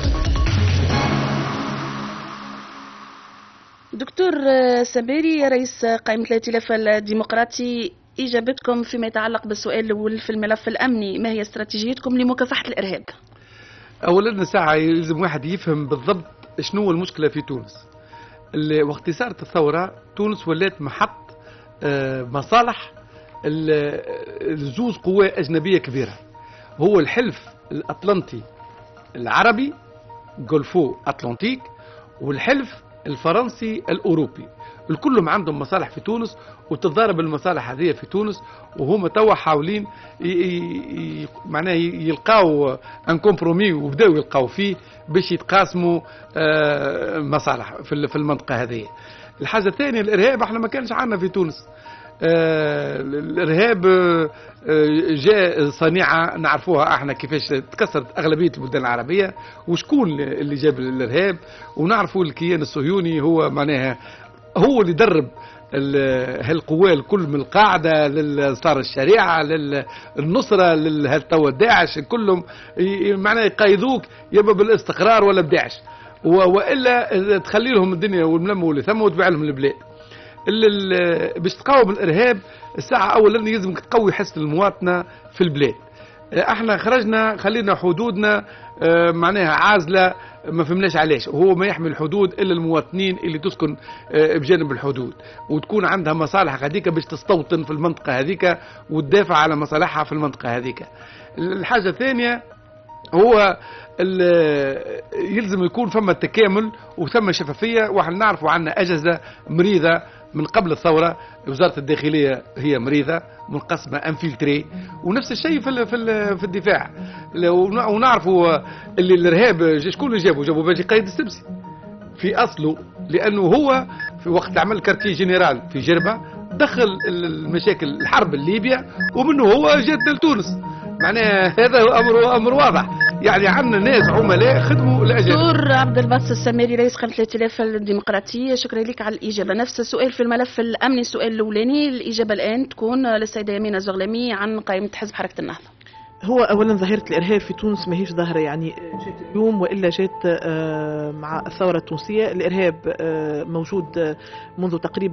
دكتور سماري رئيس قائمة الائتلاف الديمقراطي، إجابتكم فيما يتعلق بالسؤال الأول في الملف الأمني، ما هي استراتيجيتكم لمكافحة الإرهاب؟ أولا ساعة يلزم واحد يفهم بالضبط شنو المشكلة في تونس. وقت صارت الثورة تونس ولات محط مصالح الزوز قوى أجنبية كبيرة، هو الحلف الأطلنطي العربي جولفو أطلنطيك والحلف الفرنسي الأوروبي، الكلهم عندهم مصالح في تونس وتتضارب المصالح هذه في تونس، وهم توا حاولين معناه يلقاو ان كومبرومي وبداوا يلقاو فيه باش يتقاسموا مصالح في المنطقة هذه. الحاجة الثانية الإرهاب، احنا ما كانش عندنا في تونس الإرهاب، جاء صنيعة نعرفوها احنا كيفاش تكسرت أغلبية البلدان العربية، وشكون اللي جاب الإرهاب، ونعرفوا الكيان الصهيوني هو معناها هو اللي درب هالقوى الكل، من القاعدة للإصدار الشريعة للنصرة للتوا داعش، كلهم معناها يقايدوك يا بالاستقرار ولا بداعش. وإلا تخلي لهم الدنيا والملم واللي ثم وتبيع لهم البلاد. باش تقاوم الإرهاب الساعة أولا يلزمك تقوي حس المواطنة في البلاد. احنا خرجنا خلينا حدودنا معناها عازلة ما فهمناش علاش، وهو ما يحمي الحدود إلا المواطنين اللي تسكن بجانب الحدود وتكون عندها مصالح هذيك باش تستوطن في المنطقة هذيك وتدافع على مصالحها في المنطقة هذيك. الحاجة الثانية هو يلزم يكون فما تكامل وثم شفافية. واحنا نعرفوا عنا أجهزة مريضة من قبل الثورة، وزارة الداخلية هي مريضة منقسمة انفلتري، ونفس الشيء في الدفاع. ونعرفوا اللي الإرهاب شكون اللي جابوا باجي قايد السبسي في أصله، لأنه هو في وقت عمل كارتي جنرال في جربة دخل المشاكل الحرب الليبيا ومنه هو جاتنا لتونس. معناها هذا أمر واضح، يعني عندنا ناس عملاء خدموا الأجانب. دكتور عبد الباسط السماري رئيس قناة الائتلاف الديمقراطي، شكرا لك على الإجابة. نفس السؤال في الملف الأمني، السؤال الأولاني الإجابة الآن تكون للسيدة يمينة الزغلامي عن قائمة حزب حركة النهضة. هو أولا ظاهرة الإرهاب في تونس ماهيش ظاهرة يعني جات اليوم وإلا جات مع الثورة التونسية. الإرهاب موجود منذ تقريبا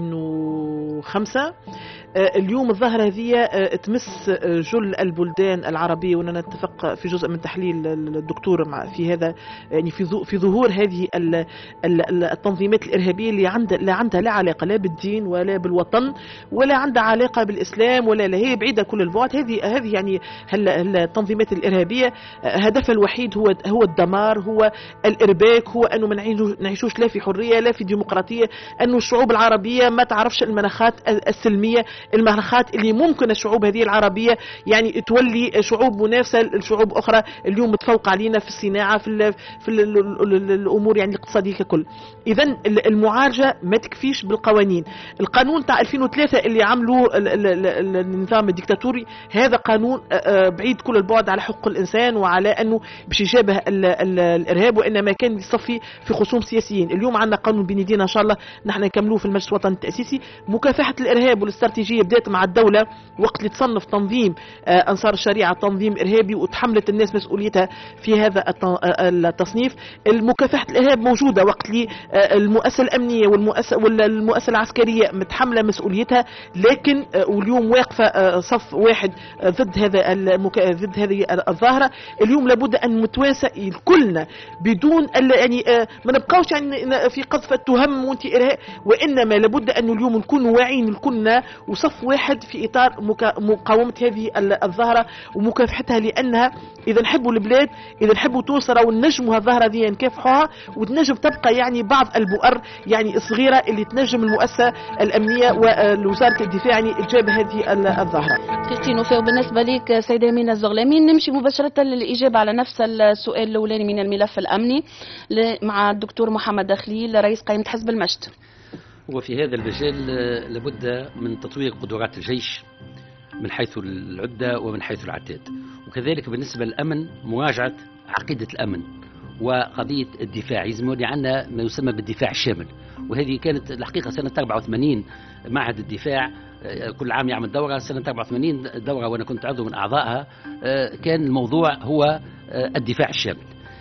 2005. اليوم الظاهرة هذه تمس جل البلدان العربية، وأنا نتفق في جزء من تحليل الدكتور في هذا، يعني في ظهور هذه التنظيمات الإرهابية اللي لا عندها لا علاقة لا بالدين ولا بالوطن ولا عندها علاقة بالإسلام ولا هي بعيدة كل البعد. هذه يعني التنظيمات الإرهابية هدفها الوحيد هو الدمار، هو الإرباك، هو أنه ما نعيشوش لا في حرية لا في ديمقراطية، أنه الشعوب العربية ما تعرفش المناخات السلمية، المناخات اللي ممكن الشعوب هذه العربية يعني تولي شعوب منافسة لشعوب أخرى اليوم تفوق علينا في الصناعة في الأمور يعني الاقتصادية ككل. إذن المعالجة ما تكفيش بالقوانين. القانون تاع 2003 اللي عملوه النظام الديكتاتوري هذا قانون بعيد كل البعد على حقوق الإنسان وعلى أنه باش يشابه الإرهاب، وإنما كان يصفي في خصوم سياسيين. اليوم عندنا قانون بين يدينا إن شاء الله نحن نكملوه في المجلس الوطني التأسيسي. مكافحة الإرهاب والاستراتيجية بدأت مع الدولة وقت اللي تصنف تنظيم أنصار الشريعة تنظيم إرهابي وتحملت الناس مسؤوليتها في هذا التصنيف. المكافحة الإرهاب موجودة وقت اللي المؤسسة الأمنية والمؤسسة العسكرية متحملة مسؤوليتها، لكن واليوم واقفة صف واحد ضد هذه الظاهرة. اليوم لابد أن نتواسى كلنا بدون يعني ما نبقاوش يعني في قذف التهم وانت إرهاب، وإنما لابد أن اليوم نكون واعيين كلنا وصف واحد في إطار مقاومة هذه الظاهرة ومكافحتها، لأنها إذا نحبوا البلاد إذا نحبوا تونس راهو نجموا هالظاهرة دي نكافحوها وتنجم تبقى يعني بعض البؤر يعني الصغيرة اللي تنجم المؤسسة الأمنية ووزارة الدفاع يعني تجاب هذه الظاهرة. كريستين وفاء، بالنسبة لك سيدة يمينة الزغلامي نمشي مباشرة للإجابة على نفس السؤال الأولاني من الملف الأمني مع الدكتور محمد دخليل رئيس قائمة حزب المجد. وفي هذا المجال لابد من تطوير قدرات الجيش من حيث العدة ومن حيث العتاد، وكذلك بالنسبة للأمن مراجعة عقيدة الأمن وقضية الدفاع. يلزم يولي عندنا ما يسمى بالدفاع الشامل، وهذه كانت الحقيقة سنة 84 معهد الدفاع كل عام يعمل دورة. سنة 84 دورة وأنا كنت عضو من أعضائها كان الموضوع هو الدفاع الشامل.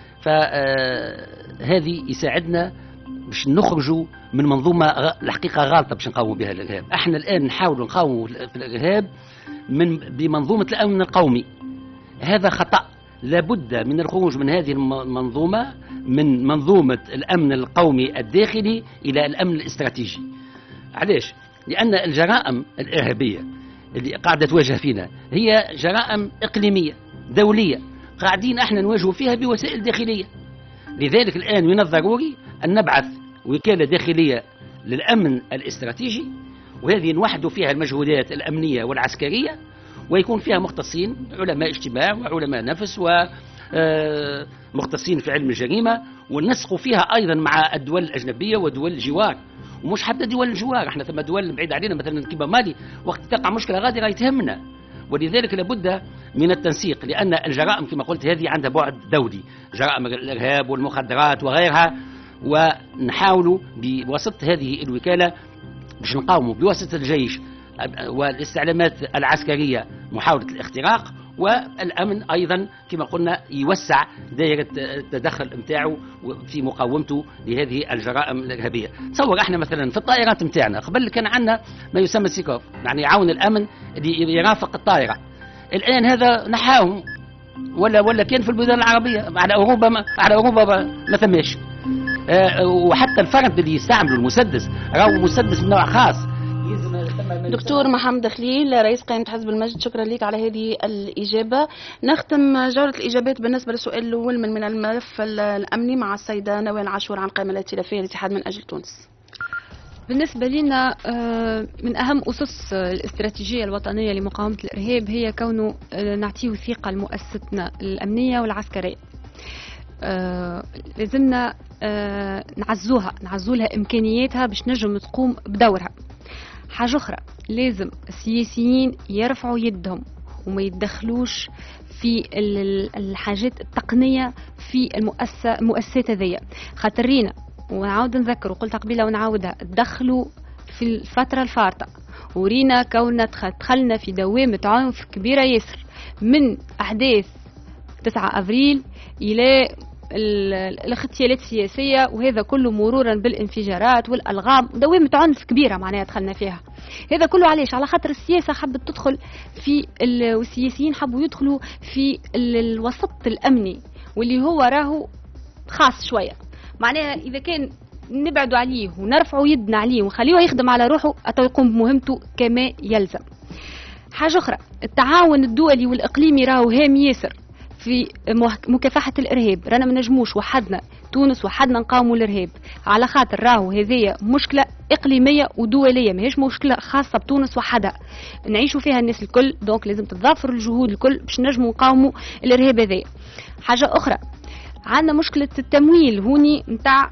فهذه يساعدنا باش نخرجوا من منظومة الحقيقة غالطة باش نقاوموا بها الإرهاب. احنا الآن نحاول نقاوموا في الإرهاب بمنظومة الأمن القومي، هذا خطأ. لابد من الخروج من هذه المنظومة، من منظومة الأمن القومي الداخلي إلى الأمن الاستراتيجي. علاش؟ لأن الجرائم الإرهابية اللي قاعدة تواجه فينا هي جرائم إقليمية دولية قاعدين احنا نواجه فيها بوسائل داخلية. لذلك الآن من الضروري أن نبعث وكالة داخلية للأمن الاستراتيجي، وهذه نوحد فيها المجهودات الأمنية والعسكرية، ويكون فيها مختصين علماء اجتماع وعلماء نفس ومختصين في علم الجريمة، ونسق فيها أيضا مع الدول الأجنبية ودول الجوار، ومش حتى دول الجوار. احنا ثم دول بعيد علينا مثلا كيما مالي وقت تقع مشكلة غادرة يتهمنا، ولذلك لابد من التنسيق، لأن الجرائم كما قلت هذه عندها بعد دولي، جرائم الإرهاب والمخدرات وغيرها، ونحاول بواسطة هذه الوكالة باش نقاوموا بواسطة الجيش والاستعلامات العسكرية محاولة الاختراق، والأمن أيضا كما قلنا يوسع دائرة التدخل متاعه في مقاومته لهذه الجرائم الإرهابية. تصور احنا مثلا في الطائرات متاعنا قبل كان عندنا ما يسمى سيكوف، يعني يعاون الأمن اللي يرافق الطائرة. الآن هذا نحاهم ولا كان في البلدان العربية على أوروبا ما ثماش. وحتى الفرد اللي يستعملوا المسدس راهو مسدس من نوع خاص. دكتور محمد خليل رئيس قائمة حزب المجد، شكرا لك على هذه الإجابة. نختم جولة الإجابات بالنسبة للسؤال الأول من الملف الأمني مع السيدة نوال عاشور عن القائمة الائتلافية للاتحاد من أجل تونس. بالنسبة لنا من أهم أسس الاستراتيجية الوطنية لمقاومة الإرهاب هي كونه نعطيه ثقة لمؤسستنا الأمنية والعسكرية. لازمنا نعزولها إمكانياتها باش نجم تقوم بدورها. حاجة أخرى، لازم السياسيين يرفعوا يدهم وما يتدخلوش في الحاجات التقنية في المؤسسات هذية. خاطرينا ونعاود نذكر وقلت قبيلة ونعاودها، تدخلوا في الفترة الفارطة ورينا كوننا دخلنا في دوامة عنف كبيرة ياسر من أحداث 9 أفريل إلى الاغتيالات السياسية، وهذا كله مرورا بالانفجارات والألغام، دوامة عنف كبيرة معناها دخلنا فيها. هذا كله علاش؟ على خاطر السياسة حبت تدخل في والسياسيين حبوا يدخلوا في الوسط الأمني واللي هو راهو خاص شوية. معناها إذا كان نبعدوا عليه ونرفعوا يدنا عليه ونخليه يخدم على روحه أتو يقوم بمهمته كما يلزم. حاجة أخرى، التعاون الدولي والإقليمي راهو هام ياسر في مكافحة الإرهاب. رانا ما نجموش وحدنا تونس وحدنا نقاوموا الإرهاب، على خاطر راهو هذه مشكلة إقليمية ودولية، ماهيش مشكلة خاصة بتونس وحدها، نعيشوا فيها الناس الكل. دونك لازم تتضافر الجهود الكل باش نجموا نقاوموا الإرهاب هذا. حاجة أخرى، عندنا مشكلة التمويل هوني نتاع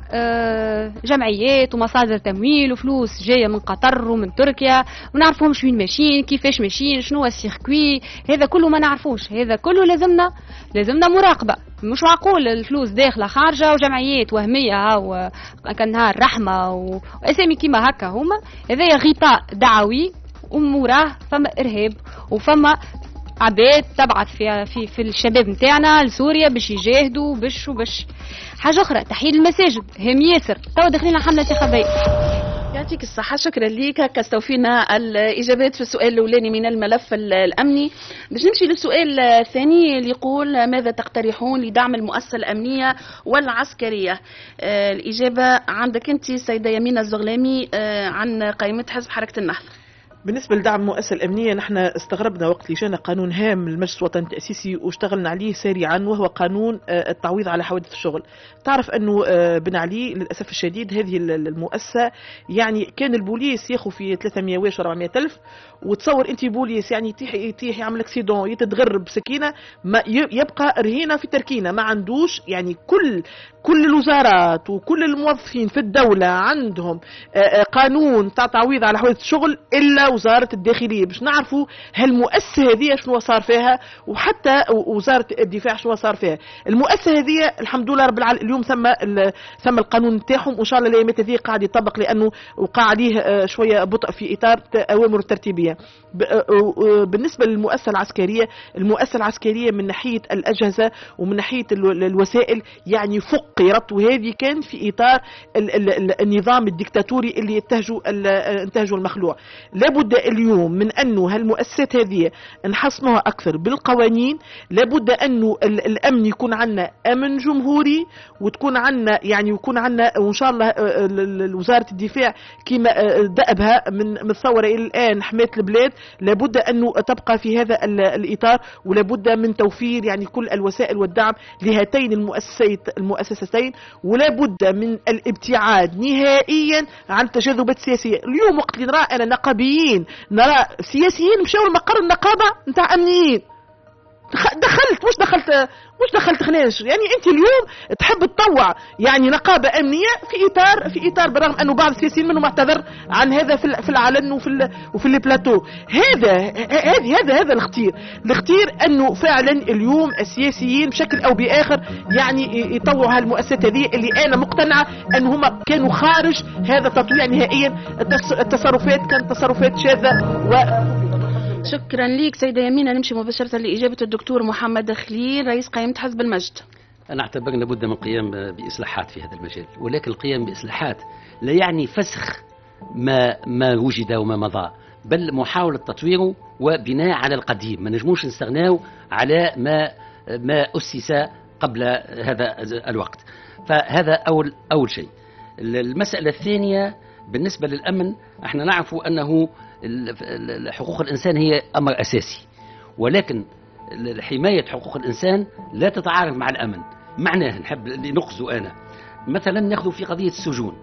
جمعيات ومصادر تمويل وفلوس جاية من قطر ومن تركيا ونعرفهمش وين ماشيين، كيفاش ماشيين، شنو هو السيركوي، هذا كله ما نعرفوش. هذا كله لازمنا مراقبة. مش معقول الفلوس داخلة خارجة وجمعيات وهمية وكانها الرحمة وأسامي كيما هكا هما. هذا غطاء دعوي وموراه فما إرهاب وفما عباد تبعث في الشباب نتاعنا لسوريا باش يجاهدوا باش. حاجه اخرى، تحييد المساجد هام ياسر. تو داخلين حمله انتخابيه. يعطيك الصحة، شكرا ليك. هكا استوفينا الإجابات في السؤال الأولاني من الملف الأمني. باش نمشي للسؤال الثاني اللي يقول ماذا تقترحون لدعم المؤسسة الأمنية والعسكرية؟ الإجابة عندك أنت سيدة يمينة الزغلامي عن قائمة حزب حركة النهضة. بالنسبة لدعم المؤسسة الأمنية، نحن استغربنا وقت اللي جانا قانون هام للمجلس الوطني التأسيسي واشتغلنا عليه سريعا، وهو قانون التعويض على حوادث الشغل. تعرف أنه بن علي للأسف الشديد هذه المؤسسة يعني كان البوليس ياخذ في 300 و 400 ألف، وتصور أنت بوليس يعني يتيح يعمل اكسيدون يتتغرب بسكينة، ما يبقى رهينة في تركينة، ما عندوش يعني كل الوزارات وكل الموظفين في الدولة عندهم قانون تعويض على حوادث الشغل إلا وزارة الداخلية. باش نعرفوا هالمؤسسة هذه شنو صار فيها، وحتى وزارة الدفاع شنو صار فيها. المؤسسة هذه الحمد لله رب العالمين اليوم ثم القانون نتاعهم، وإن شاء الله الأيامات هذه قاعد يطبق لأنه وقع عليه شوية بطء في إطار أوامر الترتيبية. بالنسبة للمؤسسة العسكرية من ناحية الأجهزة ومن ناحية الوسائل يعني فقرت، وهذه كان في إطار النظام الدكتاتوري اللي انتهجوا المخلوع. لابد اليوم من أنه هالمؤسسات هذه نحصنها أكثر بالقوانين. لابد أنه الأمن يكون عنا أمن جمهوري، وتكون عنا يعني يكون عنا وإن شاء الله وزارة الدفاع كما دأبها من الثورة إلى الآن حماية البلاد، لابد أنه تبقى في هذا الإطار، ولابد من توفير يعني كل الوسائل والدعم لهاتين المؤسستين، ولابد من الابتعاد نهائيا عن التجاذبات السياسية. اليوم وقت اللي نرى أنا نقابيين، نرى سياسيين مشاو لمقر النقابة نتاع أمنيين، مش دخلت خناش. يعني انت اليوم تحب تطوع يعني نقابه امنيه في اطار برغم انه بعض السياسيين منهم اعتذر عن هذا في العلن وفي البلاتو. هذا الاختير انه فعلا اليوم السياسيين بشكل او باخر يعني يطوعوا هالمؤسسات هذه اللي انا مقتنعه ان هم كانوا خارج هذا التطويع نهائيا. التصرفات كانت تصرفات شاذه شكرا لك سيدة يمينة. نمشي مباشرة لإجابة الدكتور محمد خليل رئيس قائمة حزب المجد. أنا أعتبر لابد من القيام بإصلاحات في هذا المجال، ولكن القيام بإصلاحات لا يعني فسخ ما وجد وما مضى، بل محاولة تطويره وبناء على القديم. ما نجموش نستغناو على ما أسس قبل هذا الوقت. فهذا أول شيء. المسألة الثانية بالنسبة للأمن، احنا نعرف أنه حقوق الإنسان هي أمر أساسي، ولكن حماية حقوق الإنسان لا تتعارض مع الأمن. معناه نحب نقصه أنا مثلا نأخذ في قضية السجون،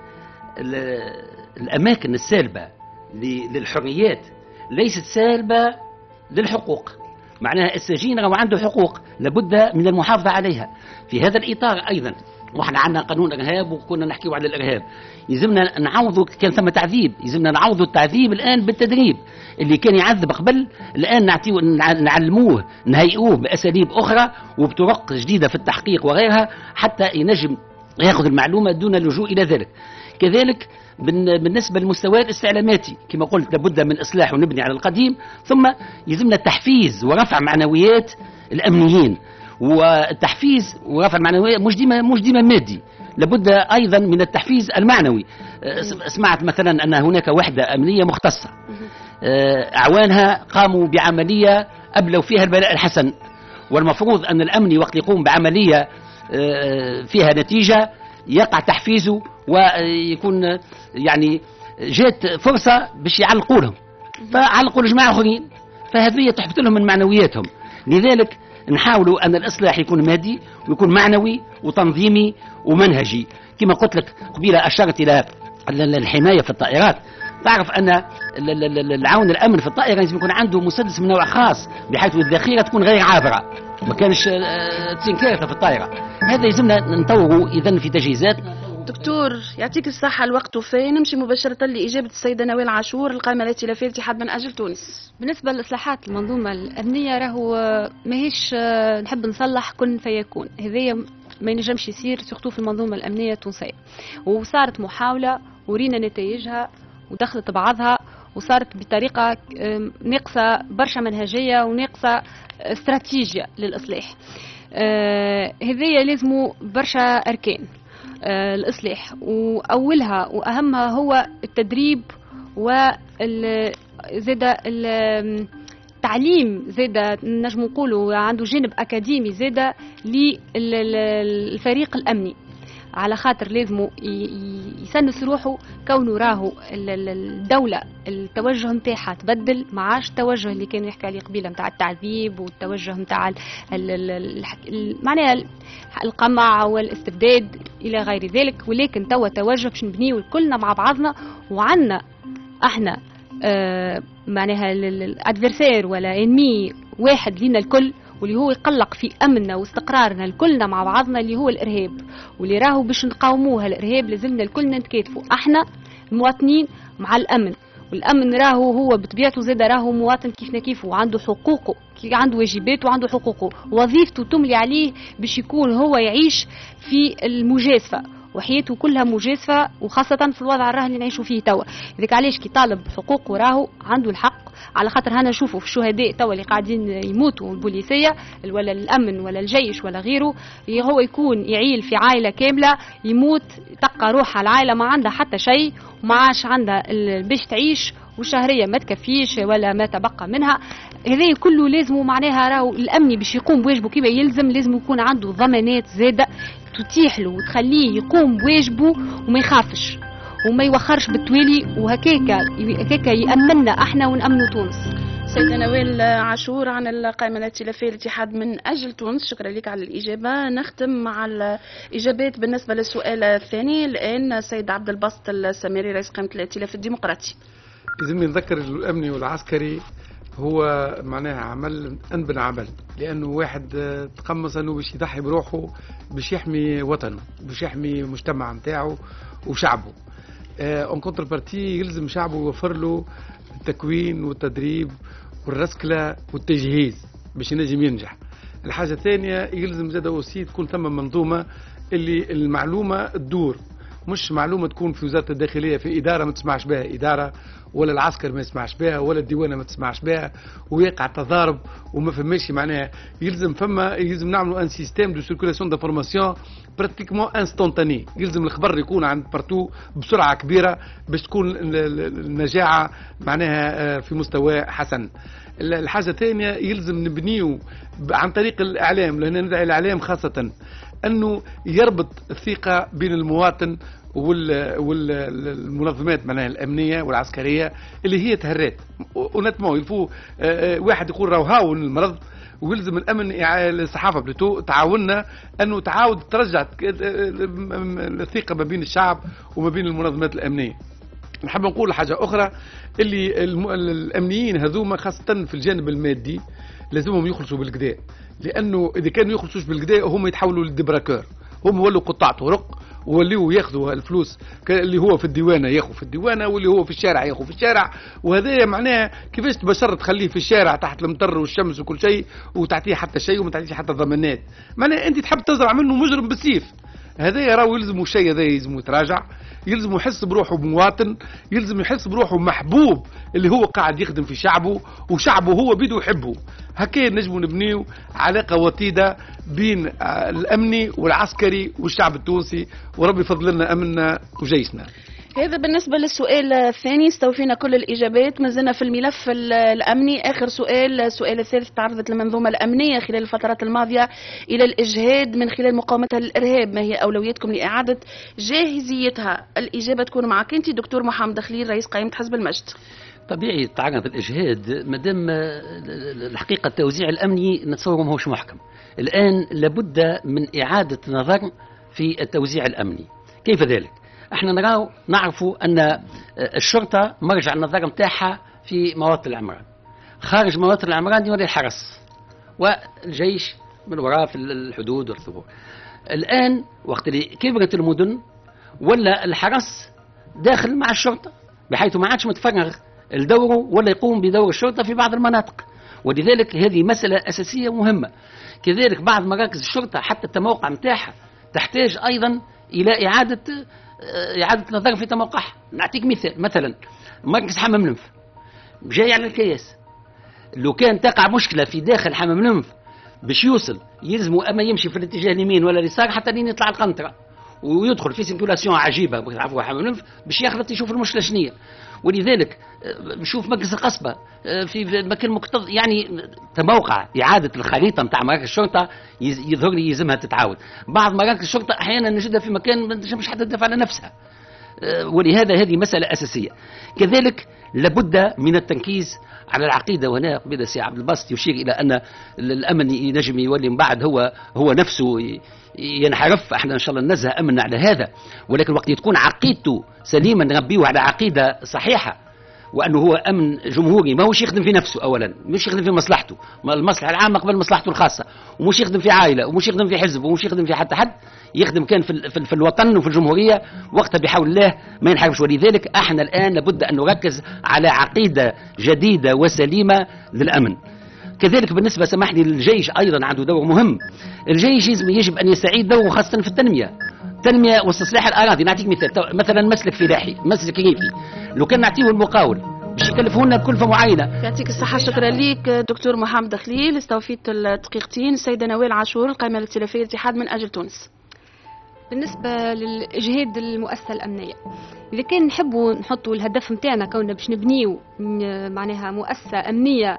الأماكن السالبة للحريات ليست سالبة للحقوق. معناها السجين لو عنده حقوق لابد من المحافظة عليها. في هذا الإطار أيضا وإحنا عندنا قانون إرهاب وكنا نحكيه على الإرهاب، يلزمنا نعوضه. كان ثم تعذيب، يلزمنا نعوضه التعذيب الآن بالتدريب. اللي كان يعذب قبل الآن نعلموه نهيئوه بأساليب أخرى وبطرق جديدة في التحقيق وغيرها حتى ينجم يأخذ المعلومة دون اللجوء إلى ذلك. كذلك بالنسبة للمستوى الاستعلاماتي كما قلت لابد من إصلاح ونبني على القديم، ثم يلزمنا التحفيز ورفع معنويات الأمنيين. والتحفيز ورفع المعنويات مش ديما مادي، لابد أيضا من التحفيز المعنوي. سمعت مثلا أن هناك وحدة أمنية مختصة أعوانها قاموا بعملية أبلوا فيها البلاء الحسن، والمفروض أن الأمني وقت يقوم بعملية فيها نتيجة يقع تحفيزه ويكون يعني جات فرصة باش يعلقوا لهم، فعلقوا لجماعة آخرين، فهذه تحبط لهم من معنوياتهم. لذلك نحاولوا أن الإصلاح يكون مادي ويكون معنوي وتنظيمي ومنهجي. كما قلت لك قبيلة أشرت إلى الحماية في الطائرات. تعرف أن العون الأمن في الطائرة لازم يكون عنده مسدس من نوع خاص بحيث الذخيرة تكون غير عابرة، ما كانش تسنكيرة في الطائرة. هذا يلزمنا نطوره إذن في تجهيزات. دكتور يعطيك الصحة، الوقت وفين. نمشي مباشرة لإجابة السيدة نوال عاشور القائمة الائتلافية الاتحاد من أجل تونس. بالنسبة للإصلاحات المنظومة الأمنية راهو ماهيش نحب نصلح كن فيكون، هذايا ما ينجمش يصير سورتو في المنظومة الأمنية التونسية. وصارت محاولة ورينا نتائجها ودخلت بعضها، وصارت بطريقة ناقصة برشا منهجية وناقصة استراتيجية للإصلاح. هذايا لازموا برشا أركان الإصلاح، وأولها وأهمها هو التدريب وزيادة التعليم، زيادة نجم نقولوا عنده جانب أكاديمي زيادة للفريق الأمني، على خاطر لازموا يسنس روحه كونه راهو الدولة التوجه نتاعها تبدل، ما عادش التوجه اللي كانوا يحكي عليه قبيله نتاع التعذيب والتوجه نتاع معناها القمع والاستبداد إلى غير ذلك، ولكن توا توجه باش نبنيو كلنا مع بعضنا، وعنا احنا معناها الادفيرسير ولا انمي واحد لينا الكل، واللي هو يقلق في أمننا واستقرارنا الكلنا مع بعضنا، اللي هو الإرهاب. واللي راهو باش نقاوموها الإرهاب لازمنا الكلنا نتكاتفوا احنا المواطنين مع الأمن. والأمن راهو هو بطبيعته زاد راهو مواطن كيفنا كيفه، وعنده حقوقه، عنده واجباته وعنده حقوقه، وظيفته تملي عليه باش يكون هو يعيش في المجازفة وحياته كلها مجازفة، وخاصة في الوضع الراهن اللي نعيشوا فيه توا. إذا علاش كي طالب حقوقه راهو عنده الحق، على خاطر هنا نشوفوا في الشهداء توا اللي قاعدين يموتوا البوليسية ولا الأمن ولا الجيش ولا غيره، هو يكون يعيل في عائلة كاملة يموت تقى روح العائلة ما عندها حتى شيء وما عاش عندها باش تعيش، والشهرية ما تكفيش ولا ما تبقى منها. هذا كله لازم معناها راهو الأمني باش يقوم بواجبه كيما يلزم، لازم يكون عنده ضمانات زادة تتيح له وتخليه يقوم بواجبه وما يخافش وما يوخرش بالتوالي، وهكاك يأمننا احنا ونأمنوا تونس. سيدة نوال عاشور عن القائمة الائتلافية الاتحاد من أجل تونس، شكرا لك على الإجابة. نختم مع الإجابات بالنسبة للسؤال الثاني. الآن السيد عبد الباسط السميري رئيس قائمة الائتلاف الديمقراطي. لازم نذكر الأمني والعسكري هو معناها عمل أنبن عمل، لأنه واحد تقمص أنه باش يضحي بروحه باش يحمي وطنه، باش يحمي مجتمع متاعه وشعبه. اون كونتر بارتي يلزم شعبه يوفر له التكوين والتدريب والرسكلة والتجهيز باش ينجم ينجح. الحاجة الثانية يلزم زاد اوسي تكون ثم منظومة اللي المعلومة تدور، مش معلومة تكون في وزارة الداخلية في إدارة ما تسمعش بها إدارة، ولا العسكر ما يسمعش بها ولا الديوانه ما تسمعش بها، ويقع تضارب وما فماش معناها. يلزم نعملوا ان سيستيم دو سيركولاسيون دانفورماسيون براتيكمون انستونتاني، يلزم الخبر يكون عند بارتو بسرعه كبيره باش تكون النجاعه معناها في مستوى حسن. الحاجه الثانيه يلزم نبنيو عن طريق الاعلام، لان ندعي الاعلام خاصه انه يربط الثقه بين المواطن والمنظمات معناها الامنيه والعسكريه اللي هي تهرات ونتمو يلفو. واحد يقول راهو هاون المرض، ويلزم الامن الصحافه بلوتو تعاوننا انه تعاود ترجع الثقه ما بين الشعب وما بين المنظمات الامنيه. نحب نقول حاجه اخرى، اللي الامنيين هذوما خاصه في الجانب المادي لازمهم يخلصوا بالكدا، لانه اذا كانوا يخلصوش بالكدا هم يتحولوا للدبراكور، هم ولوا قطاع طرق وليوا ياخذوا الفلوس اللي هو في الديوانه ياخذ في الديوانه، واللي هو في الشارع ياخذ في الشارع. وهذا معناه كيفاش تبشر تخليه في الشارع تحت المطر والشمس وكل شيء وتعطيه حتى شيء وما تعطيش حتى ضمانات، معناه انت تحب تزرع منه مجرم بالسيف. هذا يراو يلزموا شيء، هذا يلزموا يتراجع، يلزم يحس بروحه مواطن، يلزم يحس بروحه محبوب اللي هو قاعد يخدم في شعبه وشعبه هو بيده يحبه. هكذا نجموا نبنيو علاقة وطيدة بين الأمني والعسكري والشعب التونسي، وربي يفضل لنا أمننا وجيشنا. هذا بالنسبة للسؤال الثاني، استوفينا كل الإجابات، ما زلنا في الملف الأمني. آخر سؤال، السؤال الثالث، تعرضت المنظومة الأمنية خلال الفترات الماضية إلى الإجهاد من خلال مقاومتها للإرهاب، ما هي أولوياتكم لإعادة جاهزيتها؟ الإجابة تكون معك أنت دكتور محمد خليل، رئيس قائمة حزب المجد. طبيعي تعرض الإجهاد مادام الحقيقة التوزيع الأمني نتصوره ماهوش محكم. الآن لابد من إعادة نظر في التوزيع الأمني. كيف ذلك؟ احنا نعرفوا أن الشرطة مرجع النظر متاعها في مواطن العمران، خارج مواطن العمران يولي الحرس والجيش من وراء في الحدود والثغور. الآن وقت اللي كبرت المدن ولا الحرس داخل مع الشرطة، بحيث ما عادش متفرغ الدور ولا يقوم بدور الشرطة في بعض المناطق، ولذلك هذه مسألة أساسية مهمة. كذلك بعض مراكز الشرطة حتى التموقع متاعها تحتاج أيضا إلى إعادة نظر في تموقعها. نعطيك مثال، مثلا مركز حمام لنف جاي على الكياس، لو كان تقع مشكلة في داخل حمام لنف باش يوصل يلزموا أما يمشي في الاتجاه اليمين ولا اليسار حتى لين يطلع القنطرة ويدخل في سيركولاسيون عجيبة بتعرفوا حمام لنف باش يخلط يشوف المشكلة شنية. ولذلك نشوف مركز القصبة في مكان مكتظ، يعني تموقع إعادة الخريطة متاع مراكز الشرطة يظهر لي يلزمها تتعاود. بعض مراكز الشرطة أحيانا نجدها في مكان ما تنجمش حتى تدافع على نفسها، ولهذا هذه مسألة أساسية. كذلك لابد من التركيز على العقيدة، وهنا قبيلة سي عبد الباسط يشير إلى أن الأمن ينجم يولي من بعد هو نفسه ينحرف. احنا ان شاء الله ننزه امن على هذا، ولكن وقت تكون عقيدته سليمه نربيه على عقيده صحيحه، وانه هو امن جمهوري، ما هوش يخدم في نفسه اولا، مش يخدم في مصلحته، المصلحه العامه قبل مصلحته الخاصه، ومش يخدم في عائله، ومش يخدم في حزب، ومش يخدم في حتى حد، يخدم كان في الوطن وفي الجمهوريه، وقتها بحول الله ما ينحرفش. ولذلك احنا الان لابد ان نركز على عقيده جديده وسليمه للامن. كذلك بالنسبة سمحني للجيش أيضا عنده دور مهم. الجيش يجب أن يستعيد دوره خاصة في التنمية واستصلاح الأراضي. نعطيك مثال، مثلا مسلك فلاحي، مسلك ريفي، لو كان نعطيه المقاول باش يكلفوا لنا بكلفة معينة. يعطيك الصحة، شكرا ليك دكتور محمد خليل. استوفيت الدقيقتين. السيدة نوال عاشور، القائمة الائتلافية اتحاد من أجل تونس. بالنسبة للإجهاد المؤسسة الأمنية، إذا كان نحبوا نحطوا الهدف متاعنا كوننا باش نبنيو معناها مؤسسة أمنية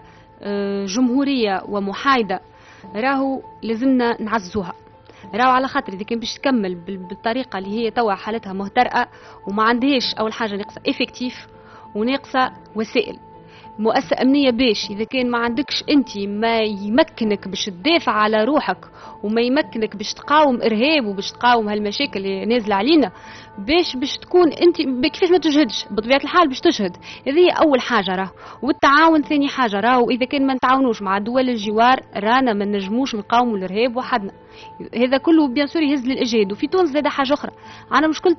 جمهورية ومحايدة، راهو لازمنا نعزوها. راهو على خاطر إذا كان باش تكمل بالطريقة اللي هي توا حالتها مهترئة وما عندهاش أول حاجة ناقصة إفكتيف وناقصة وسائل. مؤسسة أمنية باش إذا كان ما عندكش أنت ما يمكنك باش تدافع على روحك وما يمكنك باش تقاوم إرهاب وباش تقاوم هالمشاكل اللي نازلة علينا، باش تكون أنت كيفاش ما تجهدش بطبيعة الحال باش تجهد. هذه أول حاجة راهو. والتعاون ثاني حاجة راهو. إذا كان ما نتعاونوش مع دول الجوار رانا ما نجموش نقاوموا الإرهاب وحدنا. هذا كله بيان سور يهز للإجهاد. وفي تونس زاد حاجة أخرى، أنا مشكلة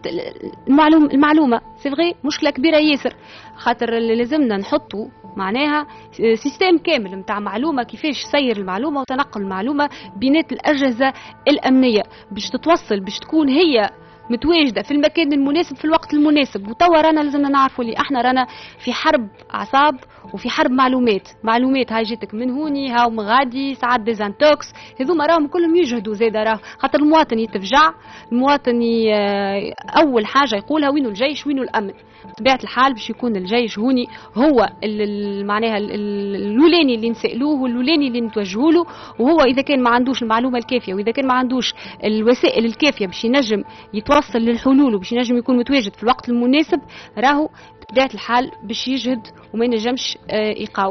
المعلومة سي فغي مشكلة كبيرة ياسر، خاطر اللي لازمنا نحطوا معناها سيستم كامل متاع معلومة، كيفاش سير المعلومة وتنقل المعلومة بينات الأجهزة الأمنية باش تتوصل، باش تكون هي متواجده في المكان المناسب في الوقت المناسب. وتوا رانا لازمنا نعرفوا اللي احنا رانا في حرب اعصاب وفي حرب معلومات هاي جاتك من هوني هاو من غادي ساعات ديزانتوكس هذوما راهم كلهم يجهدوا زاد راه خاطر المواطن يتفجع. المواطن اول حاجه يقولها وينو الجيش وينو الامن. بطبيعه الحال باش يكون الجيش هوني هو معناها الاولاني اللي نسالوه والاولاني اللي نتوجهوا له. وهو اذا كان ما عندوش المعلومه الكافيه واذا كان ما عندوش الوسائل الكافيه باش ينجم يتوصل للحلول وباش ينجم يكون متواجد في الوقت المناسب راهو بطبيعه الحال باش يجهد وما ينجمش يقاوم.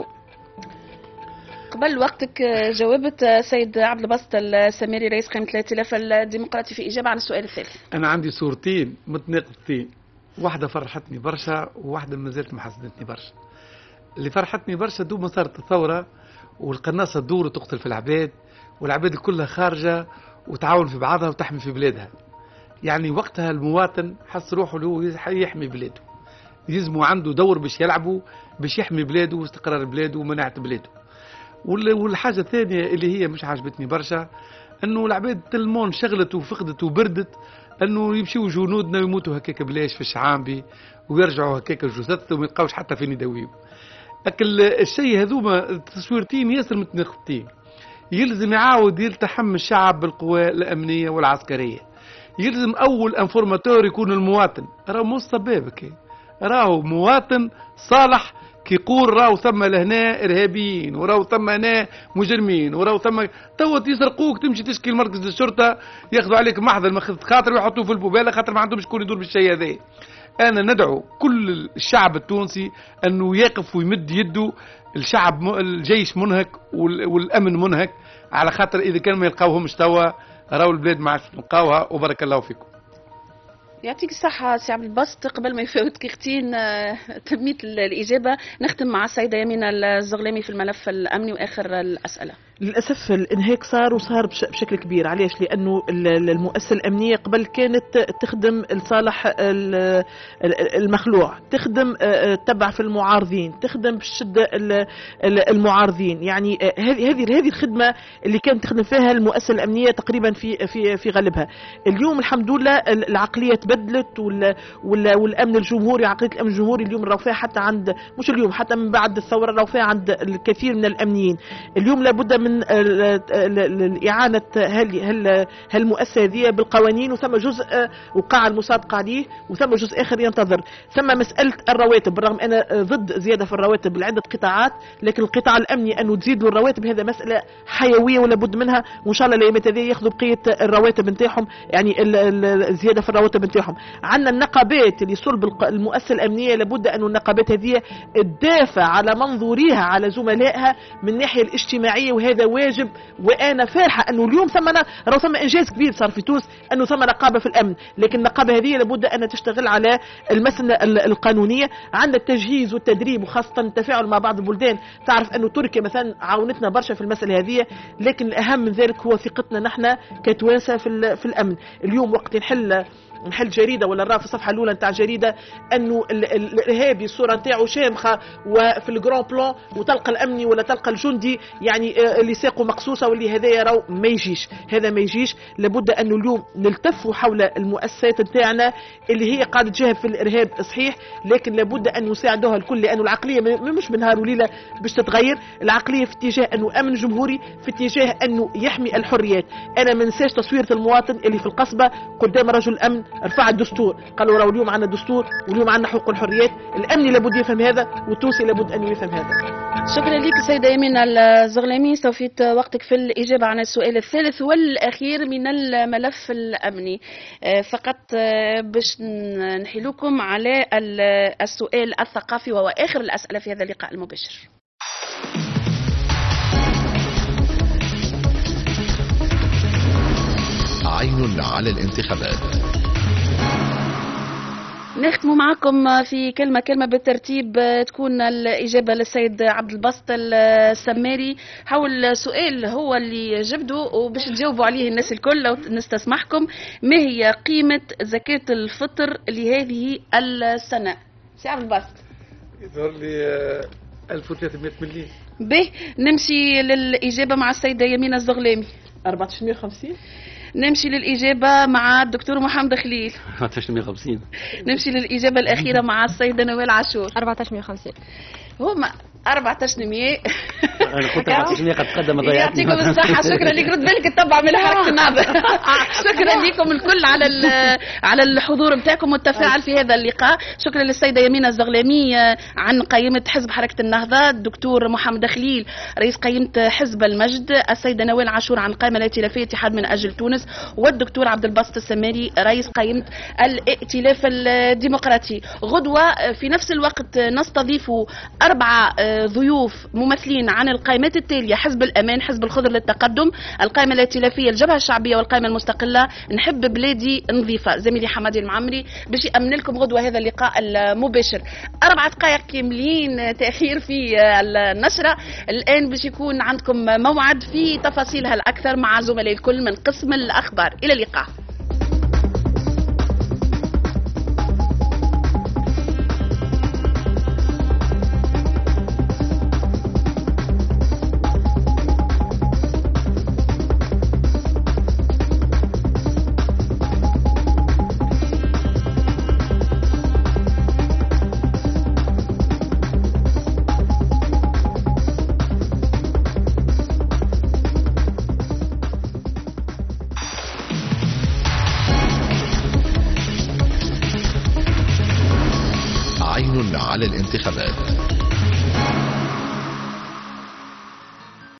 قبل وقتك جاوبت سيد عبد الباسط السميري رئيس قائمة الائتلاف الديمقراطي في إجابة عن السؤال الثالث. أنا عندي صورتين متناقضتين، واحدة فرحتني برشا وواحدة ما زالت محزنتني برشا. اللي فرحتني برشا دوما صارت الثورة والقناصة تدور وتقتل في العباد والعباد كلها خارجة وتعاون في بعضها وتحمي في بلادها. يعني وقتها المواطن حس روحه له يحمي بلاده، يلزموا عنده دور باش يلعبوا باش يحمي بلاده واستقرار بلاده ومناعة بلاده. والحاجة الثانية اللي هي مش عجبتني برشا انه العباد تلمون شغلت وفقدت وبردت انه يمشيوا جنودنا ويموتوا هكاك بلاش في الشعامبي ويرجعوا هكاك جثث وما يلقاوش حتى فين يداويو. لكن الشيء هذوما التصويرتين ياسر متناقضتين. يلزم يعاود يلتحم الشعب بالقوى الامنيه والعسكريه. يلزم اول انفورماتور يكون المواطن، راهو مو السبابك، راهو مواطن صالح كيقول راهو ثم لهنا ارهابيين وراهو ثم هنا مجرمين وراهو ثم توا يسرقوك تمشي تشكي لمركز الشرطه ياخذوا عليك محضر ما خذت خاطر ويحطوه في البوباله خاطر ما عندهمش شكون يدور بالشيء هذا. انا ندعو كل الشعب التونسي انه يقف ويمد يده. الشعب الجيش منهك والامن منهك على خاطر اذا كان ما يلقاوهمش توا راهو البلاد ما عادش نلقاوها. وبارك الله فيكم. يعطيك الصحة سي عبد الباسط. قبل ما يفوت دقيقتين تميت الإجابة نختم مع السيدة يمينة الزغلامي في الملف الأمني وآخر الأسئلة. للأسف الانهاك صار بشكل كبير. علاش؟ لأنه المؤسسة الأمنية قبل كانت تخدم لصالح المخلوع، تخدم تبع في المعارضين، تخدم بالشدة المعارضين. يعني هذه الخدمة اللي كانت تخدم فيها المؤسسة الأمنية تقريبا في غالبها. اليوم الحمد لله العقلية تبدلت والأمن الجمهوري، عقلية الأمن الجمهوري اليوم راهو فيها حتى عند مش اليوم حتى من بعد الثورة راهو فيها عند الكثير من الأمنيين. اليوم لابد من إعانة هالمؤسسة هذه بالقوانين، وثم جزء وقع المصادقة عليه وثم جزء آخر ينتظر. ثم مسألة الرواتب، بالرغم أنا ضد زيادة في الرواتب لعدة قطاعات، لكن القطاع الأمني أنه تزيد له الرواتب هذا مسألة حيوية ولا بد منها، وإن شاء الله الأيامات هذه ياخذوا بقية الرواتب نتاعهم، يعني الزيادة في الرواتب نتاعهم. عندنا النقابات اللي صلب المؤسسة الأمنية، لابد أن النقابات هذه تدافع على منظوريها على زملائها من الناحية الاجتماعية، وهذا واجب. وأنا فرحة أنه اليوم ثم إنجاز كبير صار في تونس أنه ثم نقابة في الأمن، لكن النقابة هذه لابد أن تشتغل على المسنة القانونية. عندنا التجهيز والتدريب وخاصة التفاعل مع بعض البلدان. تعرف أنه تركيا مثلا عاونتنا برشا في المسألة هذه، لكن الأهم من ذلك هو ثقتنا نحن كتوانسة في الأمن. اليوم وقت نحل جريدة ولا نرى في الصفحة الأولى نتاع جريدة أنه الإرهابي الصورة نتاعو شامخة وفي الجران بلان، وتلقى الأمني ولا تلقى الجندي يعني اللي ساقه مقصوصة واللي هذا يرى ما يجيش. هذا ما يجيش. لابد أنه اليوم نلتفوا حول المؤسسات نتاعنا اللي هي قاعدة تجاهد في الإرهاب صحيح، لكن لابد أن نساعدوها الكل، لأنه العقلية مش من نهار وليلة باش تتغير. العقلية في اتجاه أنه أمن جمهوري، في اتجاه أنه يحمي الحريات. أنا ما ننساش تصويرة المواطن اللي في القصبة قدام رجل أمن رفع الدستور، قالوا راهو اليوم عندنا دستور واليوم عندنا حقوق الحريات. الأمني لابد يفهم هذا والتونسي لابد أن يفهم هذا. شكرا لك سيدة يمينة الزغلامي. استوفيت وقتك في الإجابة عن السؤال الثالث والأخير من الملف الأمني. فقط باش نحيلكم على السؤال الثقافي وهو آخر الأسئلة في هذا اللقاء المباشر. عين على الانتخابات. نختم معكم في كلمة بالترتيب تكون الإجابة للسيد عبد الباسط السماري حول سؤال هو اللي جبده وباش تجاوبوا عليه الناس الكل لو نستسمحكم. ما هي قيمة زكاة الفطر لهذه السنة؟ سي عبد الباسط. يظهر لي 1300 مليون. به نمشي للإجابة مع السيدة يمينة الزغلامي. 1450. نمشي للإجابة مع الدكتور محمد خليل. 1450. نمشي للإجابة الأخيرة مع السيدة نوال عاشور. 1450. هما 1400. انا قلت 1400 قد تقدم ضيعتني. يعطيكم الصحة، شكرا لك. رد بالك تتبع من حركة النهضة. شكرا لكم الكل على الحضور نتاعكم والتفاعل في هذا اللقاء. شكرا للسيدة يمينة الزغلامي عن قائمة حزب حركة النهضة، الدكتور محمد خليل رئيس قائمة حزب المجد، السيدة نوال عاشور عن القائمة الائتلافية اتحاد من أجل تونس، والدكتور عبد الباسط السماري رئيس قائمة الائتلاف الديمقراطي. غدوة في نفس الوقت نستضيف 4 ضيوف ممثلين عن القائمات التالية: حزب الأمان، حزب الخضر للتقدم، القائمة الائتلافية، الجبهة الشعبية، والقائمة المستقلة نحب بلادي نظيفة. زميلي حمادي المعمري باش يأمن لكم غدوة هذا اللقاء المباشر. 4 دقائق كاملين تأخير في النشرة. الآن باش يكون عندكم موعد في تفاصيلها الأكثر مع زملاء الكل من قسم الأخبار. إلى اللقاء. على الانتخابات.